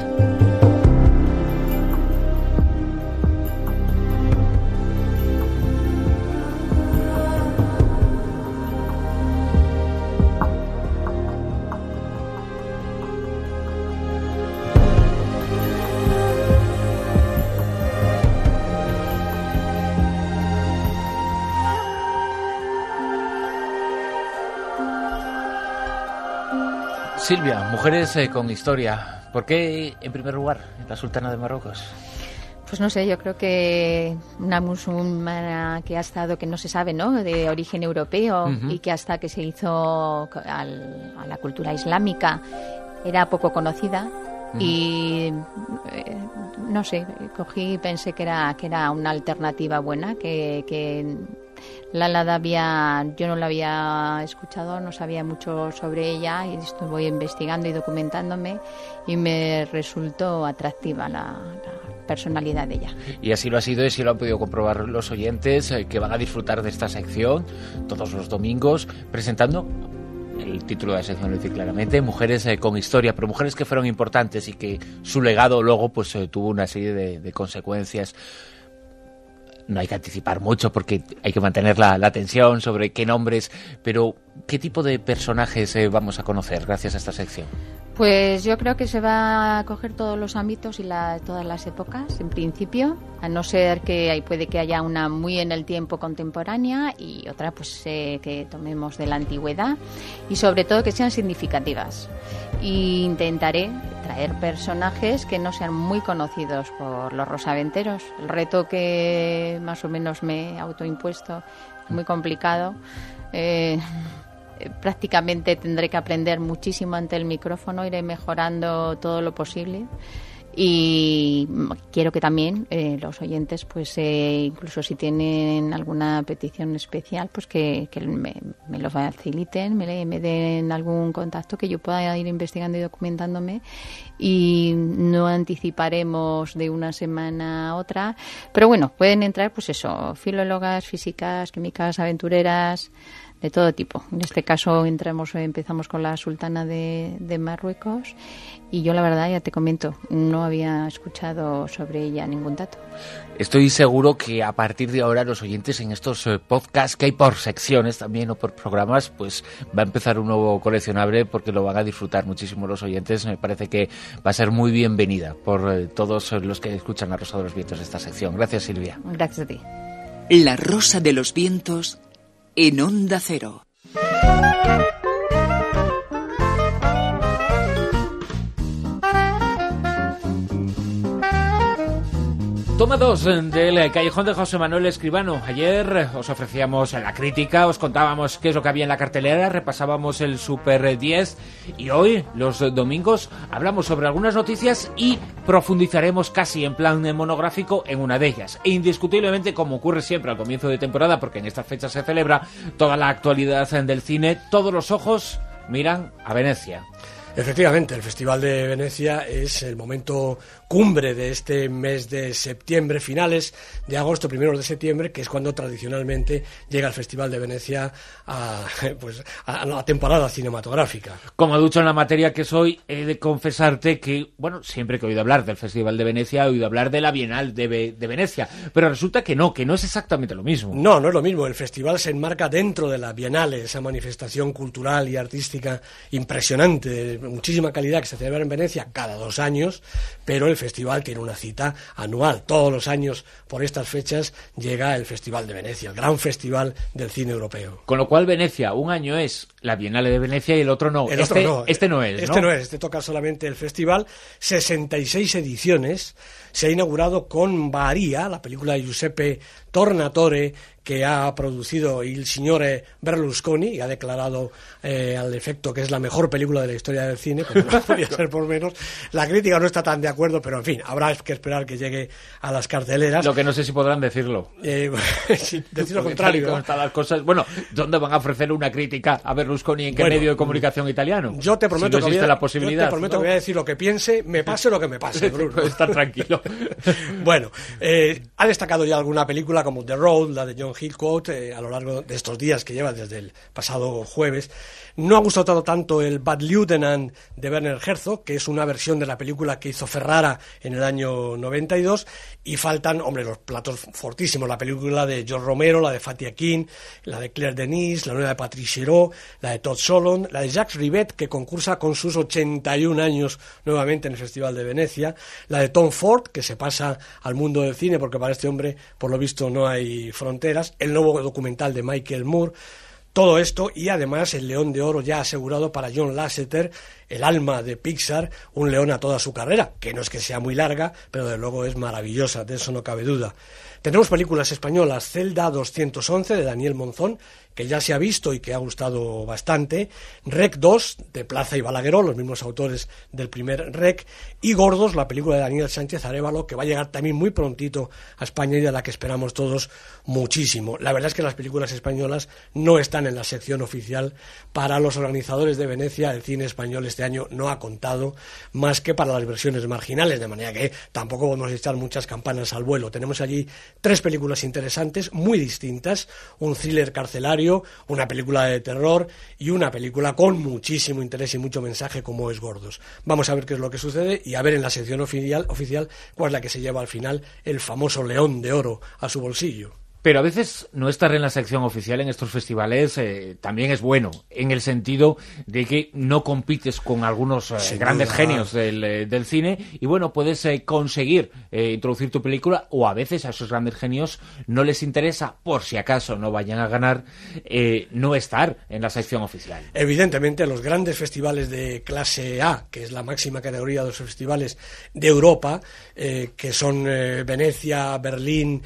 Silvia, Mujeres con Historia. ¿Por qué, en primer lugar, la sultana de Marruecos? Pues no sé, yo creo que una musulmana que ha estado, que no se sabe, ¿no?, de origen europeo y que hasta que se hizo a la cultura islámica era poco conocida y no sé, cogí y pensé que era una alternativa buena, que Lala Dabia yo no la había escuchado, no sabía mucho sobre ella y estuve investigando y documentándome y me resultó atractiva la personalidad de ella. Y así lo ha sido y así lo han podido comprobar los oyentes que van a disfrutar de esta sección todos los domingos presentando. El título de la sección lo dice claramente, Mujeres con Historia, pero mujeres que fueron importantes y que su legado luego pues tuvo una serie de consecuencias. no hay que anticipar mucho porque hay que mantener la tensión sobre qué nombres, pero ¿qué tipo de personajes vamos a conocer gracias a esta sección? Pues yo creo que se va a coger todos los ámbitos y todas las épocas, en principio, a no ser que puede que haya una muy en el tiempo contemporánea y otra pues que tomemos de la antigüedad y sobre todo que sean significativas. Y intentaré traer personajes que no sean muy conocidos por los rosaventeros. El reto que más o menos me he autoimpuesto es muy complicado. Prácticamente tendré que aprender muchísimo ante el micrófono, iré mejorando todo lo posible y quiero que también los oyentes, pues incluso si tienen alguna petición especial, pues que me lo faciliten, me den algún contacto que yo pueda ir investigando y documentándome, y no anticiparemos de una semana a otra, pero bueno, pueden entrar pues eso, filólogas, físicas, químicas, aventureras, de todo tipo. En este caso empezamos con la sultana de Marruecos y yo la verdad ya te comento, no había escuchado sobre ella ningún dato. Estoy seguro que a partir de ahora los oyentes en estos podcasts que hay por secciones también o por programas, pues va a empezar un nuevo coleccionable porque lo van a disfrutar muchísimo los oyentes. Me parece que va a ser muy bienvenida por todos los que escuchan La Rosa de los Vientos de esta sección. Gracias, Silvia. Gracias a ti. La Rosa de los Vientos en Onda Cero. Toma 2 del Callejón de José Manuel Escribano. Ayer os ofrecíamos la crítica, os contábamos qué es lo que había en la cartelera, repasábamos el Super 10 y hoy, los domingos, hablamos sobre algunas noticias y profundizaremos casi en plan monográfico en una de ellas. E indiscutiblemente, como ocurre siempre al comienzo de temporada, porque en estas fechas se celebra toda la actualidad del cine, todos los ojos miran a Venecia. Efectivamente, el Festival de Venecia es el momento cumbre de este mes de septiembre, finales de agosto, primeros de septiembre, que es cuando tradicionalmente llega el Festival de Venecia a la temporada cinematográfica. Como ducho en la materia que soy, he de confesarte que, bueno, siempre que he oído hablar del Festival de Venecia, he oído hablar de la Bienal de Venecia, pero resulta que no es exactamente lo mismo. No es lo mismo. El festival se enmarca dentro de la Bienal, esa manifestación cultural y artística impresionante, de muchísima calidad, que se celebra en Venecia cada 2 años, pero el festival tiene una cita anual. Todos los años, por estas fechas, llega el Festival de Venecia, el gran festival del cine europeo. Con lo cual, Venecia, un año es la Bienale de Venecia y el otro no. Este no es, ¿no? Este toca solamente el festival. 66 ediciones. Se ha inaugurado con Baria, la película de Giuseppe Tornatore, que ha producido il signore Berlusconi y ha declarado al efecto que es la mejor película de la historia del cine, como no podía ser por menos. La crítica no está tan de acuerdo, pero en fin, habrá que esperar que llegue a las carteleras. Lo que no sé si podrán decirlo. Decir lo contrario. ¿No? Las cosas, bueno, ¿dónde van a ofrecer una crítica a Berlusconi? ¿En qué medio de comunicación italiano? Yo te prometo, si no existe la posibilidad, yo te prometo, ¿no?, que voy a decir lo que piense, me pase lo que me pase, Bruno. Puedes estar tranquilo. Bueno, ha destacado ya alguna película como The Road, la de John Hillcoat, a lo largo de estos días que lleva desde el pasado jueves. No ha gustado tanto el Bad Lieutenant de Werner Herzog, que es una versión de la película que hizo Ferrara en el año 92, y faltan, los platos fortísimos, la película de George Romero, la de Fatih Akin, la de Claire Denis, la nueva de Patrice Chéreau, la de Todd Solondz, la de Jacques Rivette, que concursa con sus 81 años nuevamente en el Festival de Venecia, la de Tom Ford, que se pasa al mundo del cine, porque para este hombre, por lo visto, no hay fronteras, el nuevo documental de Michael Moore. Todo esto y además el León de Oro ya asegurado para John Lasseter, el alma de Pixar, un león a toda su carrera, que no es que sea muy larga, pero de luego es maravillosa, de eso no cabe duda. Tenemos películas españolas, Celda 211 de Daniel Monzón, que ya se ha visto y que ha gustado bastante, Rec 2 de Plaza y Balagueró, los mismos autores del primer Rec, y Gordos, la película de Daniel Sánchez Arévalo, que va a llegar también muy prontito a España y de la que esperamos todos muchísimo. La verdad es que las películas españolas no están en la sección oficial. Para los organizadores de Venecia, el cine español es este año no ha contado más que para las versiones marginales, de manera que tampoco podemos echar muchas campanas al vuelo. Tenemos allí 3 películas interesantes, muy distintas, un thriller carcelario, una película de terror y una película con muchísimo interés y mucho mensaje como es Gordos. Vamos a ver qué es lo que sucede y a ver en la sección oficial cuál es la que se lleva al final el famoso León de Oro a su bolsillo. Pero a veces no estar en la sección oficial en estos festivales también es bueno, en el sentido de que no compites con algunos grandes genios del cine y bueno, puedes conseguir introducir tu película, o a veces a esos grandes genios no les interesa, por si acaso no vayan a ganar, no estar en la sección oficial. Evidentemente los grandes festivales de clase A, que es la máxima categoría de los festivales de Europa, que son Venecia, Berlín,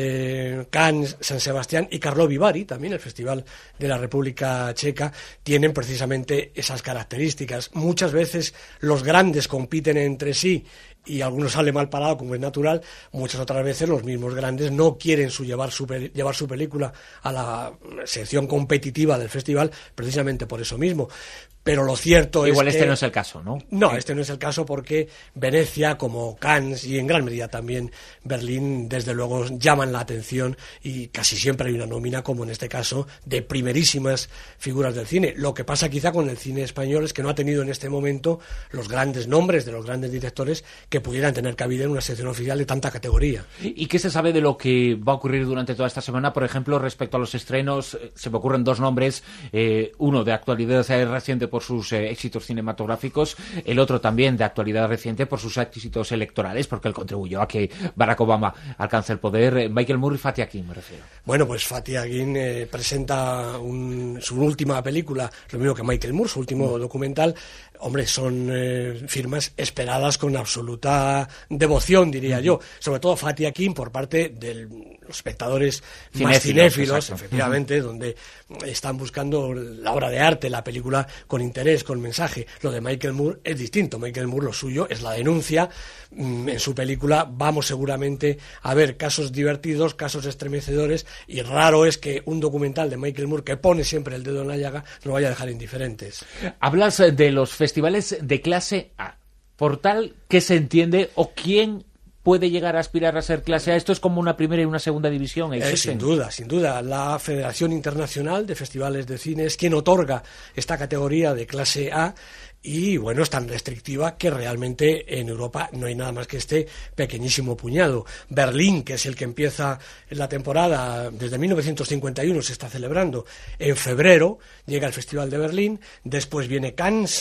Cannes, San Sebastián y Karlovy Vary, también el Festival de la República Checa, tienen precisamente esas características. Muchas veces los grandes compiten entre sí y algunos sale mal parado, como es natural. Muchas otras veces los mismos grandes no quieren llevar su película a la sección competitiva del festival precisamente por eso mismo. Pero lo cierto es que... Igual este no es el caso, ¿no? No, este no es el caso porque Venecia, como Cannes y en gran medida también Berlín, desde luego llaman la atención y casi siempre hay una nómina, como en este caso, de primerísimas figuras del cine. Lo que pasa quizá con el cine español es que no ha tenido en este momento los grandes nombres de los grandes directores que pudieran tener cabida en una sección oficial de tanta categoría. ¿Y qué se sabe de lo que va a ocurrir durante toda esta semana? Por ejemplo, respecto a los estrenos, se me ocurren 2 nombres, uno de actualidad reciente por sus éxitos cinematográficos, el otro también de actualidad reciente por sus éxitos electorales, porque él contribuyó a que Barack Obama alcance el poder. Michael Moore y Fatih Akin, me refiero. Bueno, pues Fatih Akin presenta su última película, lo mismo que Michael Moore, su último documental. Hombre, son firmas esperadas con absoluta devoción, diría yo. Sobre todo Fatih Akin por parte de los espectadores más cinéfilos, efectivamente, donde están buscando la obra de arte, la película con interés, con mensaje. Lo de Michael Moore es distinto. Michael Moore, lo suyo es la denuncia. En su película vamos seguramente a ver casos divertidos, casos estremecedores, y raro es que un documental de Michael Moore, que pone siempre el dedo en la llaga, nos vaya a dejar indiferentes. Hablas de los festivales de clase A. Por tal, ¿qué se entiende o quién puede llegar a aspirar a ser clase A? Esto es como una primera y una segunda división. Sin duda. La Federación Internacional de Festivales de Cine es quien otorga esta categoría de clase A. Y bueno, es tan restrictiva que realmente en Europa no hay nada más que este pequeñísimo puñado. Berlín, que es el que empieza la temporada, desde 1951 se está celebrando. En febrero llega el Festival de Berlín, después viene Cannes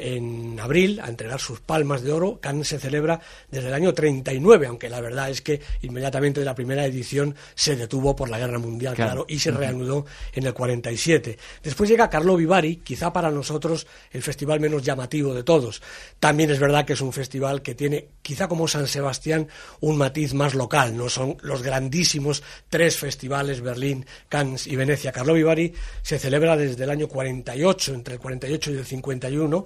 en abril a entregar sus palmas de oro. Cannes se celebra desde el año 39, aunque la verdad es que inmediatamente de la primera edición se detuvo por la Guerra Mundial, claro, y se reanudó en el 47. Después llega Karlovy Vary, quizá para nosotros el festival menos llamativo de todos. También es verdad que es un festival que tiene, quizá como San Sebastián, un matiz más local. No son los grandísimos 3 festivales, Berlín, Cannes y Venecia. Karlovy Vary se celebra desde el año 48, entre el 48 y el 51,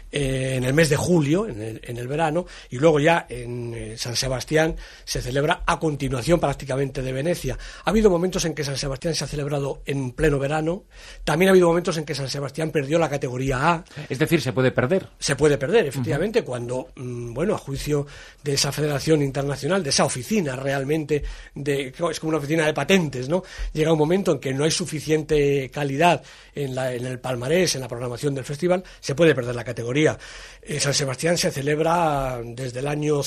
en el mes de julio, en el verano, y luego ya en San Sebastián se celebra a continuación prácticamente de Venecia. Ha habido momentos en que San Sebastián se ha celebrado en pleno verano, también ha habido momentos en que San Sebastián perdió la categoría A. Es decir, se puede perder. Se puede perder, efectivamente, cuando, a juicio de esa Federación Internacional, de esa oficina realmente, es como una oficina de patentes, ¿no? Llega un momento en que no hay suficiente calidad en el palmarés, en la programación del festival, se puede perder la categoría. San Sebastián se celebra desde el año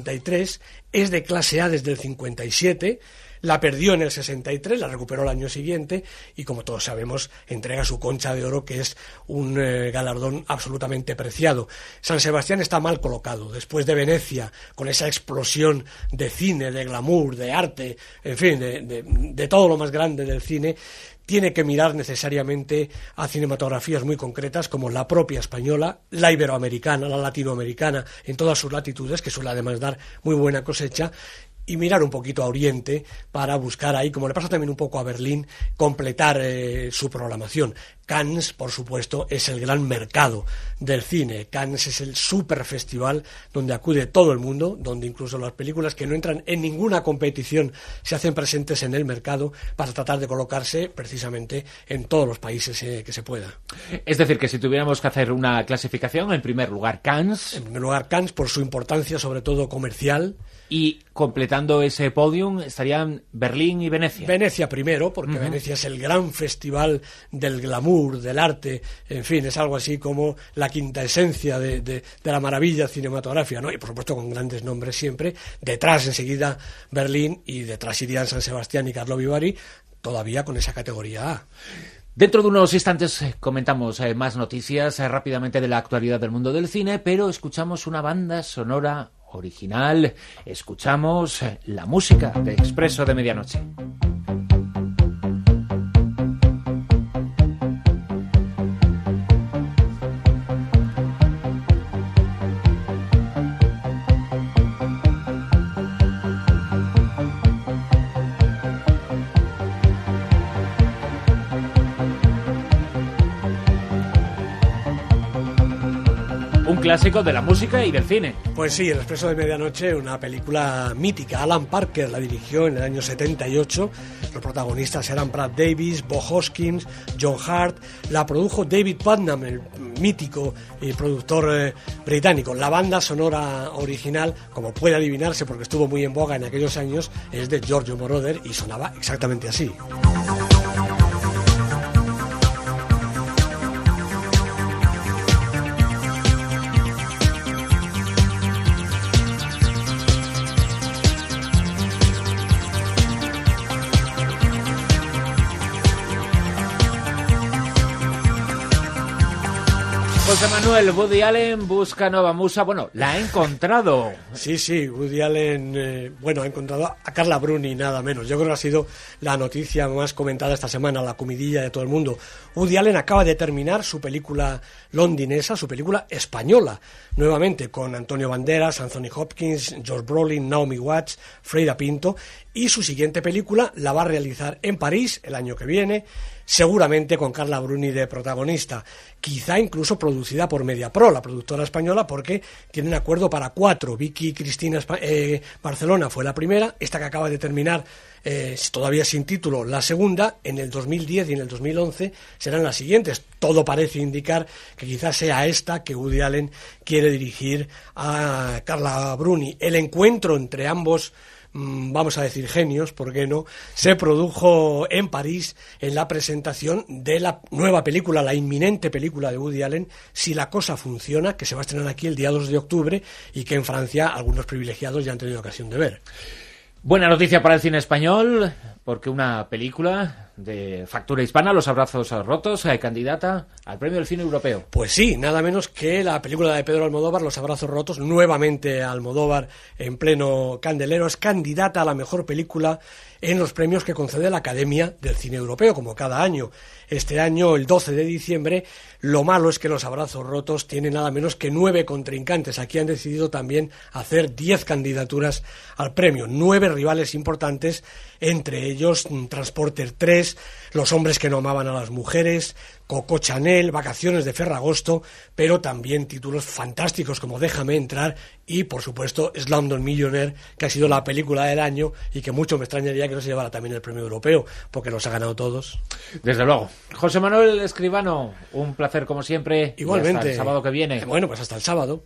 53, es de clase A desde el 57, la perdió en el 63, la recuperó el año siguiente y, como todos sabemos, entrega su concha de oro, que es un galardón absolutamente preciado. San Sebastián está mal colocado. Después de Venecia, con esa explosión de cine, de glamour, de arte, en fin, de todo lo más grande del cine, tiene que mirar necesariamente a cinematografías muy concretas como la propia española, la iberoamericana, la latinoamericana, en todas sus latitudes, que suele además dar muy buena cosecha. y mirar un poquito a Oriente para buscar ahí, como le pasa también un poco a Berlín, completar su programación. Cannes, por supuesto, es el gran mercado del cine. Cannes es el super festival donde acude todo el mundo, donde incluso las películas que no entran en ninguna competición se hacen presentes en el mercado para tratar de colocarse precisamente en todos los países que se pueda. Es decir, que si tuviéramos que hacer una clasificación, en primer lugar Cannes. En primer lugar Cannes, por su importancia sobre todo comercial. Y completando ese podium estarían Berlín y Venecia. Venecia primero, porque Venecia es el gran festival del glamour, del arte, en fin, es algo así como la quinta esencia de la maravilla cinematográfica, ¿no? Y por supuesto con grandes nombres siempre. Detrás enseguida Berlín y detrás irían San Sebastián y Carlo Vivari, todavía con esa categoría A. Dentro de unos instantes comentamos más noticias rápidamente de la actualidad del mundo del cine, pero escuchamos una banda sonora original, escuchamos la música de Expreso de Medianoche. Un clásico de la música y del cine. Pues sí, El Expreso de Medianoche, una película mítica. Alan Parker la dirigió en el año 78. Los protagonistas eran Brad Davis, Bo Hoskins, John Hart. La produjo David Putnam, el mítico productor británico. La banda sonora original, como puede adivinarse porque estuvo muy en boga en aquellos años, es de Giorgio Moroder y sonaba exactamente así. José Manuel, Woody Allen busca nueva musa. Bueno, la ha encontrado. Sí, Woody Allen, ha encontrado a Carla Bruni, nada menos. Yo creo que ha sido la noticia más comentada esta semana, la comidilla de todo el mundo. Woody Allen acaba de terminar su película londinesa, su película española, nuevamente con Antonio Banderas, Anthony Hopkins, Josh Brolin, Naomi Watts, Freida Pinto, y su siguiente película la va a realizar en París el año que viene, seguramente con Carla Bruni de protagonista, quizá incluso producida por Mediapro, la productora española, porque tienen acuerdo para 4. Vicky Cristina Barcelona fue la primera, esta que acaba de terminar todavía sin título, la segunda, en el 2010 y en el 2011 serán las siguientes. Todo parece indicar que quizás sea esta que Woody Allen quiere dirigir a Carla Bruni. El encuentro entre ambos, vamos a decir genios, ¿por qué no?, se produjo en París en la presentación de la nueva película, la inminente película de Woody Allen, Si la cosa funciona, que se va a estrenar aquí el día 2 de octubre y que en Francia algunos privilegiados ya han tenido ocasión de ver. Buena noticia para el cine español, porque una película de factura hispana, Los abrazos rotos, candidata al premio del cine europeo. Pues sí, nada menos que la película de Pedro Almodóvar, Los abrazos rotos, nuevamente Almodóvar en pleno candelero, es candidata a la mejor película en los premios que concede la Academia del Cine Europeo, como cada año. Este año, el 12 de diciembre, lo malo es que Los abrazos rotos tiene nada menos que 9 contrincantes. Aquí han decidido también hacer 10 candidaturas al premio, 9 rivales importantes, entre ellos Transporter 3, Los hombres que no amaban a las mujeres, Coco Chanel, Vacaciones de Ferragosto, pero también títulos fantásticos como Déjame entrar y, por supuesto, Slumdog Millionaire, que ha sido la película del año y que mucho me extrañaría que no se llevara también el premio europeo, porque los ha ganado todos. Desde luego. José Manuel Escribano, un placer como siempre. Igualmente. Y hasta el sábado que viene. Bueno, pues hasta el sábado.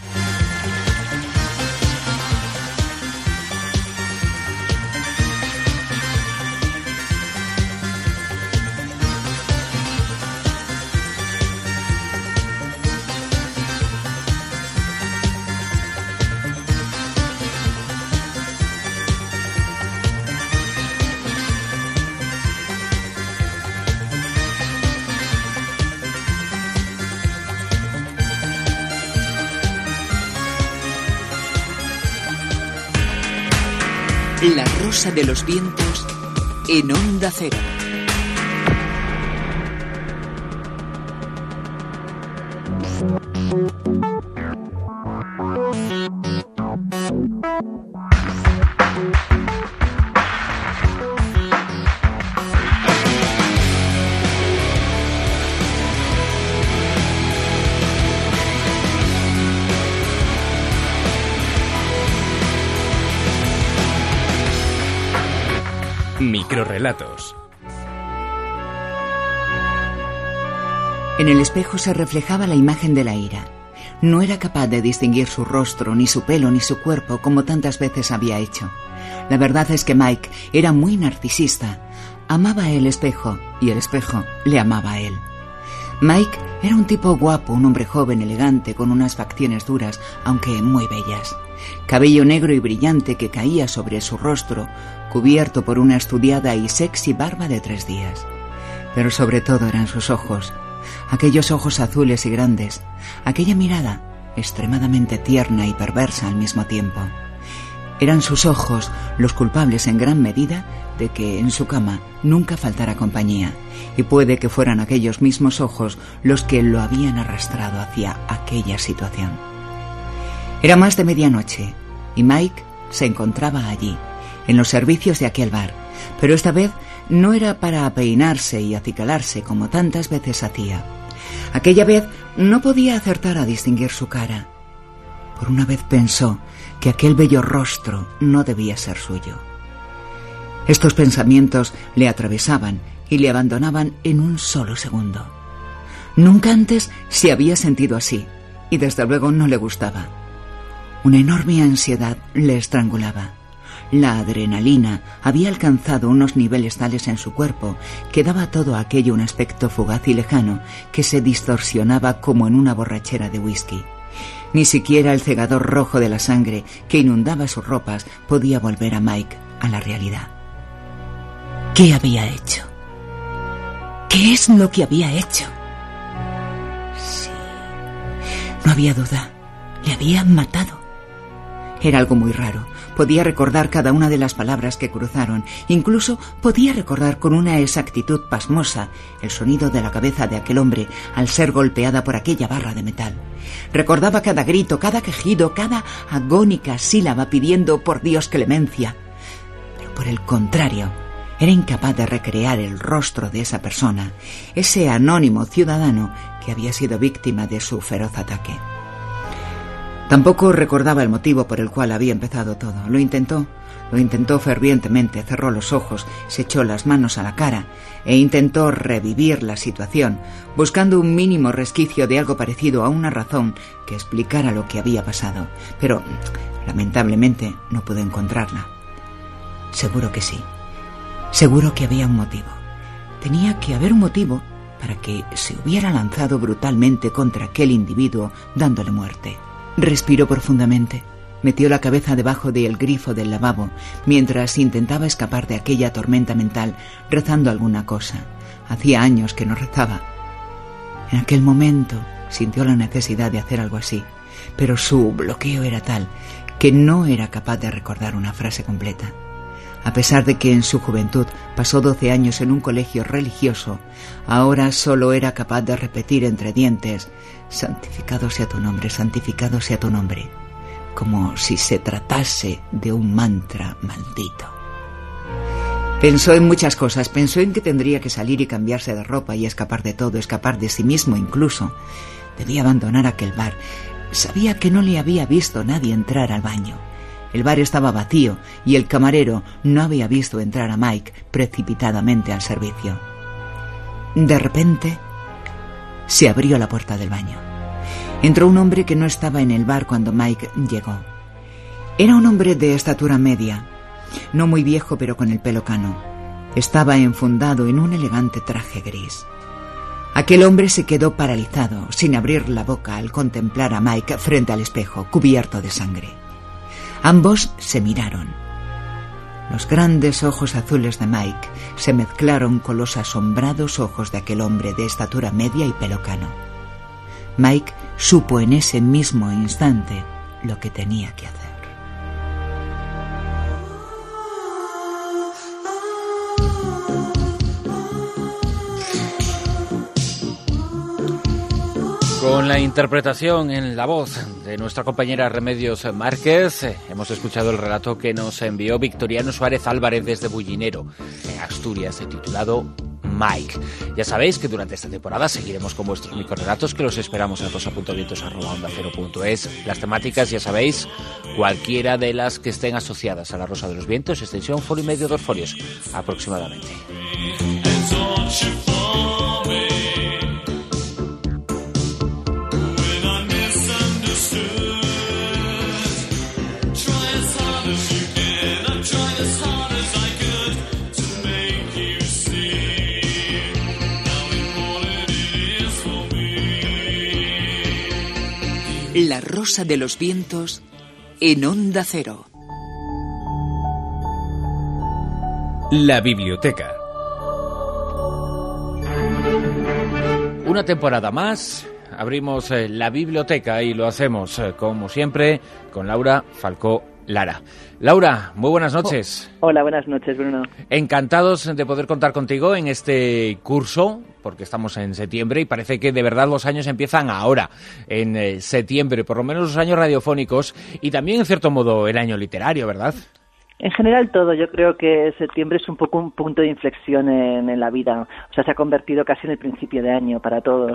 La Rosa de los Vientos en Onda Cero. relatos. En el espejo se reflejaba la imagen de la ira. No era capaz de distinguir su rostro, ni su pelo, ni su cuerpo, como tantas veces había hecho. La verdad es que Mike era muy narcisista. Amaba el espejo, y el espejo le amaba a él. Mike era un tipo guapo, un hombre joven, elegante, con unas facciones duras, aunque muy bellas. Cabello negro y brillante que caía sobre su rostro, cubierto por una estudiada y sexy barba de 3 días. Pero sobre todo eran sus ojos. Aquellos ojos azules y grandes, aquella mirada extremadamente tierna y perversa al mismo tiempo. Eran sus ojos los culpables en gran medida de que en su cama nunca faltara compañía, y puede que fueran aquellos mismos ojos los que lo habían arrastrado hacia aquella situación. Era más de medianoche y Mike se encontraba allí, en los servicios de aquel bar, pero esta vez no era para apeinarse y acicalarse como tantas veces hacía. Aquella vez no podía acertar a distinguir su cara. Por una vez pensó que aquel bello rostro no debía ser suyo. Estos pensamientos le atravesaban y le abandonaban en un solo segundo. Nunca antes se había sentido así, y desde luego no le gustaba. Una enorme ansiedad le estrangulaba. La adrenalina había alcanzado unos niveles tales en su cuerpo que daba a todo aquello un aspecto fugaz y lejano que se distorsionaba como en una borrachera de whisky. Ni siquiera el cegador rojo de la sangre que inundaba sus ropas podía volver a Mike a la realidad. ¿Qué había hecho? ¿Qué es lo que había hecho? Sí, no había duda. Le habían matado. Era algo muy raro. Podía recordar cada una de las palabras que cruzaron. Incluso podía recordar con una exactitud pasmosa el sonido de la cabeza de aquel hombre al ser golpeada por aquella barra de metal. Recordaba cada grito, cada quejido, cada agónica sílaba pidiendo por Dios clemencia. Pero por el contrario, era incapaz de recrear el rostro de esa persona, ese anónimo ciudadano que había sido víctima de su feroz ataque. Tampoco recordaba el motivo por el cual había empezado todo. Lo intentó fervientemente, cerró los ojos, se echó las manos a la cara e intentó revivir la situación, buscando un mínimo resquicio de algo parecido a una razón que explicara lo que había pasado. Pero, lamentablemente, no pudo encontrarla. Seguro que sí. Seguro que había un motivo. Tenía que haber un motivo para que se hubiera lanzado brutalmente contra aquel individuo dándole muerte. Respiró profundamente, metió la cabeza debajo del grifo del lavabo mientras intentaba escapar de aquella tormenta mental rezando alguna cosa. Hacía años que no rezaba. En aquel momento sintió la necesidad de hacer algo así, pero su bloqueo era tal que no era capaz de recordar una frase completa. A pesar de que en su juventud pasó 12 años en un colegio religioso, ahora solo era capaz de repetir entre dientes: santificado sea tu nombre, santificado sea tu nombre, como si se tratase de un mantra maldito. Pensó en muchas cosas, pensó en que tendría que salir y cambiarse de ropa y escapar de todo, escapar de sí mismo incluso. Debía abandonar aquel bar. Sabía que no le había visto nadie entrar al baño. El bar estaba vacío y el camarero no había visto entrar a Mike precipitadamente al servicio. De repente, se abrió la puerta del baño. Entró un hombre que no estaba en el bar cuando Mike llegó. Era un hombre de estatura media, no muy viejo pero con el pelo cano. Estaba enfundado en un elegante traje gris. Aquel hombre se quedó paralizado, sin abrir la boca al contemplar a Mike frente al espejo, cubierto de sangre. Ambos se miraron. Los grandes ojos azules de Mike se mezclaron con los asombrados ojos de aquel hombre de estatura media y pelo cano. Mike supo en ese mismo instante lo que tenía que hacer. Con la interpretación en la voz de nuestra compañera Remedios Márquez, hemos escuchado el relato que nos envió Victoriano Suárez Álvarez desde Bullinero, en Asturias, titulado Mike. Ya sabéis que durante esta temporada seguiremos con vuestros microrelatos, que los esperamos en rosa.vientos@ondacero.es. Las temáticas, ya sabéis, cualquiera de las que estén asociadas a la Rosa de los Vientos, extensión folio y medio, 2 folios aproximadamente. La Rosa de los Vientos en Onda Cero. La biblioteca. Una temporada más, abrimos la biblioteca y lo hacemos, como siempre, con Laura Falcó Lara. Laura, muy buenas noches. Hola, buenas noches, Bruno. Encantados de poder contar contigo en este curso, porque estamos en septiembre y parece que de verdad los años empiezan ahora, en septiembre, por lo menos los años radiofónicos y también, en cierto modo, el año literario, ¿verdad? En general todo, yo creo que septiembre es un poco un punto de inflexión en la vida, o sea, se ha convertido casi en el principio de año para todos.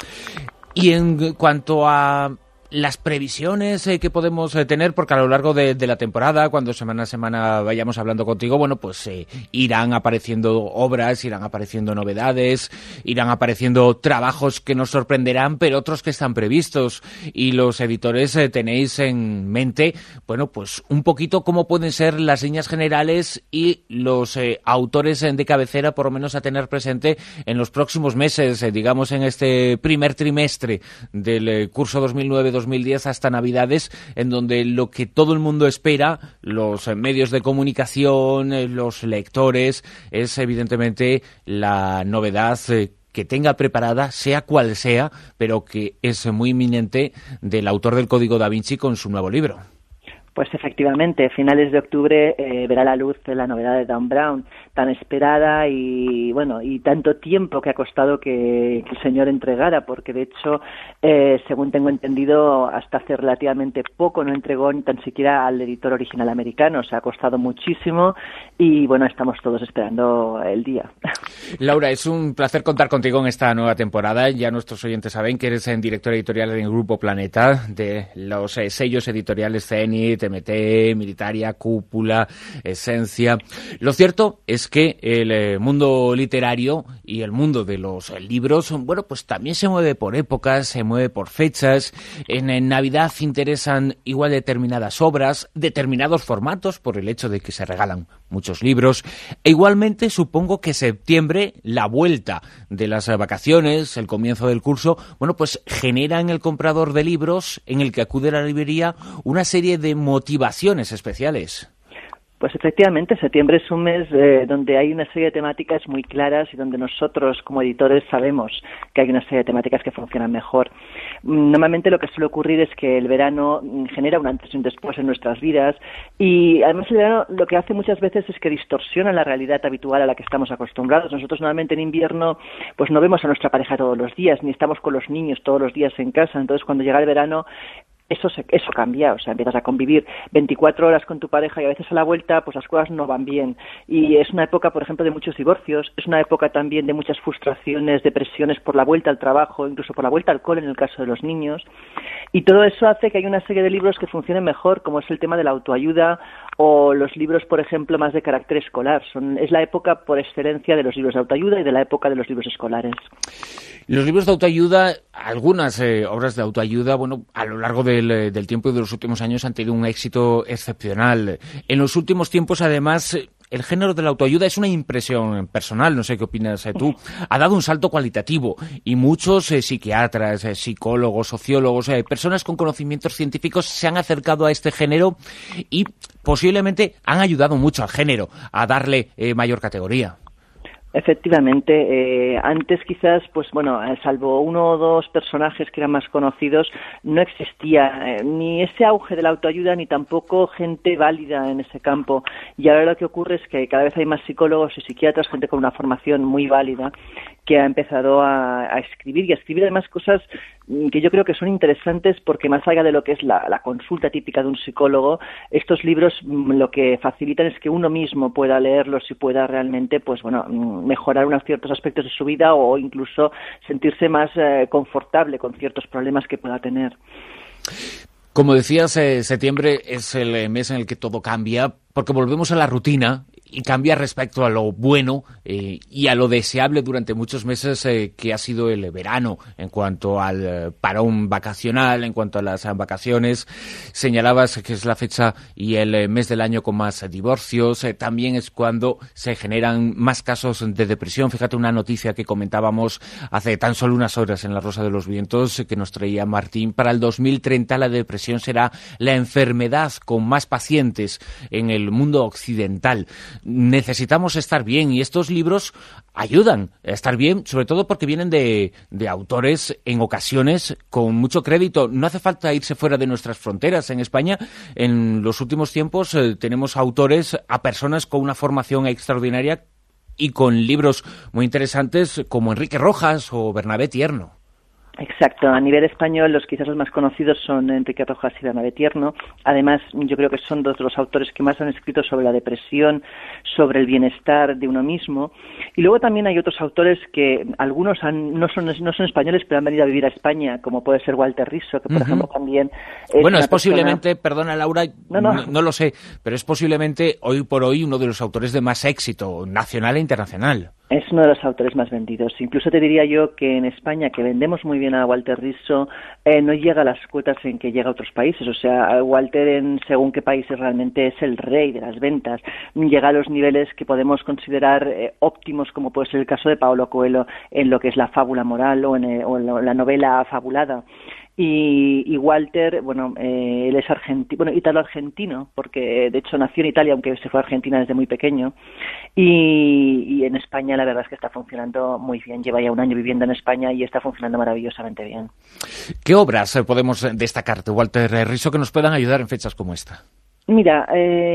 Y en cuanto a las previsiones que podemos tener, porque a lo largo de la temporada, cuando semana a semana vayamos hablando contigo, bueno, pues irán apareciendo obras, irán apareciendo novedades, irán apareciendo trabajos que nos sorprenderán, pero otros que están previstos. Y los editores tenéis en mente, bueno, pues un poquito cómo pueden ser las líneas generales y los autores de cabecera, por lo menos a tener presente en los próximos meses, digamos en este primer trimestre del curso 2009-2010 hasta Navidades, en donde lo que todo el mundo espera, los medios de comunicación, los lectores, es evidentemente la novedad que tenga preparada, sea cual sea, pero que es muy inminente, del autor del Código Da Vinci con su nuevo libro. Pues efectivamente, finales de octubre verá la luz la novedad de Dan Brown, tan esperada y bueno, y tanto tiempo que ha costado que el señor entregara, porque de hecho, según tengo entendido, hasta hace relativamente poco no entregó ni tan siquiera al editor original americano, o sea, ha costado muchísimo y bueno, estamos todos esperando el día. Laura, es un placer contar contigo en esta nueva temporada. Ya nuestros oyentes saben que eres directora editorial del Grupo Planeta, de los sellos editoriales Zenit, TMT, Militaria, Cúpula, Esencia. Lo cierto es que el mundo literario y el mundo de los libros, bueno, pues también se mueve por épocas, se mueve por fechas. En Navidad interesan igual determinadas obras, determinados formatos, por el hecho de que se regalan muchos libros. E igualmente supongo que septiembre, la vuelta de las vacaciones, el comienzo del curso, bueno, pues genera en el comprador de libros, en el que acude a la librería, una serie de motivaciones especiales. Pues efectivamente, septiembre es un mes donde hay una serie de temáticas muy claras y donde nosotros como editores sabemos que hay una serie de temáticas que funcionan mejor. Normalmente lo que suele ocurrir es que el verano genera un antes y un después en nuestras vidas y además el verano lo que hace muchas veces es que distorsiona la realidad habitual a la que estamos acostumbrados. Nosotros normalmente en invierno pues no vemos a nuestra pareja todos los días, ni estamos con los niños todos los días en casa, entonces cuando llega el verano eso cambia, o sea, empiezas a convivir 24 horas con tu pareja y a veces a la vuelta pues las cosas no van bien. Y es una época, por ejemplo, de muchos divorcios, es una época también de muchas frustraciones, depresiones por la vuelta al trabajo, incluso por la vuelta al cole en el caso de los niños. Y todo eso hace que haya una serie de libros que funcionen mejor, como es el tema de la autoayuda o los libros, por ejemplo, más de carácter escolar. Es la época por excelencia de los libros de autoayuda y de la época de los libros escolares. Los libros de autoayuda, algunas obras de autoayuda, bueno, a lo largo del tiempo y de los últimos años han tenido un éxito excepcional. En los últimos tiempos, además, el género de la autoayuda, es una impresión personal, no sé qué opinas tú, ha dado un salto cualitativo y muchos psiquiatras, psicólogos, sociólogos, personas con conocimientos científicos se han acercado a este género y posiblemente han ayudado mucho al género a darle mayor categoría. Efectivamente, antes quizás, pues bueno, salvo uno o dos personajes que eran más conocidos, no existía ni ese auge de la autoayuda ni tampoco gente válida en ese campo. Y ahora lo que ocurre es que cada vez hay más psicólogos y psiquiatras, gente con una formación muy válida, que ha empezado a escribir, y a escribir además cosas que yo creo que son interesantes, porque más allá de lo que es la consulta típica de un psicólogo, estos libros lo que facilitan es que uno mismo pueda leerlos y pueda realmente mejorar unos ciertos aspectos de su vida, o incluso sentirse más confortable con ciertos problemas que pueda tener. Como decías, septiembre es el mes en el que todo cambia, porque volvemos a la rutina y cambia respecto a lo bueno y a lo deseable durante muchos meses que ha sido el verano, en cuanto al parón vacacional, en cuanto a las vacaciones. Señalabas que es la fecha y el mes del año con más divorcios. También es cuando se generan más casos de depresión. Fíjate, una noticia que comentábamos hace tan solo unas horas en La Rosa de los Vientos, que nos traía Martín. Para el 2030 la depresión será la enfermedad con más pacientes en el mundo occidental. Necesitamos estar bien, y estos libros ayudan a estar bien, sobre todo porque vienen de autores en ocasiones con mucho crédito. No hace falta irse fuera de nuestras fronteras. En España, en los últimos tiempos, tenemos autores, a personas con una formación extraordinaria y con libros muy interesantes como Enrique Rojas o Bernabé Tierno. Exacto, a nivel español quizás los más conocidos son Enrique Rojas y Bernabé Tierno. Además, yo creo que son dos de los autores que más han escrito sobre la depresión, sobre el bienestar de uno mismo. Y luego también hay otros autores que algunos no son españoles, pero han venido a vivir a España, como puede ser Walter Rizzo, que por ejemplo también es posiblemente, perdona Laura, no lo sé, pero es posiblemente hoy por hoy uno de los autores de más éxito nacional e internacional. Es uno de los autores más vendidos. Incluso te diría yo que en España, que vendemos muy bien a Walter Rizzo, no llega a las cuotas en que llega a otros países. O sea, Walter, en según qué países, realmente es el rey de las ventas. Llega a los niveles que podemos considerar óptimos, como puede ser el caso de Paulo Coelho en lo que es la fábula moral o en la novela fabulada. Y Walter, él es italo-argentino, porque de hecho nació en Italia, aunque se fue a Argentina desde muy pequeño, y en España la verdad es que está funcionando muy bien. Lleva ya un año viviendo en España y está funcionando maravillosamente bien. ¿Qué obras podemos destacar de Walter Rizzo que nos puedan ayudar en fechas como esta? Mira,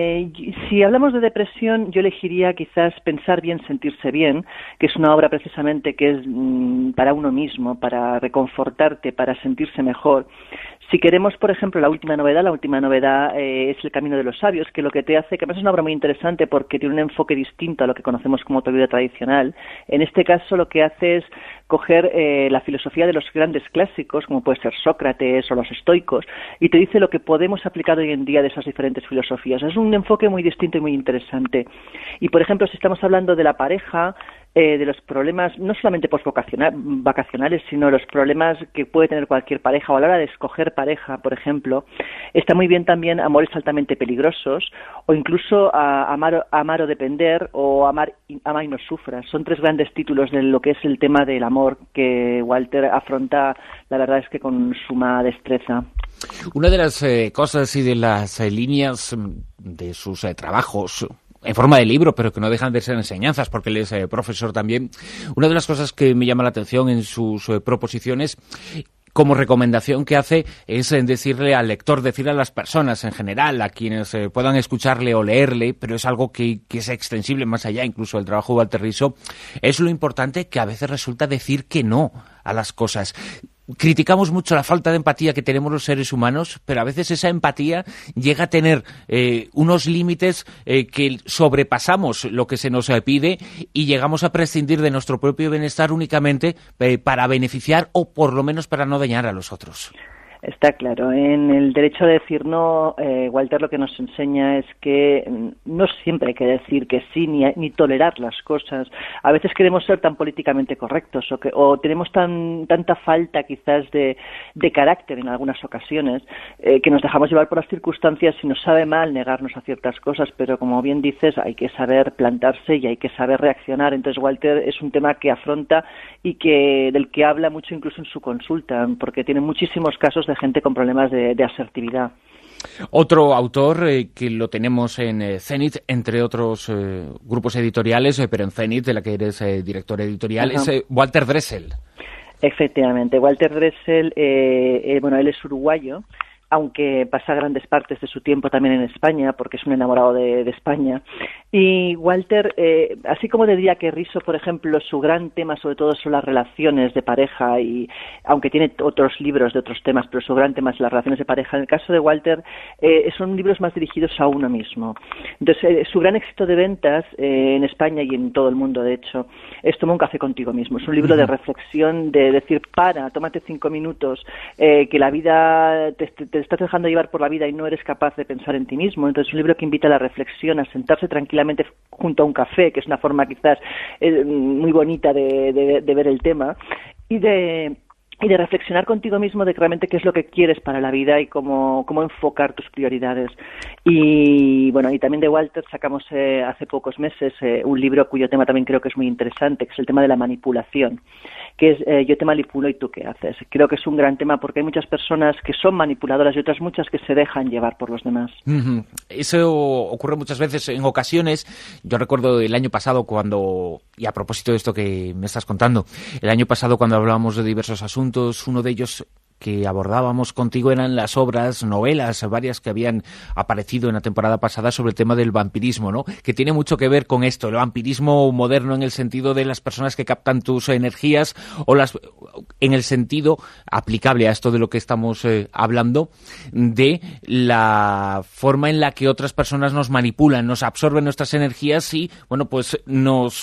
si hablamos de depresión, yo elegiría quizás Pensar bien, sentirse bien, que es una obra precisamente que es para uno mismo, para reconfortarte, para sentirse mejor. Si queremos, por ejemplo, la última novedad es El camino de los sabios, que lo que te hace, que además es una obra muy interesante porque tiene un enfoque distinto a lo que conocemos como autoayuda tradicional. En este caso lo que hace es coger la filosofía de los grandes clásicos, como puede ser Sócrates o los estoicos, y te dice lo que podemos aplicar hoy en día de esas diferentes filosofías. Es un enfoque muy distinto y muy interesante. Y, por ejemplo, si estamos hablando de la pareja, de los problemas no solamente vacacionales, sino los problemas que puede tener cualquier pareja, o a la hora de escoger pareja, por ejemplo, está muy bien también Amores altamente peligrosos, o incluso Amar o depender, o Ama y no sufras. Son tres grandes títulos de lo que es el tema del amor que Walter afronta, la verdad es que con suma destreza. Una de las cosas y de las líneas de sus trabajos en forma de libro, pero que no dejan de ser enseñanzas, porque él es profesor también. Una de las cosas que me llama la atención en sus proposiciones, como recomendación que hace, es decirle al lector, decirle a las personas en general, a quienes puedan escucharle o leerle, pero es algo que es extensible más allá incluso del trabajo de Walter Rizzo, es lo importante que a veces resulta decir que no a las cosas. Criticamos mucho la falta de empatía que tenemos los seres humanos, pero a veces esa empatía llega a tener unos límites que sobrepasamos lo que se nos pide y llegamos a prescindir de nuestro propio bienestar únicamente para beneficiar o por lo menos para no dañar a los otros. Está claro. En el derecho a decir no, Walter lo que nos enseña es que no siempre hay que decir que sí ni tolerar las cosas. A veces queremos ser tan políticamente correctos o tenemos tanta falta quizás de carácter en algunas ocasiones que nos dejamos llevar por las circunstancias y nos sabe mal negarnos a ciertas cosas, pero como bien dices, hay que saber plantarse y hay que saber reaccionar. Entonces Walter es un tema que afronta y del que habla mucho incluso en su consulta, porque tiene muchísimos casos de gente con problemas de asertividad. Otro autor que lo tenemos en Zenit, entre otros grupos editoriales, pero en Zenit, de la que eres director editorial, es Walter Dressel. Efectivamente, Walter Dressel, él es uruguayo, aunque pasa grandes partes de su tiempo también en España, porque es un enamorado de España. Y Walter, así como diría que Riso, por ejemplo, su gran tema sobre todo son las relaciones de pareja, y aunque tiene otros libros de otros temas, pero su gran tema es las relaciones de pareja, en el caso de Walter son libros más dirigidos a uno mismo. Entonces, su gran éxito de ventas en España y en todo el mundo, de hecho, es Toma un café contigo mismo. Es un libro de reflexión, de decir, tómate 5 minutos, que la vida te estás dejando llevar por la vida y no eres capaz de pensar en ti mismo. Entonces es un libro que invita a la reflexión, a sentarse tranquilamente junto a un café, que es una forma quizás muy bonita de ver el tema, y de reflexionar contigo mismo de realmente qué es lo que quieres para la vida y cómo enfocar tus prioridades. Y bueno, y también de Walter sacamos hace pocos meses un libro cuyo tema también creo que es muy interesante, que es el tema de la manipulación, que es yo te manipulo y tú qué haces. Creo que es un gran tema porque hay muchas personas que son manipuladoras y otras muchas que se dejan llevar por los demás. Eso ocurre muchas veces, en ocasiones. Yo recuerdo el año pasado cuando, y a propósito de esto que me estás contando, el año pasado cuando hablábamos de diversos asuntos, uno de ellos que abordábamos contigo eran las obras, novelas, varias que habían aparecido en la temporada pasada sobre el tema del vampirismo, ¿no? Que tiene mucho que ver con esto, el vampirismo moderno en el sentido de las personas que captan tus energías, o en el sentido aplicable a esto de lo que estamos hablando, de la forma en la que otras personas nos manipulan, nos absorben nuestras energías y, bueno, pues nos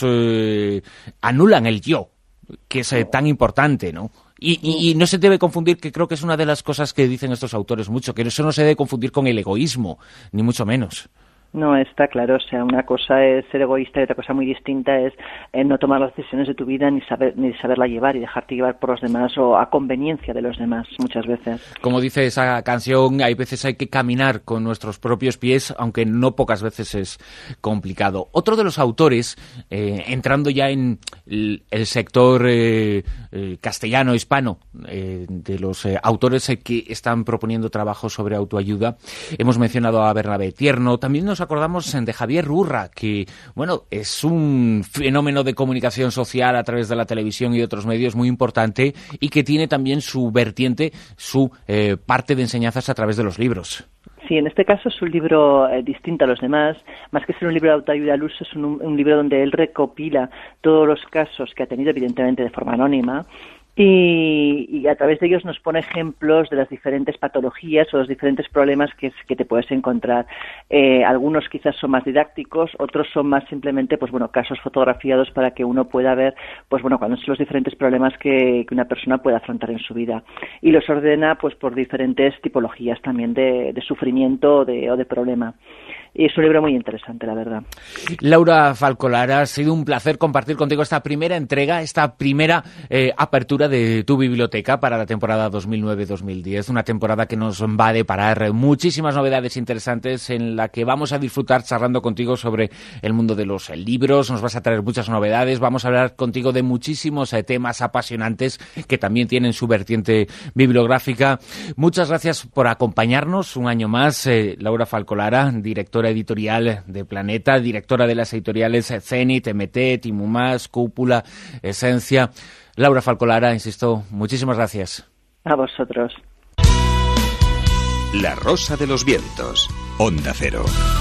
anulan el yo, que es tan importante, ¿no? Y no se debe confundir, que creo que es una de las cosas que dicen estos autores mucho, que eso no se debe confundir con el egoísmo, ni mucho menos. No, está claro, o sea, una cosa es ser egoísta y otra cosa muy distinta es no tomar las decisiones de tu vida ni saberla llevar y dejarte llevar por los demás o a conveniencia de los demás muchas veces. Como dice esa canción, hay veces hay que caminar con nuestros propios pies, aunque no pocas veces es complicado. Otro de los autores, entrando ya en el sector castellano, hispano, de los autores que están proponiendo trabajos sobre autoayuda, hemos mencionado a Bernabé Tierno, también nos acordamos de Javier Rurra, que, bueno, es un fenómeno de comunicación social a través de la televisión y otros medios muy importante y que tiene también su vertiente, su parte de enseñanzas a través de los libros. Sí, en este caso es un libro distinto a los demás. Más que ser un libro de autoayuda al uso, es un libro donde él recopila todos los casos que ha tenido, evidentemente de forma anónima, y a través de ellos nos pone ejemplos de las diferentes patologías o los diferentes problemas que te puedes encontrar. Algunos quizás son más didácticos, otros son más simplemente, pues bueno, casos fotografiados para que uno pueda ver, pues bueno, cuáles son los diferentes problemas que una persona puede afrontar en su vida. Y los ordena, pues por diferentes tipologías también de sufrimiento o de problema. Y es un libro muy interesante, la verdad. Laura Falcolara, ha sido un placer compartir contigo esta primera entrega, esta primera apertura de tu biblioteca para la temporada 2009-2010, una temporada que nos va a deparar muchísimas novedades interesantes en la que vamos a disfrutar charlando contigo sobre el mundo de los libros, nos vas a traer muchas novedades, vamos a hablar contigo de muchísimos temas apasionantes que también tienen su vertiente bibliográfica. Muchas gracias por acompañarnos un año más, Laura Falcolara, directora editorial de Planeta, directora de las editoriales Zenit, MT, Timumás, Cúpula, Esencia. Laura Falcolara, insisto, muchísimas gracias. A vosotros. La Rosa de los Vientos, Onda Cero.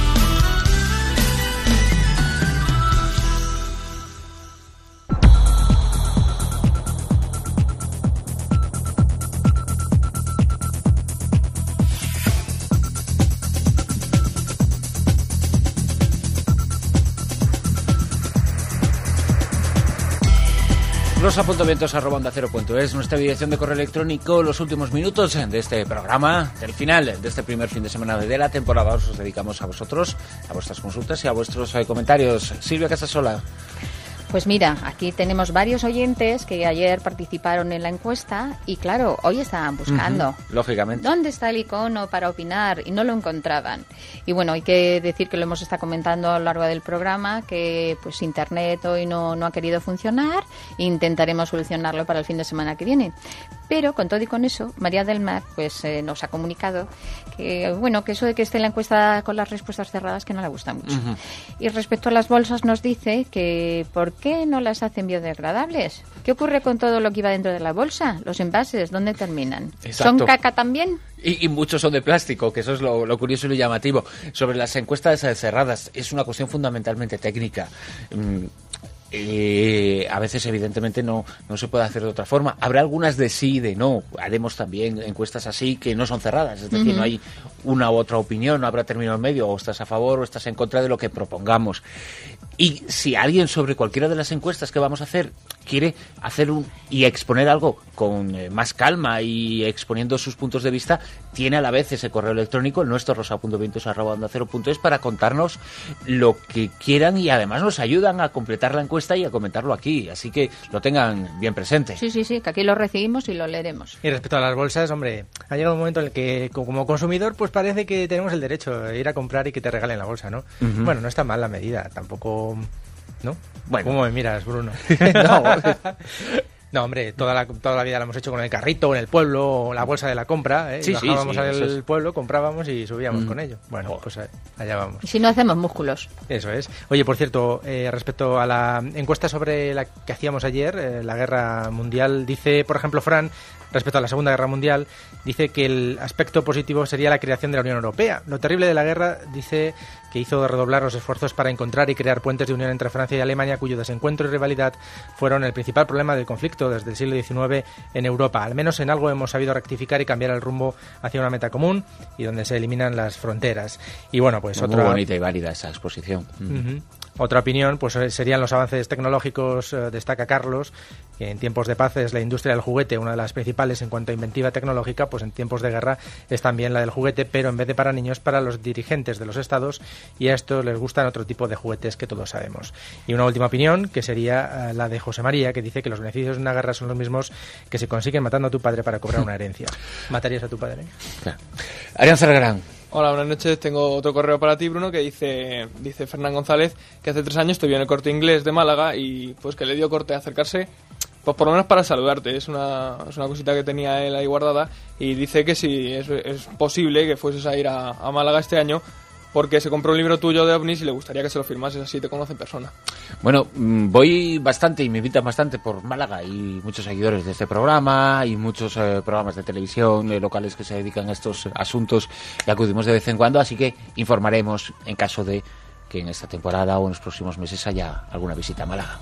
rosa.vientos@ondacero.es, nuestra dirección de correo electrónico. Los últimos minutos de este programa, del final de este primer fin de semana de la temporada, os dedicamos a vosotros, a vuestras consultas y a vuestros comentarios. Silvia Casasola. Pues mira, aquí tenemos varios oyentes que ayer participaron en la encuesta y claro, hoy estaban buscando. Lógicamente. ¿Dónde está el icono para opinar? Y no lo encontraban. Y bueno, hay que decir que lo hemos estado comentando a lo largo del programa, que pues Internet hoy no ha querido funcionar. Intentaremos solucionarlo para el fin de semana que viene. Pero con todo y con eso, María del Mar pues nos ha comunicado que bueno, que eso de que esté la encuesta con las respuestas cerradas que no le gusta mucho. Y respecto a las bolsas nos dice que porque qué no las hacen biodegradables? ¿Qué ocurre con todo lo que iba dentro de la bolsa? ¿Los envases dónde terminan? Exacto. ¿Son caca también? Y muchos son de plástico, que eso es lo curioso y lo llamativo. Sobre las encuestas cerradas, es una cuestión fundamentalmente técnica. A veces evidentemente no se puede hacer de otra forma. Habrá algunas de sí y de no. Haremos también encuestas así que no son cerradas, es decir, no hay una u otra opinión, no habrá término en medio, o estás a favor o estás en contra de lo que propongamos. Y si alguien sobre cualquiera de las encuestas que vamos a hacer quiere hacer y exponer algo con más calma y exponiendo sus puntos de vista, tiene a la vez ese correo electrónico, el nuestro, rosa.vientos@ondacero.es, para contarnos lo que quieran, y además nos ayudan a completar la encuesta y a comentarlo aquí, así que lo tengan bien presente. Sí, que aquí lo recibimos y lo leeremos. Y respecto a las bolsas, hombre, ha llegado un momento en el que como consumidor pues parece que tenemos el derecho de ir a comprar y que te regalen la bolsa, ¿no? Bueno, no está mal la medida, tampoco... ¿No? Bueno. ¿Cómo me miras, Bruno? No, hombre, toda la vida la hemos hecho con el carrito, en el pueblo, la bolsa de la compra, ¿eh? Sí, bajábamos al pueblo, comprábamos y subíamos con ello. Bueno, pues allá vamos. Y si no hacemos músculos. Eso es. Oye, por cierto, respecto a la encuesta sobre la que hacíamos ayer, la guerra mundial, dice, por ejemplo, Fran, respecto a la Segunda Guerra Mundial, dice que el aspecto positivo sería la creación de la Unión Europea. Lo terrible de la guerra, dice, que hizo redoblar los esfuerzos para encontrar y crear puentes de unión entre Francia y Alemania, cuyo desencuentro y rivalidad fueron el principal problema del conflicto desde el siglo XIX en Europa. Al menos en algo hemos sabido rectificar y cambiar el rumbo hacia una meta común y donde se eliminan las fronteras. Y bueno, pues muy bonita y válida esa exposición. Otra opinión pues serían los avances tecnológicos, destaca Carlos, que en tiempos de paz es la industria del juguete una de las principales en cuanto a inventiva tecnológica, pues en tiempos de guerra es también la del juguete, pero en vez de para niños, para los dirigentes de los estados, y a estos les gustan otro tipo de juguetes que todos sabemos. Y una última opinión, que sería la de José María, que dice que los beneficios de una guerra son los mismos que se consiguen matando a tu padre para cobrar una herencia. ¿Matarías a tu padre? Claro. Arián Zargarán. Hola, buenas noches. Tengo otro correo para ti, Bruno, que dice Fernán González que hace 3 años te vio en el Corte Inglés de Málaga y pues que le dio corte a acercarse, pues por lo menos para saludarte. Es una cosita que tenía él ahí guardada, y dice que si es posible que fueses a ir a Málaga este año, porque se compró un libro tuyo de ovnis y le gustaría que se lo firmases, así te conoce en persona. Bueno, voy bastante y me invitan bastante por Málaga, y muchos seguidores de este programa y muchos programas de televisión locales que se dedican a estos asuntos, y acudimos de vez en cuando, así que informaremos en caso de que en esta temporada o en los próximos meses haya alguna visita a Málaga.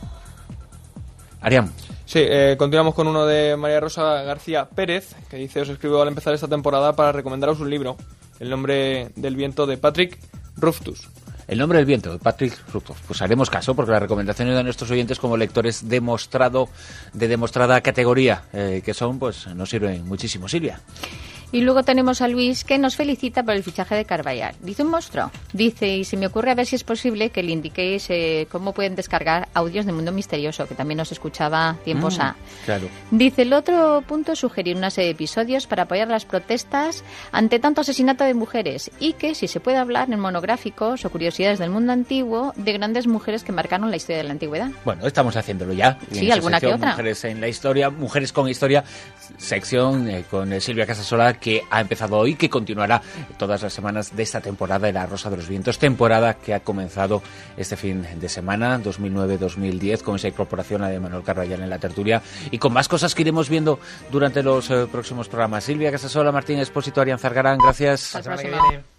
Arián. Sí, continuamos con uno de María Rosa García Pérez, que dice: os escribo al empezar esta temporada para recomendaros un libro, El nombre del viento, de Patrick Rothfuss. El nombre del viento, de Patrick Rothfuss. Pues haremos caso, porque las recomendaciones de nuestros oyentes como lectores de demostrada categoría que son, pues nos sirven muchísimo, Silvia. Y luego tenemos a Luis, que nos felicita por el fichaje de Carvallal. Dice un monstruo. Dice, y se me ocurre a ver si es posible que le indiquéis cómo pueden descargar audios del Mundo Misterioso, que también nos escuchaba tiempos a. Claro. Dice, el otro punto es sugerir una serie de episodios para apoyar las protestas ante tanto asesinato de mujeres, y que si se puede hablar en monográficos o curiosidades del mundo antiguo de grandes mujeres que marcaron la historia de la antigüedad. Bueno, estamos haciéndolo ya. Sí, alguna que otra. Mujeres en la historia, mujeres con historia, sección con Silvia Casasola, que ha empezado hoy, que continuará todas las semanas de esta temporada de La Rosa de los Vientos, temporada que ha comenzado este fin de semana, 2009-2010, con esa incorporación de Manuel Carvallal en la tertulia, y con más cosas que iremos viendo durante los próximos programas. Silvia Casasola, Martín Expósito, Arián Zargarán, gracias. Hasta la próxima.